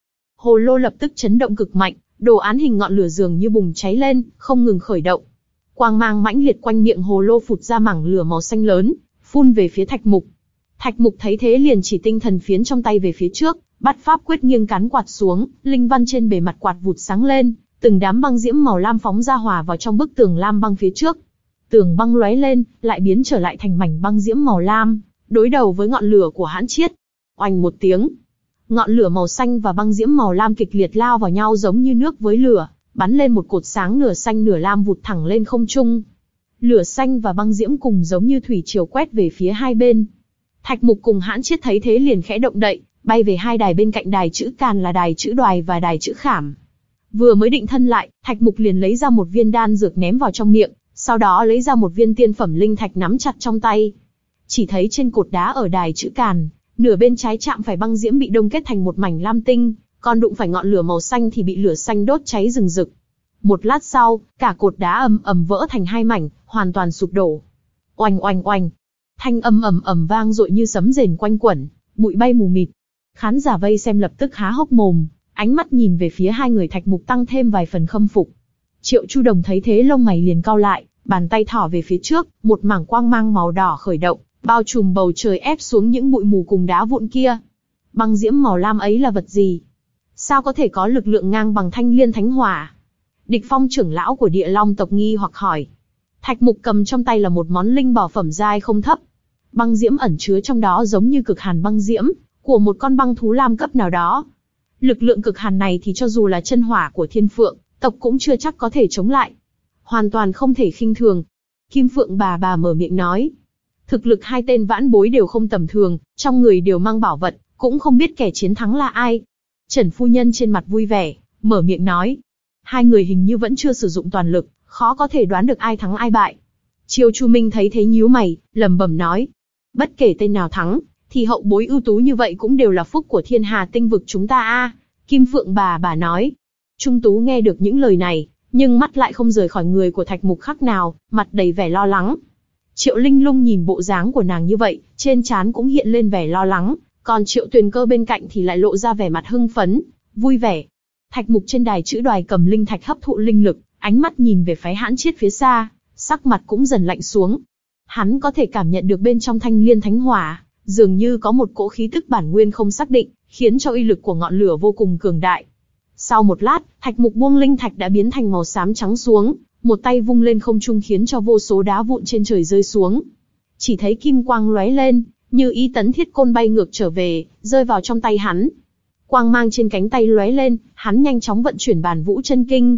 Speaker 1: Hồ lô lập tức chấn động cực mạnh, đồ án hình ngọn lửa dường như bùng cháy lên, không ngừng khởi động. Quang mang mãnh liệt quanh miệng hồ lô phụt ra mảng lửa màu xanh lớn, phun về phía Thạch Mục. Thạch Mục thấy thế liền chỉ tinh thần phiến trong tay về phía trước, bắt pháp quyết nghiêng cán quạt xuống, linh văn trên bề mặt quạt vụt sáng lên, từng đám băng diễm màu lam phóng ra hòa vào trong bức tường lam băng phía trước. Tường băng lóe lên, lại biến trở lại thành mảnh băng diễm màu lam, đối đầu với ngọn lửa của Hãn Chiết. Oanh một tiếng, ngọn lửa màu xanh và băng diễm màu lam kịch liệt lao vào nhau giống như nước với lửa, bắn lên một cột sáng nửa xanh nửa lam vụt thẳng lên không trung. Lửa xanh và băng diễm cùng giống như thủy triều quét về phía hai bên. Thạch Mục cùng Hãn Chiết thấy thế liền khẽ động đậy, bay về hai đài bên cạnh đài chữ Càn là đài chữ Đoài và đài chữ Khảm. Vừa mới định thân lại, Thạch Mục liền lấy ra một viên đan dược ném vào trong miệng, sau đó lấy ra một viên tiên phẩm linh thạch nắm chặt trong tay. Chỉ thấy trên cột đá ở đài chữ Càn, nửa bên trái chạm phải băng diễm bị đông kết thành một mảnh lam tinh, còn đụng phải ngọn lửa màu xanh thì bị lửa xanh đốt cháy rừng rực. Một lát sau, cả cột đá ầm ầm vỡ thành hai mảnh, hoàn toàn sụp đổ. Oanh oanh oanh, thanh âm ầm ầm vang dội như sấm rền quanh quẩn, bụi bay mù mịt. Khán giả vây xem lập tức há hốc mồm, ánh mắt nhìn về phía hai người Thạch Mục tăng thêm vài phần khâm phục. Triệu Chu Đồng thấy thế lông mày liền cau lại, bàn tay thỏ về phía trước, một mảng quang mang màu đỏ khởi động, bao trùm bầu trời ép xuống những bụi mù cùng đá vụn kia. Băng diễm màu lam ấy là vật gì? Sao có thể có lực lượng ngang bằng Thanh Liên Thánh Hỏa? Địch Phong trưởng lão của Địa Long tộc nghi hoặc hỏi. Thạch Mục cầm trong tay là một món linh bảo phẩm giai không thấp. Băng diễm ẩn chứa trong đó giống như cực hàn băng diễm của một con băng thú lam cấp nào đó. Lực lượng cực hàn này thì cho dù là chân hỏa của Thiên Phượng tộc cũng chưa chắc có thể chống lại. Hoàn toàn không thể khinh thường. Kim Phượng bà bà mở miệng nói. Thực lực hai tên vãn bối đều không tầm thường, trong người đều mang bảo vật, cũng không biết kẻ chiến thắng là ai. Trần phu nhân trên mặt vui vẻ, mở miệng nói. Hai người hình như vẫn chưa sử dụng toàn lực, khó có thể đoán được ai thắng ai bại. Triều Chu Minh thấy thế nhíu mày, lẩm bẩm nói. Bất kể tên nào thắng, thì hậu bối ưu tú như vậy cũng đều là phúc của thiên hà tinh vực chúng ta a. Kim Phượng bà bà nói. Trung Tú nghe được những lời này, nhưng mắt lại không rời khỏi người của Thạch Mục khắc nào, mặt đầy vẻ lo lắng. Triệu Linh Lung nhìn bộ dáng của nàng như vậy, trên trán cũng hiện lên vẻ lo lắng, còn Triệu Tuyền Cơ bên cạnh thì lại lộ ra vẻ mặt hưng phấn, vui vẻ. Thạch Mục trên đài chữ Đoài cầm linh thạch hấp thụ linh lực, ánh mắt nhìn về phái Hãn Chiết phía xa, sắc mặt cũng dần lạnh xuống. Hắn có thể cảm nhận được bên trong Thanh Liên Thánh Hỏa, dường như có một cỗ khí tức bản nguyên không xác định, khiến cho uy lực của ngọn lửa vô cùng cường đại. Sau một lát, Thạch Mục buông linh thạch đã biến thành màu xám trắng xuống, một tay vung lên không trung khiến cho vô số đá vụn trên trời rơi xuống. Chỉ thấy kim quang lóe lên, như ý tấn thiết côn bay ngược trở về, rơi vào trong tay hắn. Quang mang trên cánh tay lóe lên, hắn nhanh chóng vận chuyển Bàn Vũ Chân Kinh.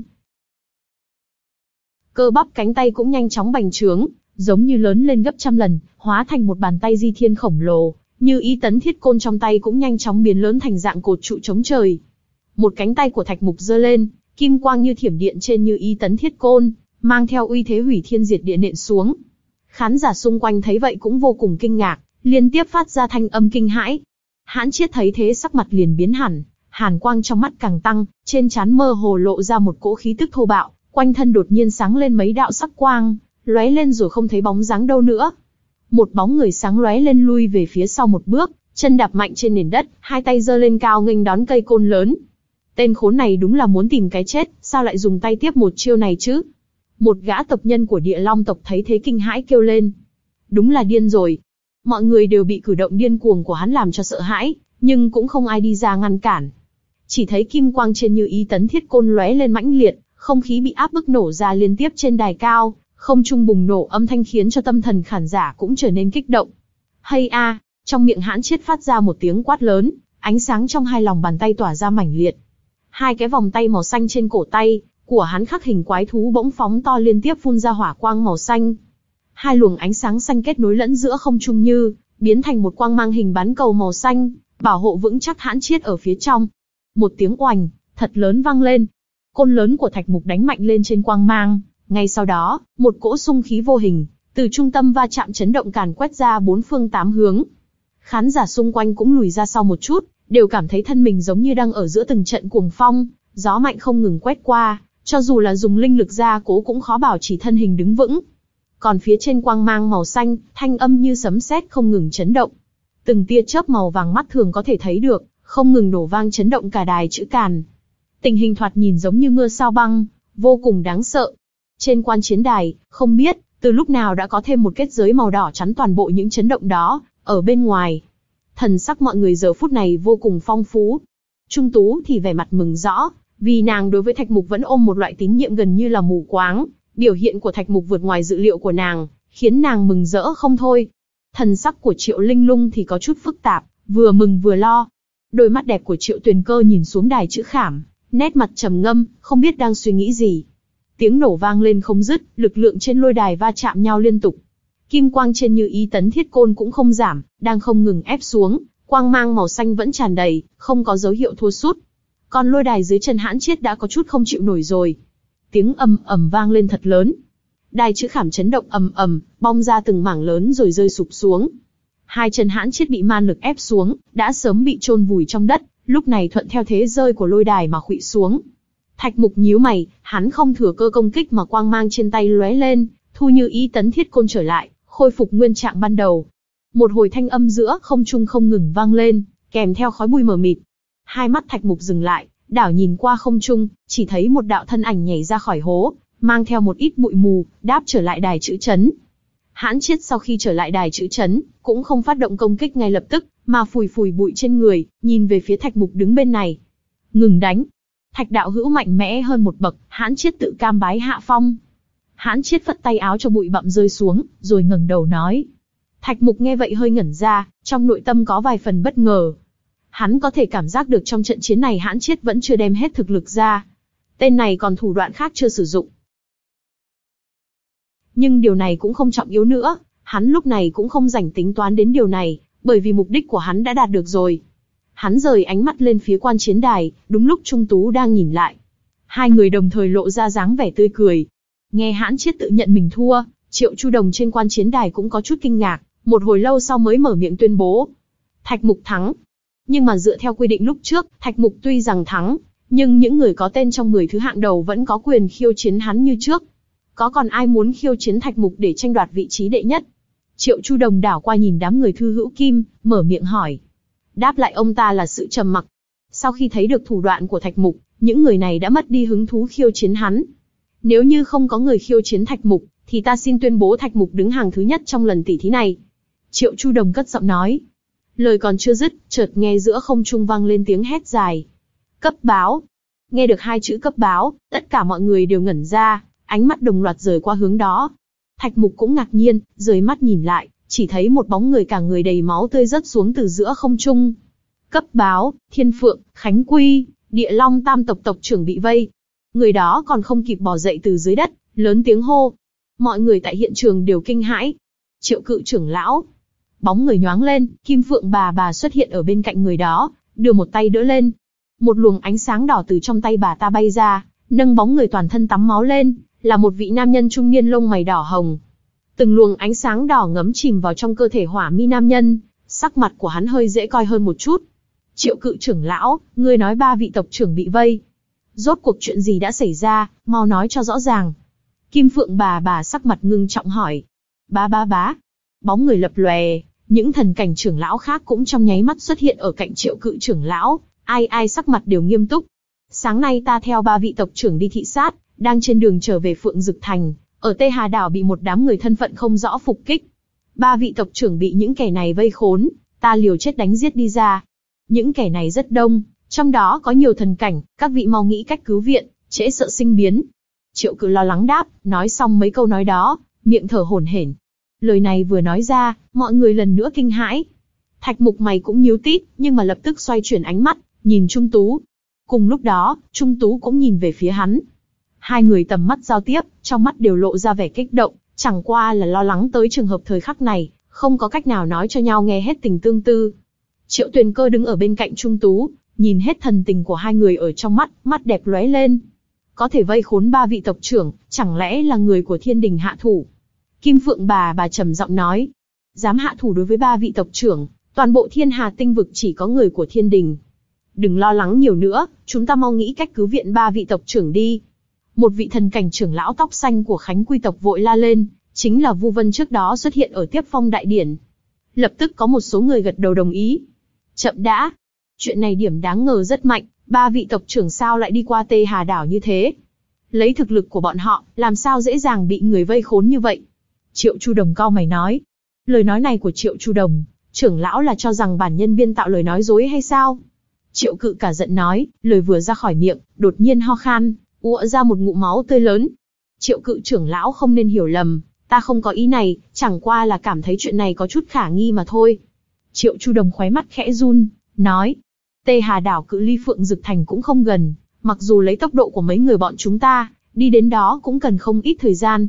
Speaker 1: Cơ bắp cánh tay cũng nhanh chóng bành trướng, giống như lớn lên gấp trăm lần, hóa thành một bàn tay di thiên khổng lồ, như ý tấn thiết côn trong tay cũng nhanh chóng biến lớn thành dạng cột trụ chống trời. Một cánh tay của Thạch Mục giơ lên, kim quang như thiểm điện trên như ý tấn thiết côn, mang theo uy thế hủy thiên diệt địa nện xuống. Khán giả xung quanh thấy vậy cũng vô cùng kinh ngạc, liên tiếp phát ra thanh âm kinh hãi. Hãn Chiết thấy thế sắc mặt liền biến hẳn, hàn quang trong mắt càng tăng, trên trán mơ hồ lộ ra một cỗ khí tức thô bạo, quanh thân đột nhiên sáng lên mấy đạo sắc quang, lóe lên rồi không thấy bóng dáng đâu nữa. Một bóng người sáng lóe lên lui về phía sau một bước, chân đạp mạnh trên nền đất, hai tay giơ lên cao nghênh đón cây côn lớn. Tên khốn này đúng là muốn tìm cái chết, sao lại dùng tay tiếp một chiêu này chứ? Một gã tộc nhân của Địa Long tộc thấy thế kinh hãi kêu lên. Đúng là điên rồi. Mọi người đều bị cử động điên cuồng của hắn làm cho sợ hãi, nhưng cũng không ai đi ra ngăn cản. Chỉ thấy kim quang trên như ý tấn thiết côn lóe lên mãnh liệt, không khí bị áp bức nổ ra liên tiếp trên đài cao, không trung bùng nổ âm thanh khiến cho tâm thần khán giả cũng trở nên kích động. Hay a, trong miệng Hãn Chiết phát ra một tiếng quát lớn, ánh sáng trong hai lòng bàn tay tỏa ra mãnh liệt. Hai cái vòng tay màu xanh trên cổ tay của hắn khắc hình quái thú bỗng phóng to liên tiếp phun ra hỏa quang màu xanh. Hai luồng ánh sáng xanh kết nối lẫn giữa không trung như biến thành một quang mang hình bán cầu màu xanh, bảo hộ vững chắc Hãn Chiết ở phía trong. Một tiếng oành thật lớn vang lên, côn lớn của Thạch Mục đánh mạnh lên trên quang mang. Ngay sau đó, một cỗ xung khí vô hình từ trung tâm va chạm chấn động càn quét ra bốn phương tám hướng. Khán giả xung quanh cũng lùi ra sau một chút, đều cảm thấy thân mình giống như đang ở giữa từng trận cuồng phong, gió mạnh không ngừng quét qua, cho dù là dùng linh lực gia cố cũng khó bảo trì thân hình đứng vững. Còn phía trên quang mang màu xanh, thanh âm như sấm sét không ngừng chấn động. Từng tia chớp màu vàng mắt thường có thể thấy được, không ngừng nổ vang chấn động cả đài chữ Càn. Tình hình thoạt nhìn giống như mưa sao băng, vô cùng đáng sợ. Trên quan chiến đài, không biết từ lúc nào đã có thêm một kết giới màu đỏ chắn toàn bộ những chấn động đó ở bên ngoài. Thần sắc mọi người giờ phút này vô cùng phong phú. Trung Tú thì vẻ mặt mừng rõ, vì nàng đối với Thạch Mục vẫn ôm một loại tín nhiệm gần như là mù quáng. Biểu hiện của Thạch Mục vượt ngoài dự liệu của nàng, khiến nàng mừng rỡ không thôi. Thần sắc của Triệu Linh Lung thì có chút phức tạp, vừa mừng vừa lo. Đôi mắt đẹp của Triệu Tuyền Cơ nhìn xuống đài chữ khảm, nét mặt trầm ngâm, không biết đang suy nghĩ gì. Tiếng nổ vang lên không dứt, lực lượng trên lôi đài va chạm nhau liên tục. Kim quang trên Như Ý Tấn Thiết Côn cũng không giảm, đang không ngừng ép xuống, quang mang màu xanh vẫn tràn đầy, không có dấu hiệu thua sút. Còn lôi đài dưới chân Hãn Chiết đã có chút không chịu nổi rồi. Tiếng ầm ầm vang lên thật lớn. Đài chữ khảm chấn động ầm ầm, bong ra từng mảng lớn rồi rơi sụp xuống. Hai chân Hãn Chiết bị man lực ép xuống, đã sớm bị chôn vùi trong đất, lúc này thuận theo thế rơi của lôi đài mà khuỵu xuống. Thạch Mục nhíu mày, hắn không thừa cơ công kích mà quang mang trên tay lóe lên, thu Như Ý Tấn Thiết Côn trở lại, khôi phục nguyên trạng ban đầu. Một hồi thanh âm giữa không trung không ngừng vang lên, kèm theo khói bụi mờ mịt. Hai mắt Thạch Mục dừng lại, đảo nhìn qua không trung, chỉ thấy một đạo thân ảnh nhảy ra khỏi hố, mang theo một ít bụi mù, đáp trở lại đài chữ chấn. Hãn Chiết sau khi trở lại đài chữ chấn, cũng không phát động công kích ngay lập tức, mà phủi phủi bụi trên người, nhìn về phía Thạch Mục đứng bên này. Ngừng đánh. Thạch đạo hữu mạnh mẽ hơn một bậc, Hãn Chiết tự cam bái hạ phong. Hãn Chiết phất tay áo cho bụi bặm rơi xuống, rồi ngẩng đầu nói. Thạch Mục nghe vậy hơi ngẩn ra, trong nội tâm có vài phần bất ngờ. Hắn có thể cảm giác được trong trận chiến này Hãn Chiết vẫn chưa đem hết thực lực ra. Tên này còn thủ đoạn khác chưa sử dụng. Nhưng điều này cũng không trọng yếu nữa, hắn lúc này cũng không rảnh tính toán đến điều này, bởi vì mục đích của hắn đã đạt được rồi. Hắn rời ánh mắt lên phía quan chiến đài, đúng lúc Trung Tú đang nhìn lại. Hai người đồng thời lộ ra dáng vẻ tươi cười. Nghe Hãn Chiết tự nhận mình thua, Triệu Chu Đồng trên quan chiến đài cũng có chút kinh ngạc, một hồi lâu sau mới mở miệng tuyên bố. Thạch Mục thắng. Nhưng mà dựa theo quy định lúc trước, Thạch Mục tuy rằng thắng, nhưng những người có tên trong mười thứ hạng đầu vẫn có quyền khiêu chiến hắn như trước. Có còn ai muốn khiêu chiến Thạch Mục để tranh đoạt vị trí đệ nhất? Triệu Chu Đồng đảo qua nhìn đám người Thư Hữu Kim, mở miệng hỏi. Đáp lại ông ta là sự trầm mặc. Sau khi thấy được thủ đoạn của Thạch Mục, những người này đã mất đi hứng thú khiêu chiến hắn. Nếu như không có người khiêu chiến Thạch Mục, thì ta xin tuyên bố Thạch Mục đứng hàng thứ nhất trong lần tỷ thí này. Triệu Chu Đồng cất giọng nói. Lời còn chưa dứt, chợt nghe giữa không trung vang lên tiếng hét dài. Cấp báo. Nghe được hai chữ cấp báo, tất cả mọi người đều ngẩn ra, ánh mắt đồng loạt rời qua hướng đó. Thạch Mục cũng ngạc nhiên, rời mắt nhìn lại, chỉ thấy một bóng người cả người đầy máu tươi rớt xuống từ giữa không trung. Cấp báo, Thiên Phượng, Khánh Quy, Địa Long tam tộc tộc trưởng bị vây. Người đó còn không kịp bò dậy từ dưới đất, lớn tiếng hô. Mọi người tại hiện trường đều kinh hãi. Triệu Cự trưởng lão. Bóng người nhoáng lên, Kim Phượng bà bà xuất hiện ở bên cạnh người đó, đưa một tay đỡ lên. Một luồng ánh sáng đỏ từ trong tay bà ta bay ra, nâng bóng người toàn thân tắm máu lên, là một vị nam nhân trung niên lông mày đỏ hồng. Từng luồng ánh sáng đỏ ngấm chìm vào trong cơ thể hỏa mi nam nhân, sắc mặt của hắn hơi dễ coi hơn một chút. Triệu Cự trưởng lão, ngươi nói ba vị tộc trưởng bị vây. Rốt cuộc chuyện gì đã xảy ra, mau nói cho rõ ràng. Kim Phượng bà bà sắc mặt ngưng trọng hỏi. Bá bá bá. Bóng người lập lòe, những thần cảnh trưởng lão khác cũng trong nháy mắt xuất hiện ở cạnh Triệu Cự trưởng lão, ai ai sắc mặt đều nghiêm túc. Sáng nay ta theo ba vị tộc trưởng đi thị sát, đang trên đường trở về Phượng Dực Thành, ở Tây Hà Đảo bị một đám người thân phận không rõ phục kích. Ba vị tộc trưởng bị những kẻ này vây khốn, ta liều chết đánh giết đi ra. Những kẻ này rất đông, trong đó có nhiều thần cảnh, các vị mau nghĩ cách cứu viện, trễ sợ sinh biến. Triệu Cự lo lắng đáp, nói xong mấy câu nói đó, miệng thở hổn hển. Lời này vừa nói ra, mọi người lần nữa kinh hãi. Thạch Mục mày cũng nhíu tít, nhưng mà lập tức xoay chuyển ánh mắt, nhìn Trung Tú. Cùng lúc đó, Trung Tú cũng nhìn về phía hắn. Hai người tầm mắt giao tiếp, trong mắt đều lộ ra vẻ kích động, chẳng qua là lo lắng tới trường hợp thời khắc này, không có cách nào nói cho nhau nghe hết tình tương tư. Triệu Tuyền Cơ đứng ở bên cạnh Trung Tú, nhìn hết thần tình của hai người ở trong mắt, mắt đẹp lóe lên. Có thể vây khốn ba vị tộc trưởng, chẳng lẽ là người của Thiên Đình hạ thủ? Kim Phượng bà bà trầm giọng nói, dám hạ thủ đối với ba vị tộc trưởng, toàn bộ Thiên Hà tinh vực chỉ có người của Thiên Đình. Đừng lo lắng nhiều nữa, chúng ta mau nghĩ cách cứu viện ba vị tộc trưởng đi. Một vị thần cảnh trưởng lão tóc xanh của Khánh Quy tộc vội la lên, chính là Vu Vân trước đó xuất hiện ở Tiếp Phong đại điển. Lập tức có một số người gật đầu đồng ý. Chậm đã. Chuyện này điểm đáng ngờ rất mạnh, ba vị tộc trưởng sao lại đi qua Tê Hà đảo như thế? Lấy thực lực của bọn họ, làm sao dễ dàng bị người vây khốn như vậy? Triệu Chu Đồng cau mày nói. Lời nói này của Triệu Chu Đồng, trưởng lão là cho rằng bản nhân biên tạo lời nói dối hay sao? Triệu Cự cả giận nói, lời vừa ra khỏi miệng, đột nhiên ho khan, ụa ra một ngụm máu tươi lớn. Triệu Cự trưởng lão không nên hiểu lầm, ta không có ý này, chẳng qua là cảm thấy chuyện này có chút khả nghi mà thôi. Triệu Chu Đồng khóe mắt khẽ run, nói, Tê Hà đảo cự ly Phượng Dực Thành cũng không gần, mặc dù lấy tốc độ của mấy người bọn chúng ta, đi đến đó cũng cần không ít thời gian.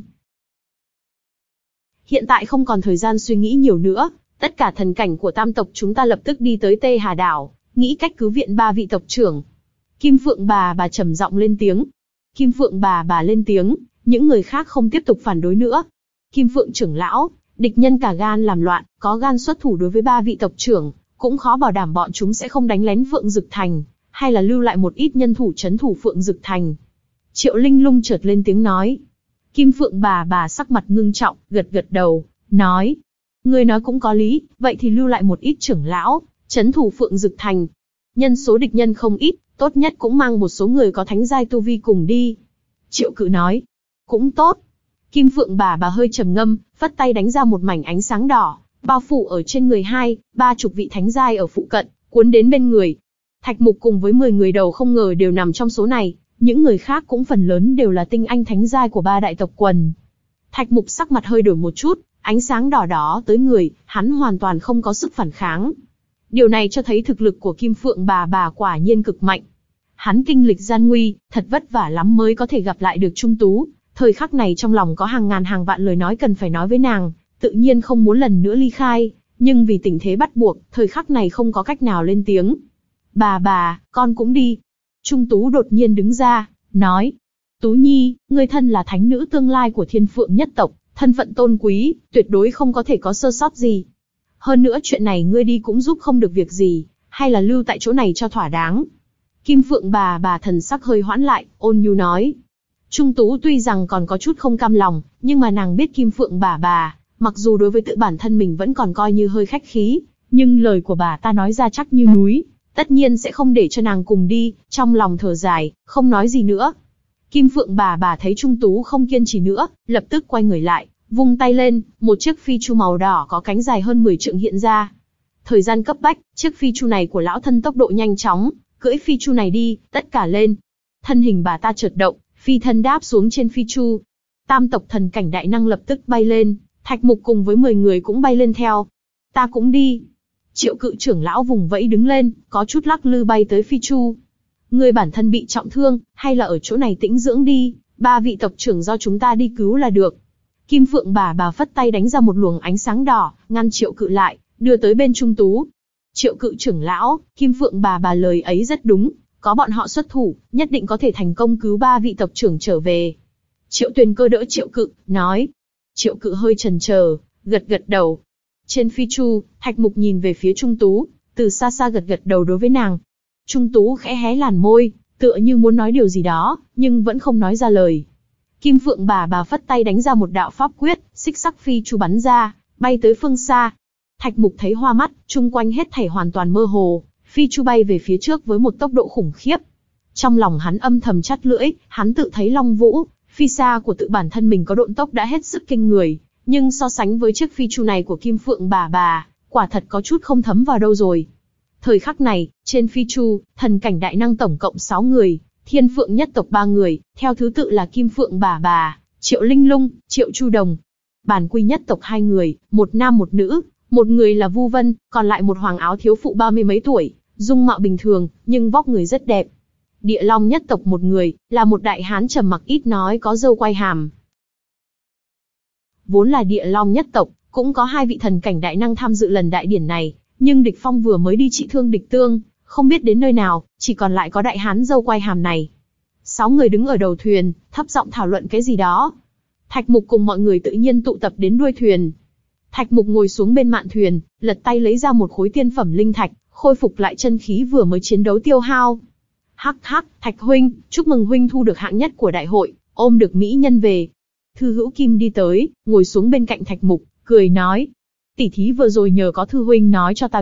Speaker 1: Hiện tại không còn thời gian suy nghĩ nhiều nữa, tất cả thần cảnh của tam tộc chúng ta lập tức đi tới Tê Hà đảo, nghĩ cách cứu viện ba vị tộc trưởng. Kim Phượng bà bà trầm giọng lên tiếng. Kim Phượng bà bà lên tiếng, những người khác không tiếp tục phản đối nữa. Kim Phượng trưởng lão, địch nhân cả gan làm loạn, có gan xuất thủ đối với ba vị tộc trưởng, cũng khó bảo đảm bọn chúng sẽ không đánh lén Phượng Dực Thành, hay là lưu lại một ít nhân thủ trấn thủ Phượng Dực Thành. Triệu Linh Lung chợt lên tiếng nói. Kim Phượng bà bà sắc mặt ngưng trọng, gật gật đầu, nói. Người nói cũng có lý, vậy thì lưu lại một ít trưởng lão, trấn thủ Phượng Dực Thành. Nhân số địch nhân không ít, tốt nhất cũng mang một số người có thánh giai tu vi cùng đi. Triệu Cự nói. Cũng tốt. Kim Phượng bà bà hơi trầm ngâm, phất tay đánh ra một mảnh ánh sáng đỏ, bao phủ ở trên người hai, ba chục vị thánh giai ở phụ cận, cuốn đến bên người. Thạch Mục cùng với mười người đầu không ngờ đều nằm trong số này, những người khác cũng phần lớn đều là tinh anh thánh giai của ba đại tộc quần. Thạch Mục sắc mặt hơi đổi một chút, ánh sáng đỏ đó tới người, hắn hoàn toàn không có sức phản kháng. Điều này cho thấy thực lực của Kim Phượng bà bà quả nhiên cực mạnh. Hắn kinh lịch gian nguy, thật vất vả lắm mới có thể gặp lại được Trung Tú, thời khắc này trong lòng có hàng ngàn hàng vạn lời nói cần phải nói với nàng, tự nhiên không muốn lần nữa ly khai, nhưng vì tình thế bắt buộc, thời khắc này không có cách nào lên tiếng. Bà bà, con cũng đi. Trung Tú đột nhiên đứng ra, nói. Tú Nhi, ngươi thân là thánh nữ tương lai của Thiên Phượng nhất tộc, thân phận tôn quý, tuyệt đối không có thể có sơ sót gì. Hơn nữa chuyện này ngươi đi cũng giúp không được việc gì, hay là lưu tại chỗ này cho thỏa đáng. Kim Phượng bà bà thần sắc hơi hoãn lại, ôn nhu nói. Trung Tú tuy rằng còn có chút không cam lòng, nhưng mà nàng biết Kim Phượng bà bà, mặc dù đối với tự bản thân mình vẫn còn coi như hơi khách khí, nhưng lời của bà ta nói ra chắc như núi, tất nhiên sẽ không để cho nàng cùng đi, trong lòng thở dài, không nói gì nữa. Kim Phượng bà bà thấy Trung Tú không kiên trì nữa, lập tức quay người lại, vung tay lên, một chiếc phi chu màu đỏ có cánh dài hơn mười trượng hiện ra. Thời gian cấp bách, chiếc phi chu này của lão thân tốc độ nhanh chóng, cưỡi phi chu này đi, tất cả lên. Thân hình bà ta chợt động, phi thân đáp xuống trên phi chu. Tam tộc thần cảnh đại năng lập tức bay lên, Thạch Mục cùng với mười người cũng bay lên theo. Ta cũng đi. Triệu Cự trưởng lão vùng vẫy đứng lên, có chút lắc lư bay tới phi chu. Người bản thân bị trọng thương, hay là ở chỗ này tĩnh dưỡng đi, ba vị tộc trưởng do chúng ta đi cứu là được. Kim Phượng bà bà phất tay đánh ra một luồng ánh sáng đỏ, ngăn Triệu Cự lại, đưa tới bên Trung Tú. Triệu Cự trưởng lão, Kim Phượng bà bà lời ấy rất đúng, có bọn họ xuất thủ, nhất định có thể thành công cứu ba vị tộc trưởng trở về. Triệu Tuyền Cơ đỡ Triệu Cự, nói. Triệu Cự hơi chần chờ, gật gật đầu. Trên phi chu, Thạch Mục nhìn về phía Trung Tú, từ xa xa gật gật đầu đối với nàng. Trung Tú khẽ hé làn môi, tựa như muốn nói điều gì đó, nhưng vẫn không nói ra lời. Kim Phượng bà bà phất tay đánh ra một đạo pháp quyết, xích sắc phi chu bắn ra, bay tới phương xa. Thạch Mục thấy hoa mắt, chung quanh hết thảy hoàn toàn mơ hồ, phi chu bay về phía trước với một tốc độ khủng khiếp. Trong lòng hắn âm thầm chắt lưỡi, hắn tự thấy Long Vũ, phi xa của tự bản thân mình có độn tốc đã hết sức kinh người, nhưng so sánh với chiếc phi chu này của Kim Phượng bà bà, quả thật có chút không thấm vào đâu rồi. Thời khắc này, trên phi chu, thần cảnh đại năng tổng cộng sáu người, Thiên Phượng nhất tộc ba người, theo thứ tự là Kim Phượng bà bà, Triệu Linh Lung, Triệu Chu Đồng. Bản Quy nhất tộc hai người, một nam một nữ, một người là Vu Vân, còn lại một hoàng áo thiếu phụ ba mươi mấy tuổi, dung mạo bình thường, nhưng vóc người rất đẹp. Địa Long nhất tộc một người, là một đại hán trầm mặc ít nói có râu quai hàm. Vốn là Địa Long nhất tộc, cũng có hai vị thần cảnh đại năng tham dự lần đại điển này, nhưng Địch Phong vừa mới đi trị thương địch tương, không biết đến nơi nào, chỉ còn lại có đại hán râu quai hàm này. Sáu người đứng ở đầu thuyền, thấp giọng thảo luận cái gì đó. Thạch Mục cùng mọi người tự nhiên tụ tập đến đuôi thuyền. Thạch Mục ngồi xuống bên mạn thuyền, lật tay lấy ra một khối tiên phẩm linh thạch, khôi phục lại chân khí vừa mới chiến đấu tiêu hao. Hắc hắc, Thạch huynh, chúc mừng huynh thu được hạng nhất của đại hội, ôm được mỹ nhân về. Thư Hữu Kim đi tới, ngồi xuống bên cạnh Thạch Mục, cười nói: tỷ thí vừa rồi nhờ có Thư huynh nói cho ta biết,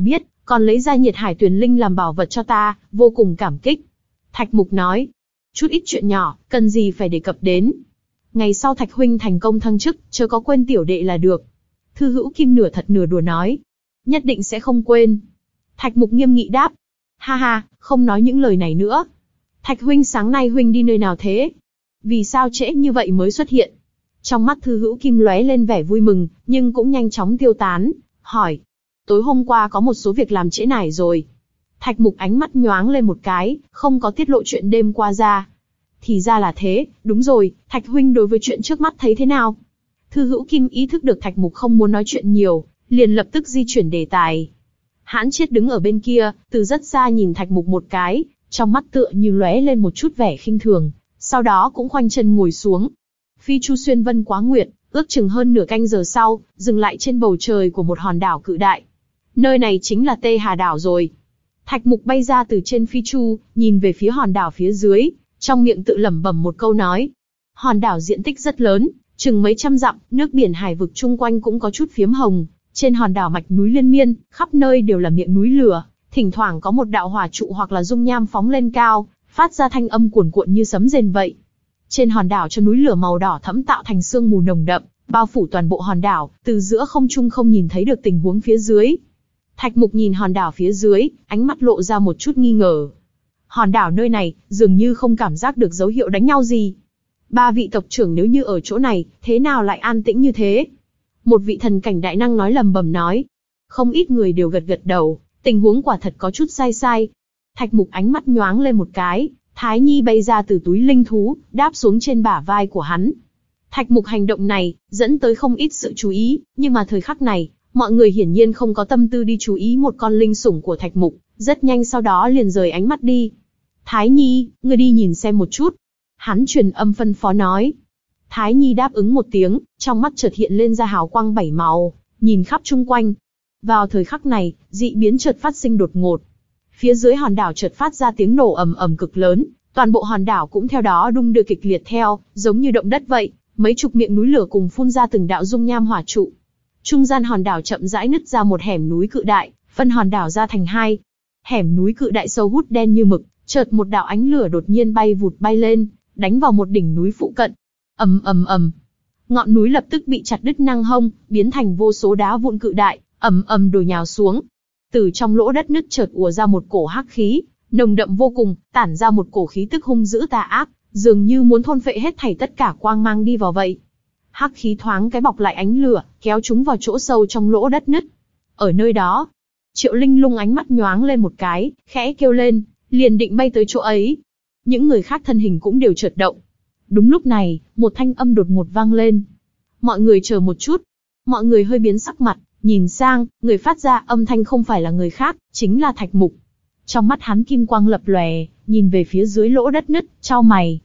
Speaker 1: còn lấy ra nhiệt hải tuyền linh làm bảo vật cho ta, vô cùng cảm kích. Thạch Mục nói, chút ít chuyện nhỏ, cần gì phải đề cập đến. Ngày sau Thạch huynh thành công thăng chức, chớ có quên tiểu đệ là được. Thư Hữu Kim nửa thật nửa đùa nói, nhất định sẽ không quên. Thạch Mục nghiêm nghị đáp, ha ha, không nói những lời này nữa. Thạch huynh, sáng nay huynh đi nơi nào thế? Vì sao trễ như vậy mới xuất hiện? Trong mắt Thư Hữu Kim lóe lên vẻ vui mừng, nhưng cũng nhanh chóng tiêu tán, hỏi, tối hôm qua có một số việc làm trễ nải rồi. Thạch Mục ánh mắt nhoáng lên một cái, không có tiết lộ chuyện đêm qua ra. Thì ra là thế, đúng rồi, Thạch huynh đối với chuyện trước mắt thấy thế nào? Thư Hữu Kim ý thức được Thạch Mục không muốn nói chuyện nhiều, liền lập tức di chuyển đề tài. Hãn Chiết đứng ở bên kia, từ rất xa nhìn Thạch Mục một cái, trong mắt tựa như lóe lên một chút vẻ khinh thường, sau đó cũng khoanh chân ngồi xuống. Phi chu xuyên vân quá nguyệt, ước chừng hơn nửa canh giờ sau, dừng lại trên bầu trời của một hòn đảo cự đại. Nơi này chính là Tê Hà đảo rồi. Thạch Mục bay ra từ trên phi chu, nhìn về phía hòn đảo phía dưới, trong miệng tự lẩm bẩm một câu nói. Hòn đảo diện tích rất lớn, chừng mấy trăm dặm, nước biển hải vực chung quanh cũng có chút phiếm hồng. Trên hòn đảo mạch núi liên miên, khắp nơi đều là miệng núi lửa, thỉnh thoảng có một đạo hỏa trụ hoặc là dung nham phóng lên cao, phát ra thanh âm cuồn cuộn như sấm rền vậy. Trên hòn đảo cho núi lửa màu đỏ thẫm tạo thành sương mù nồng đậm, bao phủ toàn bộ hòn đảo, từ giữa không trung không nhìn thấy được tình huống phía dưới. Thạch Mục nhìn hòn đảo phía dưới, ánh mắt lộ ra một chút nghi ngờ. Hòn đảo nơi này, dường như không cảm giác được dấu hiệu đánh nhau gì. Ba vị tộc trưởng nếu như ở chỗ này, thế nào lại an tĩnh như thế? Một vị thần cảnh đại năng nói lầm bầm nói. Không ít người đều gật gật đầu, tình huống quả thật có chút sai sai. Thạch Mục ánh mắt nhoáng lên một cái, Thái Nhi bay ra từ túi linh thú, đáp xuống trên bả vai của hắn. Thạch Mục hành động này, dẫn tới không ít sự chú ý, nhưng mà thời khắc này, mọi người hiển nhiên không có tâm tư đi chú ý một con linh sủng của Thạch Mục, rất nhanh sau đó liền rời ánh mắt đi. Thái Nhi, ngươi đi nhìn xem một chút. Hắn truyền âm phân phó nói. Thái Nhi đáp ứng một tiếng, trong mắt chợt hiện lên ra hào quang bảy màu, nhìn khắp chung quanh. Vào thời khắc này, dị biến chợt phát sinh đột ngột. Phía dưới hòn đảo chợt phát ra tiếng nổ ầm ầm cực lớn, toàn bộ hòn đảo cũng theo đó đung đưa kịch liệt theo, giống như động đất vậy, mấy chục miệng núi lửa cùng phun ra từng đạo dung nham hỏa trụ. Trung gian hòn đảo chậm rãi nứt ra một hẻm núi cự đại, phân hòn đảo ra thành hai. Hẻm núi cự đại sâu hút đen như mực, chợt một đạo ánh lửa đột nhiên bay vụt bay lên, đánh vào một đỉnh núi phụ cận. Ầm ầm ầm. Ngọn núi lập tức bị chặt đứt năng hông, biến thành vô số đá vụn cự đại, ầm ầm đổ nhào xuống. Từ trong lỗ đất nứt chợt ùa ra một cổ hắc khí, nồng đậm vô cùng, tản ra một cổ khí tức hung dữ tà ác, dường như muốn thôn phệ hết thảy tất cả quang mang đi vào vậy. Hắc khí thoáng cái bọc lại ánh lửa, kéo chúng vào chỗ sâu trong lỗ đất nứt. Ở nơi đó, Triệu Linh Lung ánh mắt nhoáng lên một cái, khẽ kêu lên, liền định bay tới chỗ ấy. Những người khác thân hình cũng đều chợt động. Đúng lúc này, một thanh âm đột ngột vang lên. Mọi người chờ một chút. Mọi người hơi biến sắc mặt, nhìn sang, người phát ra âm thanh không phải là người khác, chính là Thạch Mục. Trong mắt hắn kim quang lập lòe, nhìn về phía dưới lỗ đất nứt, chau mày.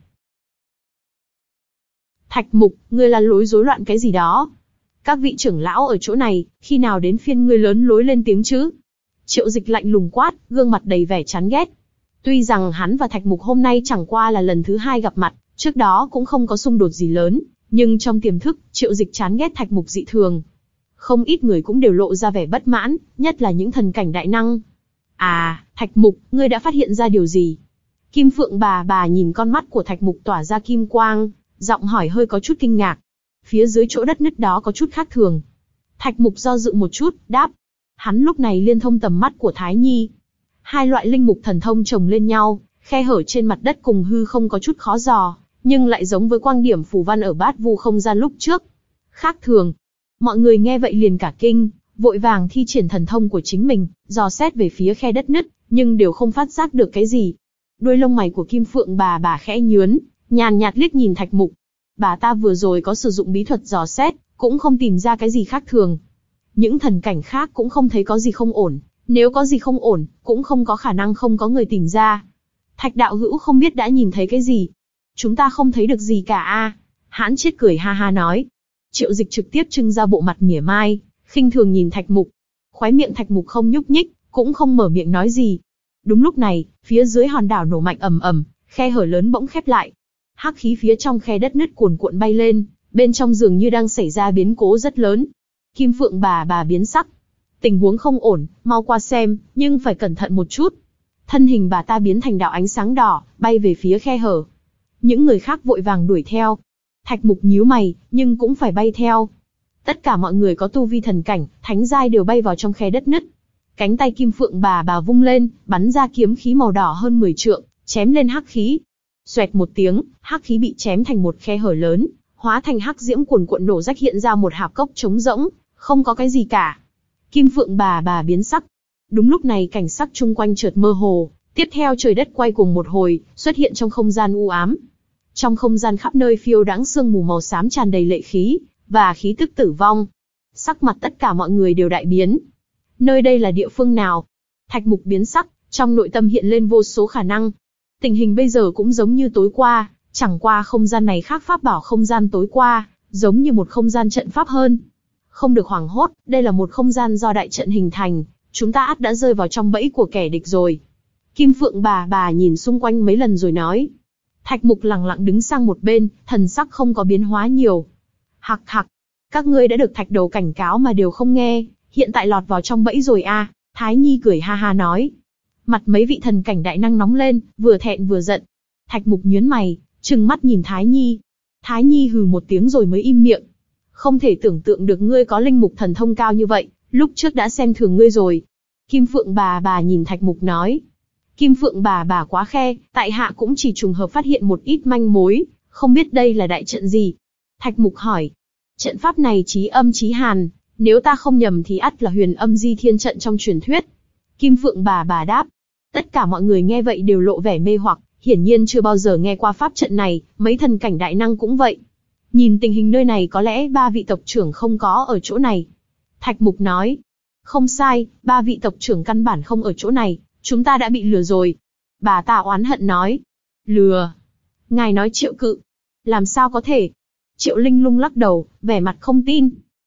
Speaker 1: Thạch Mục, ngươi là lối rối loạn cái gì đó? Các vị trưởng lão ở chỗ này, khi nào đến phiên ngươi lớn lối lên tiếng chứ? Triệu Dịch lạnh lùng quát, gương mặt đầy vẻ chán ghét. Tuy rằng hắn và Thạch Mục hôm nay chẳng qua là lần thứ hai gặp mặt, trước đó cũng không có xung đột gì lớn, nhưng trong tiềm thức, Triệu Dịch chán ghét Thạch Mục dị thường. Không ít người cũng đều lộ ra vẻ bất mãn, nhất là những thần cảnh đại năng. À, Thạch Mục, ngươi đã phát hiện ra điều gì? Kim Phượng bà bà nhìn con mắt của Thạch Mục tỏa ra kim quang, giọng hỏi hơi có chút kinh ngạc. Phía dưới chỗ đất nứt đó có chút khác thường. Thạch Mục do dự một chút, đáp. Hắn lúc này liên thông tầm mắt của Thái Nhi. Hai loại linh mục thần thông chồng lên nhau, khe hở trên mặt đất cùng hư không có chút khó dò, nhưng lại giống với quang điểm phù văn ở bát vu không gian lúc trước. Khác thường. Mọi người nghe vậy liền cả kinh, vội vàng thi triển thần thông của chính mình, dò xét về phía khe đất nứt, nhưng đều không phát giác được cái gì. Đuôi lông mày của Kim Phượng bà bà khẽ nhướn, nhàn nhạt liếc nhìn Thạch Mục. Bà ta vừa rồi có sử dụng bí thuật dò xét, cũng không tìm ra cái gì khác thường. Những thần cảnh khác cũng không thấy có gì không ổn, nếu có gì không ổn, cũng không có khả năng không có người tìm ra. Thạch đạo hữu không biết đã nhìn thấy cái gì? Chúng ta không thấy được gì cả a. Hãn Chiết cười ha ha nói. Triệu Dịch trực tiếp trưng ra bộ mặt mỉa mai, khinh thường nhìn Thạch Mục. Khóe miệng Thạch Mục không nhúc nhích, cũng không mở miệng nói gì. Đúng lúc này, phía dưới hòn đảo nổ mạnh ầm ầm, khe hở lớn bỗng khép lại. Hắc khí phía trong khe đất nứt cuồn cuộn bay lên, bên trong dường như đang xảy ra biến cố rất lớn. Kim Phượng bà bà biến sắc. Tình huống không ổn, mau qua xem, nhưng phải cẩn thận một chút. Thân hình bà ta biến thành đạo ánh sáng đỏ, bay về phía khe hở. Những người khác vội vàng đuổi theo. Thạch Mục nhíu mày, nhưng cũng phải bay theo. Tất cả mọi người có tu vi thần cảnh, thánh giai đều bay vào trong khe đất nứt. Cánh tay Kim Phượng bà bà vung lên, bắn ra kiếm khí màu đỏ hơn mười trượng, chém lên hắc khí. Xoẹt một tiếng, hắc khí bị chém thành một khe hở lớn, hóa thành hắc diễm cuồn cuộn nổ rách, hiện ra một hạp cốc trống rỗng, không có cái gì cả. Kim Phượng bà bà biến sắc. Đúng lúc này cảnh sắc chung quanh chợt mơ hồ, tiếp theo trời đất quay cuồng một hồi, xuất hiện trong không gian u ám. Trong không gian khắp nơi phiêu đãng sương mù màu xám tràn đầy lệ khí, và khí tức tử vong. Sắc mặt tất cả mọi người đều đại biến. Nơi đây là địa phương nào? Thạch Mục biến sắc, trong nội tâm hiện lên vô số khả năng. Tình hình bây giờ cũng giống như tối qua, chẳng qua không gian này khác pháp bảo không gian tối qua, giống như một không gian trận pháp hơn. Không được hoảng hốt, đây là một không gian do đại trận hình thành, chúng ta ắt đã rơi vào trong bẫy của kẻ địch rồi. Kim Phượng bà bà nhìn xung quanh mấy lần rồi nói. Thạch Mục lặng lặng đứng sang một bên, thần sắc không có biến hóa nhiều. Hặc hặc, các ngươi đã được Thạch Đầu cảnh cáo mà đều không nghe, hiện tại lọt vào trong bẫy rồi à? Thái Nhi cười ha ha nói. Mặt mấy vị thần cảnh đại năng nóng lên, vừa thẹn vừa giận. Thạch Mục nhướng mày, trừng mắt nhìn Thái Nhi. Thái Nhi hừ một tiếng rồi mới im miệng. Không thể tưởng tượng được ngươi có linh mục thần thông cao như vậy, lúc trước đã xem thường ngươi rồi. Kim Phượng bà bà nhìn Thạch Mục nói. Kim Phượng bà bà quá khe, tại hạ cũng chỉ trùng hợp phát hiện một ít manh mối, không biết đây là đại trận gì. Thạch Mục hỏi. Trận pháp này chí âm chí hàn, nếu ta không nhầm thì ắt là huyền âm di thiên trận trong truyền thuyết. Kim Phượng bà bà đáp. Tất cả mọi người nghe vậy đều lộ vẻ mê hoặc, hiển nhiên chưa bao giờ nghe qua pháp trận này, mấy thần cảnh đại năng cũng vậy. Nhìn tình hình nơi này có lẽ ba vị tộc trưởng không có ở chỗ này. Thạch Mục nói. Không sai, ba vị tộc trưởng căn bản không ở chỗ này, chúng ta đã bị lừa rồi. Bà ta oán hận nói. Lừa? Ngài nói Triệu Cự. Làm sao có thể? Triệu Linh Lung lắc đầu, vẻ mặt không tin.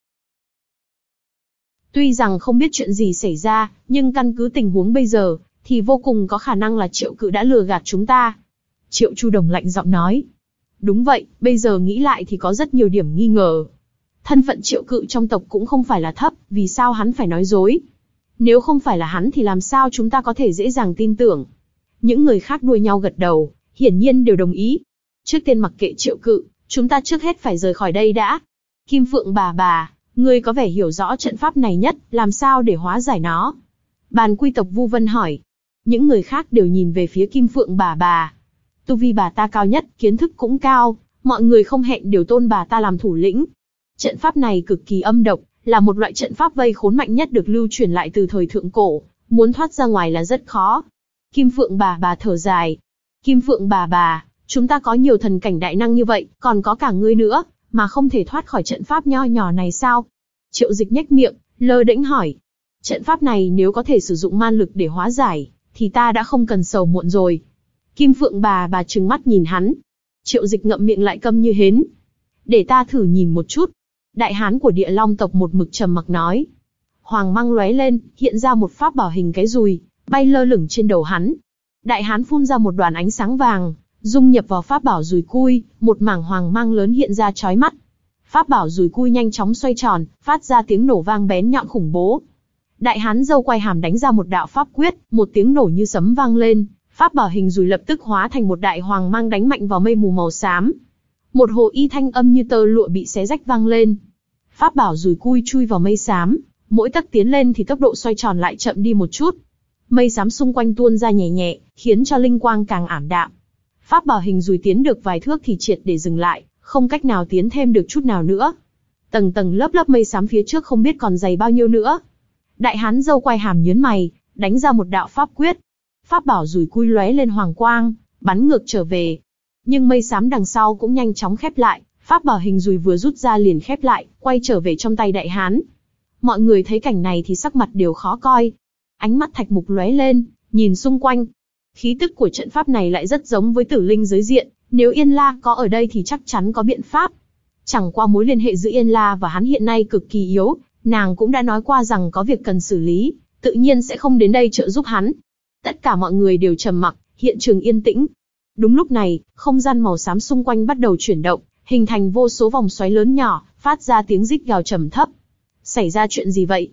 Speaker 1: Tuy rằng không biết chuyện gì xảy ra, nhưng căn cứ tình huống bây giờ, thì vô cùng có khả năng là Triệu Cự đã lừa gạt chúng ta. Triệu Chu Đồng lạnh giọng nói. Đúng vậy, bây giờ nghĩ lại thì có rất nhiều điểm nghi ngờ. Thân phận Triệu Cự trong tộc cũng không phải là thấp, vì sao hắn phải nói dối? Nếu không phải là hắn thì làm sao chúng ta có thể dễ dàng tin tưởng? Những người khác đuôi nhau gật đầu, hiển nhiên đều đồng ý. Trước tiên mặc kệ Triệu Cự, chúng ta trước hết phải rời khỏi đây đã. Kim Phượng bà bà, ngươi có vẻ hiểu rõ trận pháp này nhất, làm sao để hóa giải nó? Bàn Quy tộc Vu Vân hỏi. Những người khác đều nhìn về phía Kim Phượng bà bà. Tu vi bà ta cao nhất, kiến thức cũng cao, mọi người không hẹn đều tôn bà ta làm thủ lĩnh. Trận pháp này cực kỳ âm độc, là một loại trận pháp vây khốn mạnh nhất được lưu truyền lại từ thời thượng cổ, muốn thoát ra ngoài là rất khó. Kim Phượng bà bà thở dài. Kim Phượng bà bà, chúng ta có nhiều thần cảnh đại năng như vậy, còn có cả ngươi nữa, mà không thể thoát khỏi trận pháp nho nhỏ này sao? Triệu Dịch nhếch miệng, lơ đễnh hỏi. Trận pháp này nếu có thể sử dụng man lực để hóa giải, thì ta đã không cần sầu muộn rồi. Kim Phượng bà bà trừng mắt nhìn hắn. Triệu Dịch ngậm miệng lại câm như hến. Để ta thử nhìn một chút. Đại hán của Địa Long tộc một mực trầm mặc nói. Hoàng mang lóe lên, hiện ra một pháp bảo hình cái dùi, bay lơ lửng trên đầu hắn. Đại hán phun ra một đoàn ánh sáng vàng, dung nhập vào pháp bảo dùi cui, một mảng hoàng mang lớn hiện ra chói mắt. Pháp bảo dùi cui nhanh chóng xoay tròn, phát ra tiếng nổ vang bén nhọn khủng bố. Đại hán râu quai hàm đánh ra một đạo pháp quyết, một tiếng nổ như sấm vang lên, pháp bảo hình dùi lập tức hóa thành một đại hoàng mang đánh mạnh vào mây mù màu xám. Một hồ y thanh âm như tơ lụa bị xé rách vang lên. Pháp bảo dùi cui chui vào mây xám, mỗi tấc tiến lên thì tốc độ xoay tròn lại chậm đi một chút. Mây xám xung quanh tuôn ra nhẹ nhẹ, khiến cho linh quang càng ảm đạm. Pháp bảo hình dùi tiến được vài thước thì triệt để dừng lại, không cách nào tiến thêm được chút nào nữa. Tầng tầng lớp lớp mây xám phía trước không biết còn dày bao nhiêu nữa. Đại hán râu quai hàm nhướng mày, đánh ra một đạo pháp quyết. Pháp bảo dùi cui lóe lên hoàng quang, bắn ngược trở về. Nhưng mây xám đằng sau cũng nhanh chóng khép lại, pháp bảo hình dùi vừa rút ra liền khép lại, quay trở về trong tay đại hán. Mọi người thấy cảnh này thì sắc mặt đều khó coi. Ánh mắt Thạch Mục lóe lên, nhìn xung quanh. Khí tức của trận pháp này lại rất giống với tử linh giới diện, nếu Yên La có ở đây thì chắc chắn có biện pháp. Chẳng qua mối liên hệ giữa Yên La và hắn hiện nay cực kỳ yếu, nàng cũng đã nói qua rằng có việc cần xử lý, tự nhiên sẽ không đến đây trợ giúp hắn. Tất cả mọi người đều trầm mặc, hiện trường yên tĩnh. Đúng lúc này, không gian màu xám xung quanh bắt đầu chuyển động, hình thành vô số vòng xoáy lớn nhỏ, phát ra tiếng rít gào trầm thấp. Xảy ra chuyện gì vậy?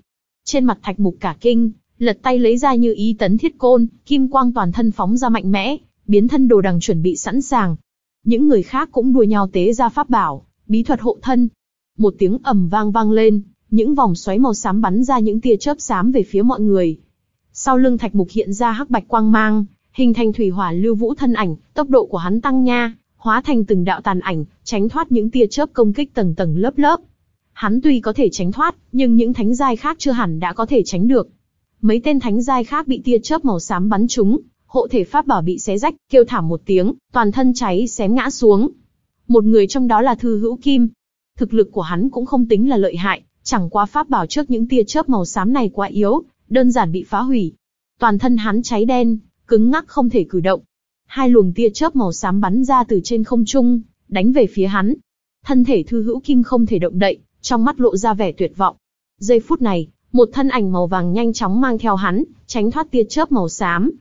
Speaker 1: Trên mặt Thạch Mục cả kinh, lật tay lấy ra Như Ý Tấn Thiết Côn, kim quang toàn thân phóng ra mạnh mẽ, biến thân đồ đằng chuẩn bị sẵn sàng. Những người khác cũng đua nhau tế ra pháp bảo, bí thuật hộ thân. Một tiếng ầm vang vang lên, những vòng xoáy màu xám bắn ra những tia chớp xám về phía mọi người. Sau lưng Thạch Mục hiện ra hắc bạch quang mang, hình thành thủy hỏa lưu vũ thân ảnh, tốc độ của hắn tăng nha, hóa thành từng đạo tàn ảnh, tránh thoát những tia chớp công kích tầng tầng lớp lớp. Hắn tuy có thể tránh thoát, nhưng những thánh giai khác chưa hẳn đã có thể tránh được. Mấy tên thánh giai khác bị tia chớp màu xám bắn trúng, hộ thể pháp bảo bị xé rách, kêu thảm một tiếng, toàn thân cháy xém ngã xuống. Một người trong đó là Thư Hữu Kim. Thực lực của hắn cũng không tính là lợi hại, chẳng qua pháp bảo trước những tia chớp màu xám này quá yếu, đơn giản bị phá hủy. Toàn thân hắn cháy đen, cứng ngắc không thể cử động. Hai luồng tia chớp màu xám bắn ra từ trên không trung, đánh về phía hắn. Thân thể Thư Hữu Kim không thể động đậy, trong mắt lộ ra vẻ tuyệt vọng. Giây phút này, một thân ảnh màu vàng nhanh chóng mang theo hắn, tránh thoát tia chớp màu xám.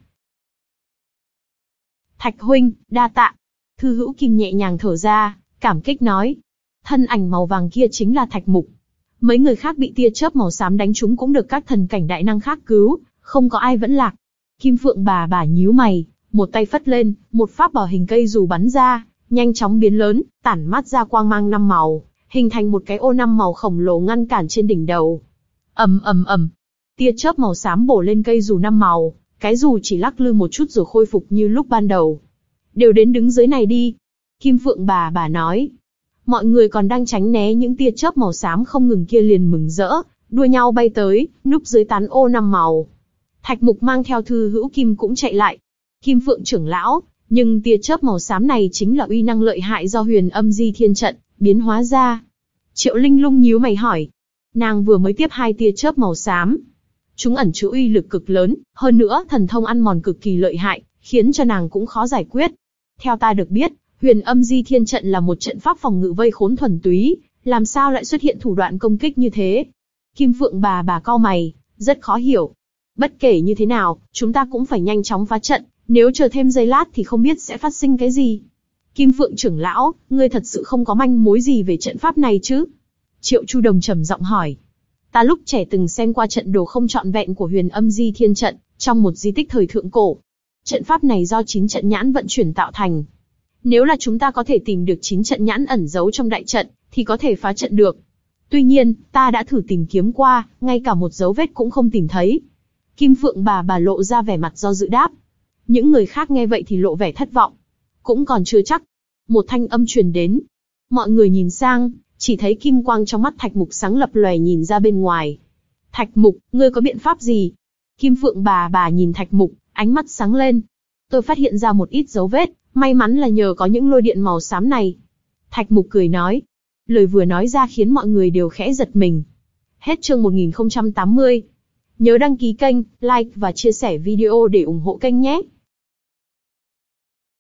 Speaker 1: Thạch huynh, đa tạ. Thư Hữu Kim nhẹ nhàng thở ra, cảm kích nói. Thân ảnh màu vàng kia chính là Thạch Mục. Mấy người khác bị tia chớp màu xám đánh trúng cũng được các thần cảnh đại năng khác cứu, không có ai vẫn lạc. Kim Phượng bà bà nhíu mày, một tay phất lên, một pháp bảo hình cây dù bắn ra, nhanh chóng biến lớn, tản mát ra quang mang năm màu, hình thành một cái ô năm màu khổng lồ ngăn cản trên đỉnh đầu. Ầm ầm ầm, tia chớp màu xám bổ lên cây dù năm màu, cái dù chỉ lắc lư một chút rồi khôi phục như lúc ban đầu. Đều đến đứng dưới này đi. Kim Phượng bà bà nói. Mọi người còn đang tránh né những tia chớp màu xám không ngừng kia liền mừng rỡ, đua nhau bay tới, núp dưới tán ô năm màu. Thạch Mục mang theo Thư Hữu Kim cũng chạy lại. Kim Phượng trưởng lão, nhưng tia chớp màu xám này chính là uy năng lợi hại do Huyền Âm Di Thiên trận biến hóa ra. Triệu Linh Lung nhíu mày hỏi. Nàng vừa mới tiếp hai tia chớp màu xám. Chúng ẩn chứa uy lực cực lớn, hơn nữa thần thông ăn mòn cực kỳ lợi hại, khiến cho nàng cũng khó giải quyết. Theo ta được biết, Huyền Âm Di Thiên trận là một trận pháp phòng ngự vây khốn thuần túy, làm sao lại xuất hiện thủ đoạn công kích như thế? Kim Phượng bà bà cau mày, rất khó hiểu. Bất kể như thế nào, chúng ta cũng phải nhanh chóng phá trận, nếu chờ thêm giây lát thì không biết sẽ phát sinh cái gì. Kim Phượng trưởng lão, ngươi thật sự không có manh mối gì về trận pháp này chứ? Triệu Chu Đồng trầm giọng hỏi. Ta lúc trẻ từng xem qua trận đồ không trọn vẹn của Huyền Âm Di Thiên trận, trong một di tích thời thượng cổ. Trận pháp này do chín trận nhãn vận chuyển tạo thành. Nếu là chúng ta có thể tìm được chín trận nhãn ẩn giấu trong đại trận, thì có thể phá trận được. Tuy nhiên, ta đã thử tìm kiếm qua, ngay cả một dấu vết cũng không tìm thấy. Kim Phượng bà bà lộ ra vẻ mặt do dự đáp. Những người khác nghe vậy thì lộ vẻ thất vọng. Cũng còn chưa chắc. Một thanh âm truyền đến. Mọi người nhìn sang, chỉ thấy kim quang trong mắt Thạch Mục sáng lập lòe nhìn ra bên ngoài. Thạch Mục, ngươi có biện pháp gì? Kim Phượng bà bà nhìn Thạch Mục, ánh mắt sáng lên. Tôi phát hiện ra một ít dấu vết, may mắn là nhờ có những lôi điện màu xám này. Thạch Mục cười nói. Lời vừa nói ra khiến mọi người đều khẽ giật mình. Hết chương một nghìn không trăm tám mươi. Nhớ đăng ký kênh, like và chia sẻ video để ủng hộ kênh nhé.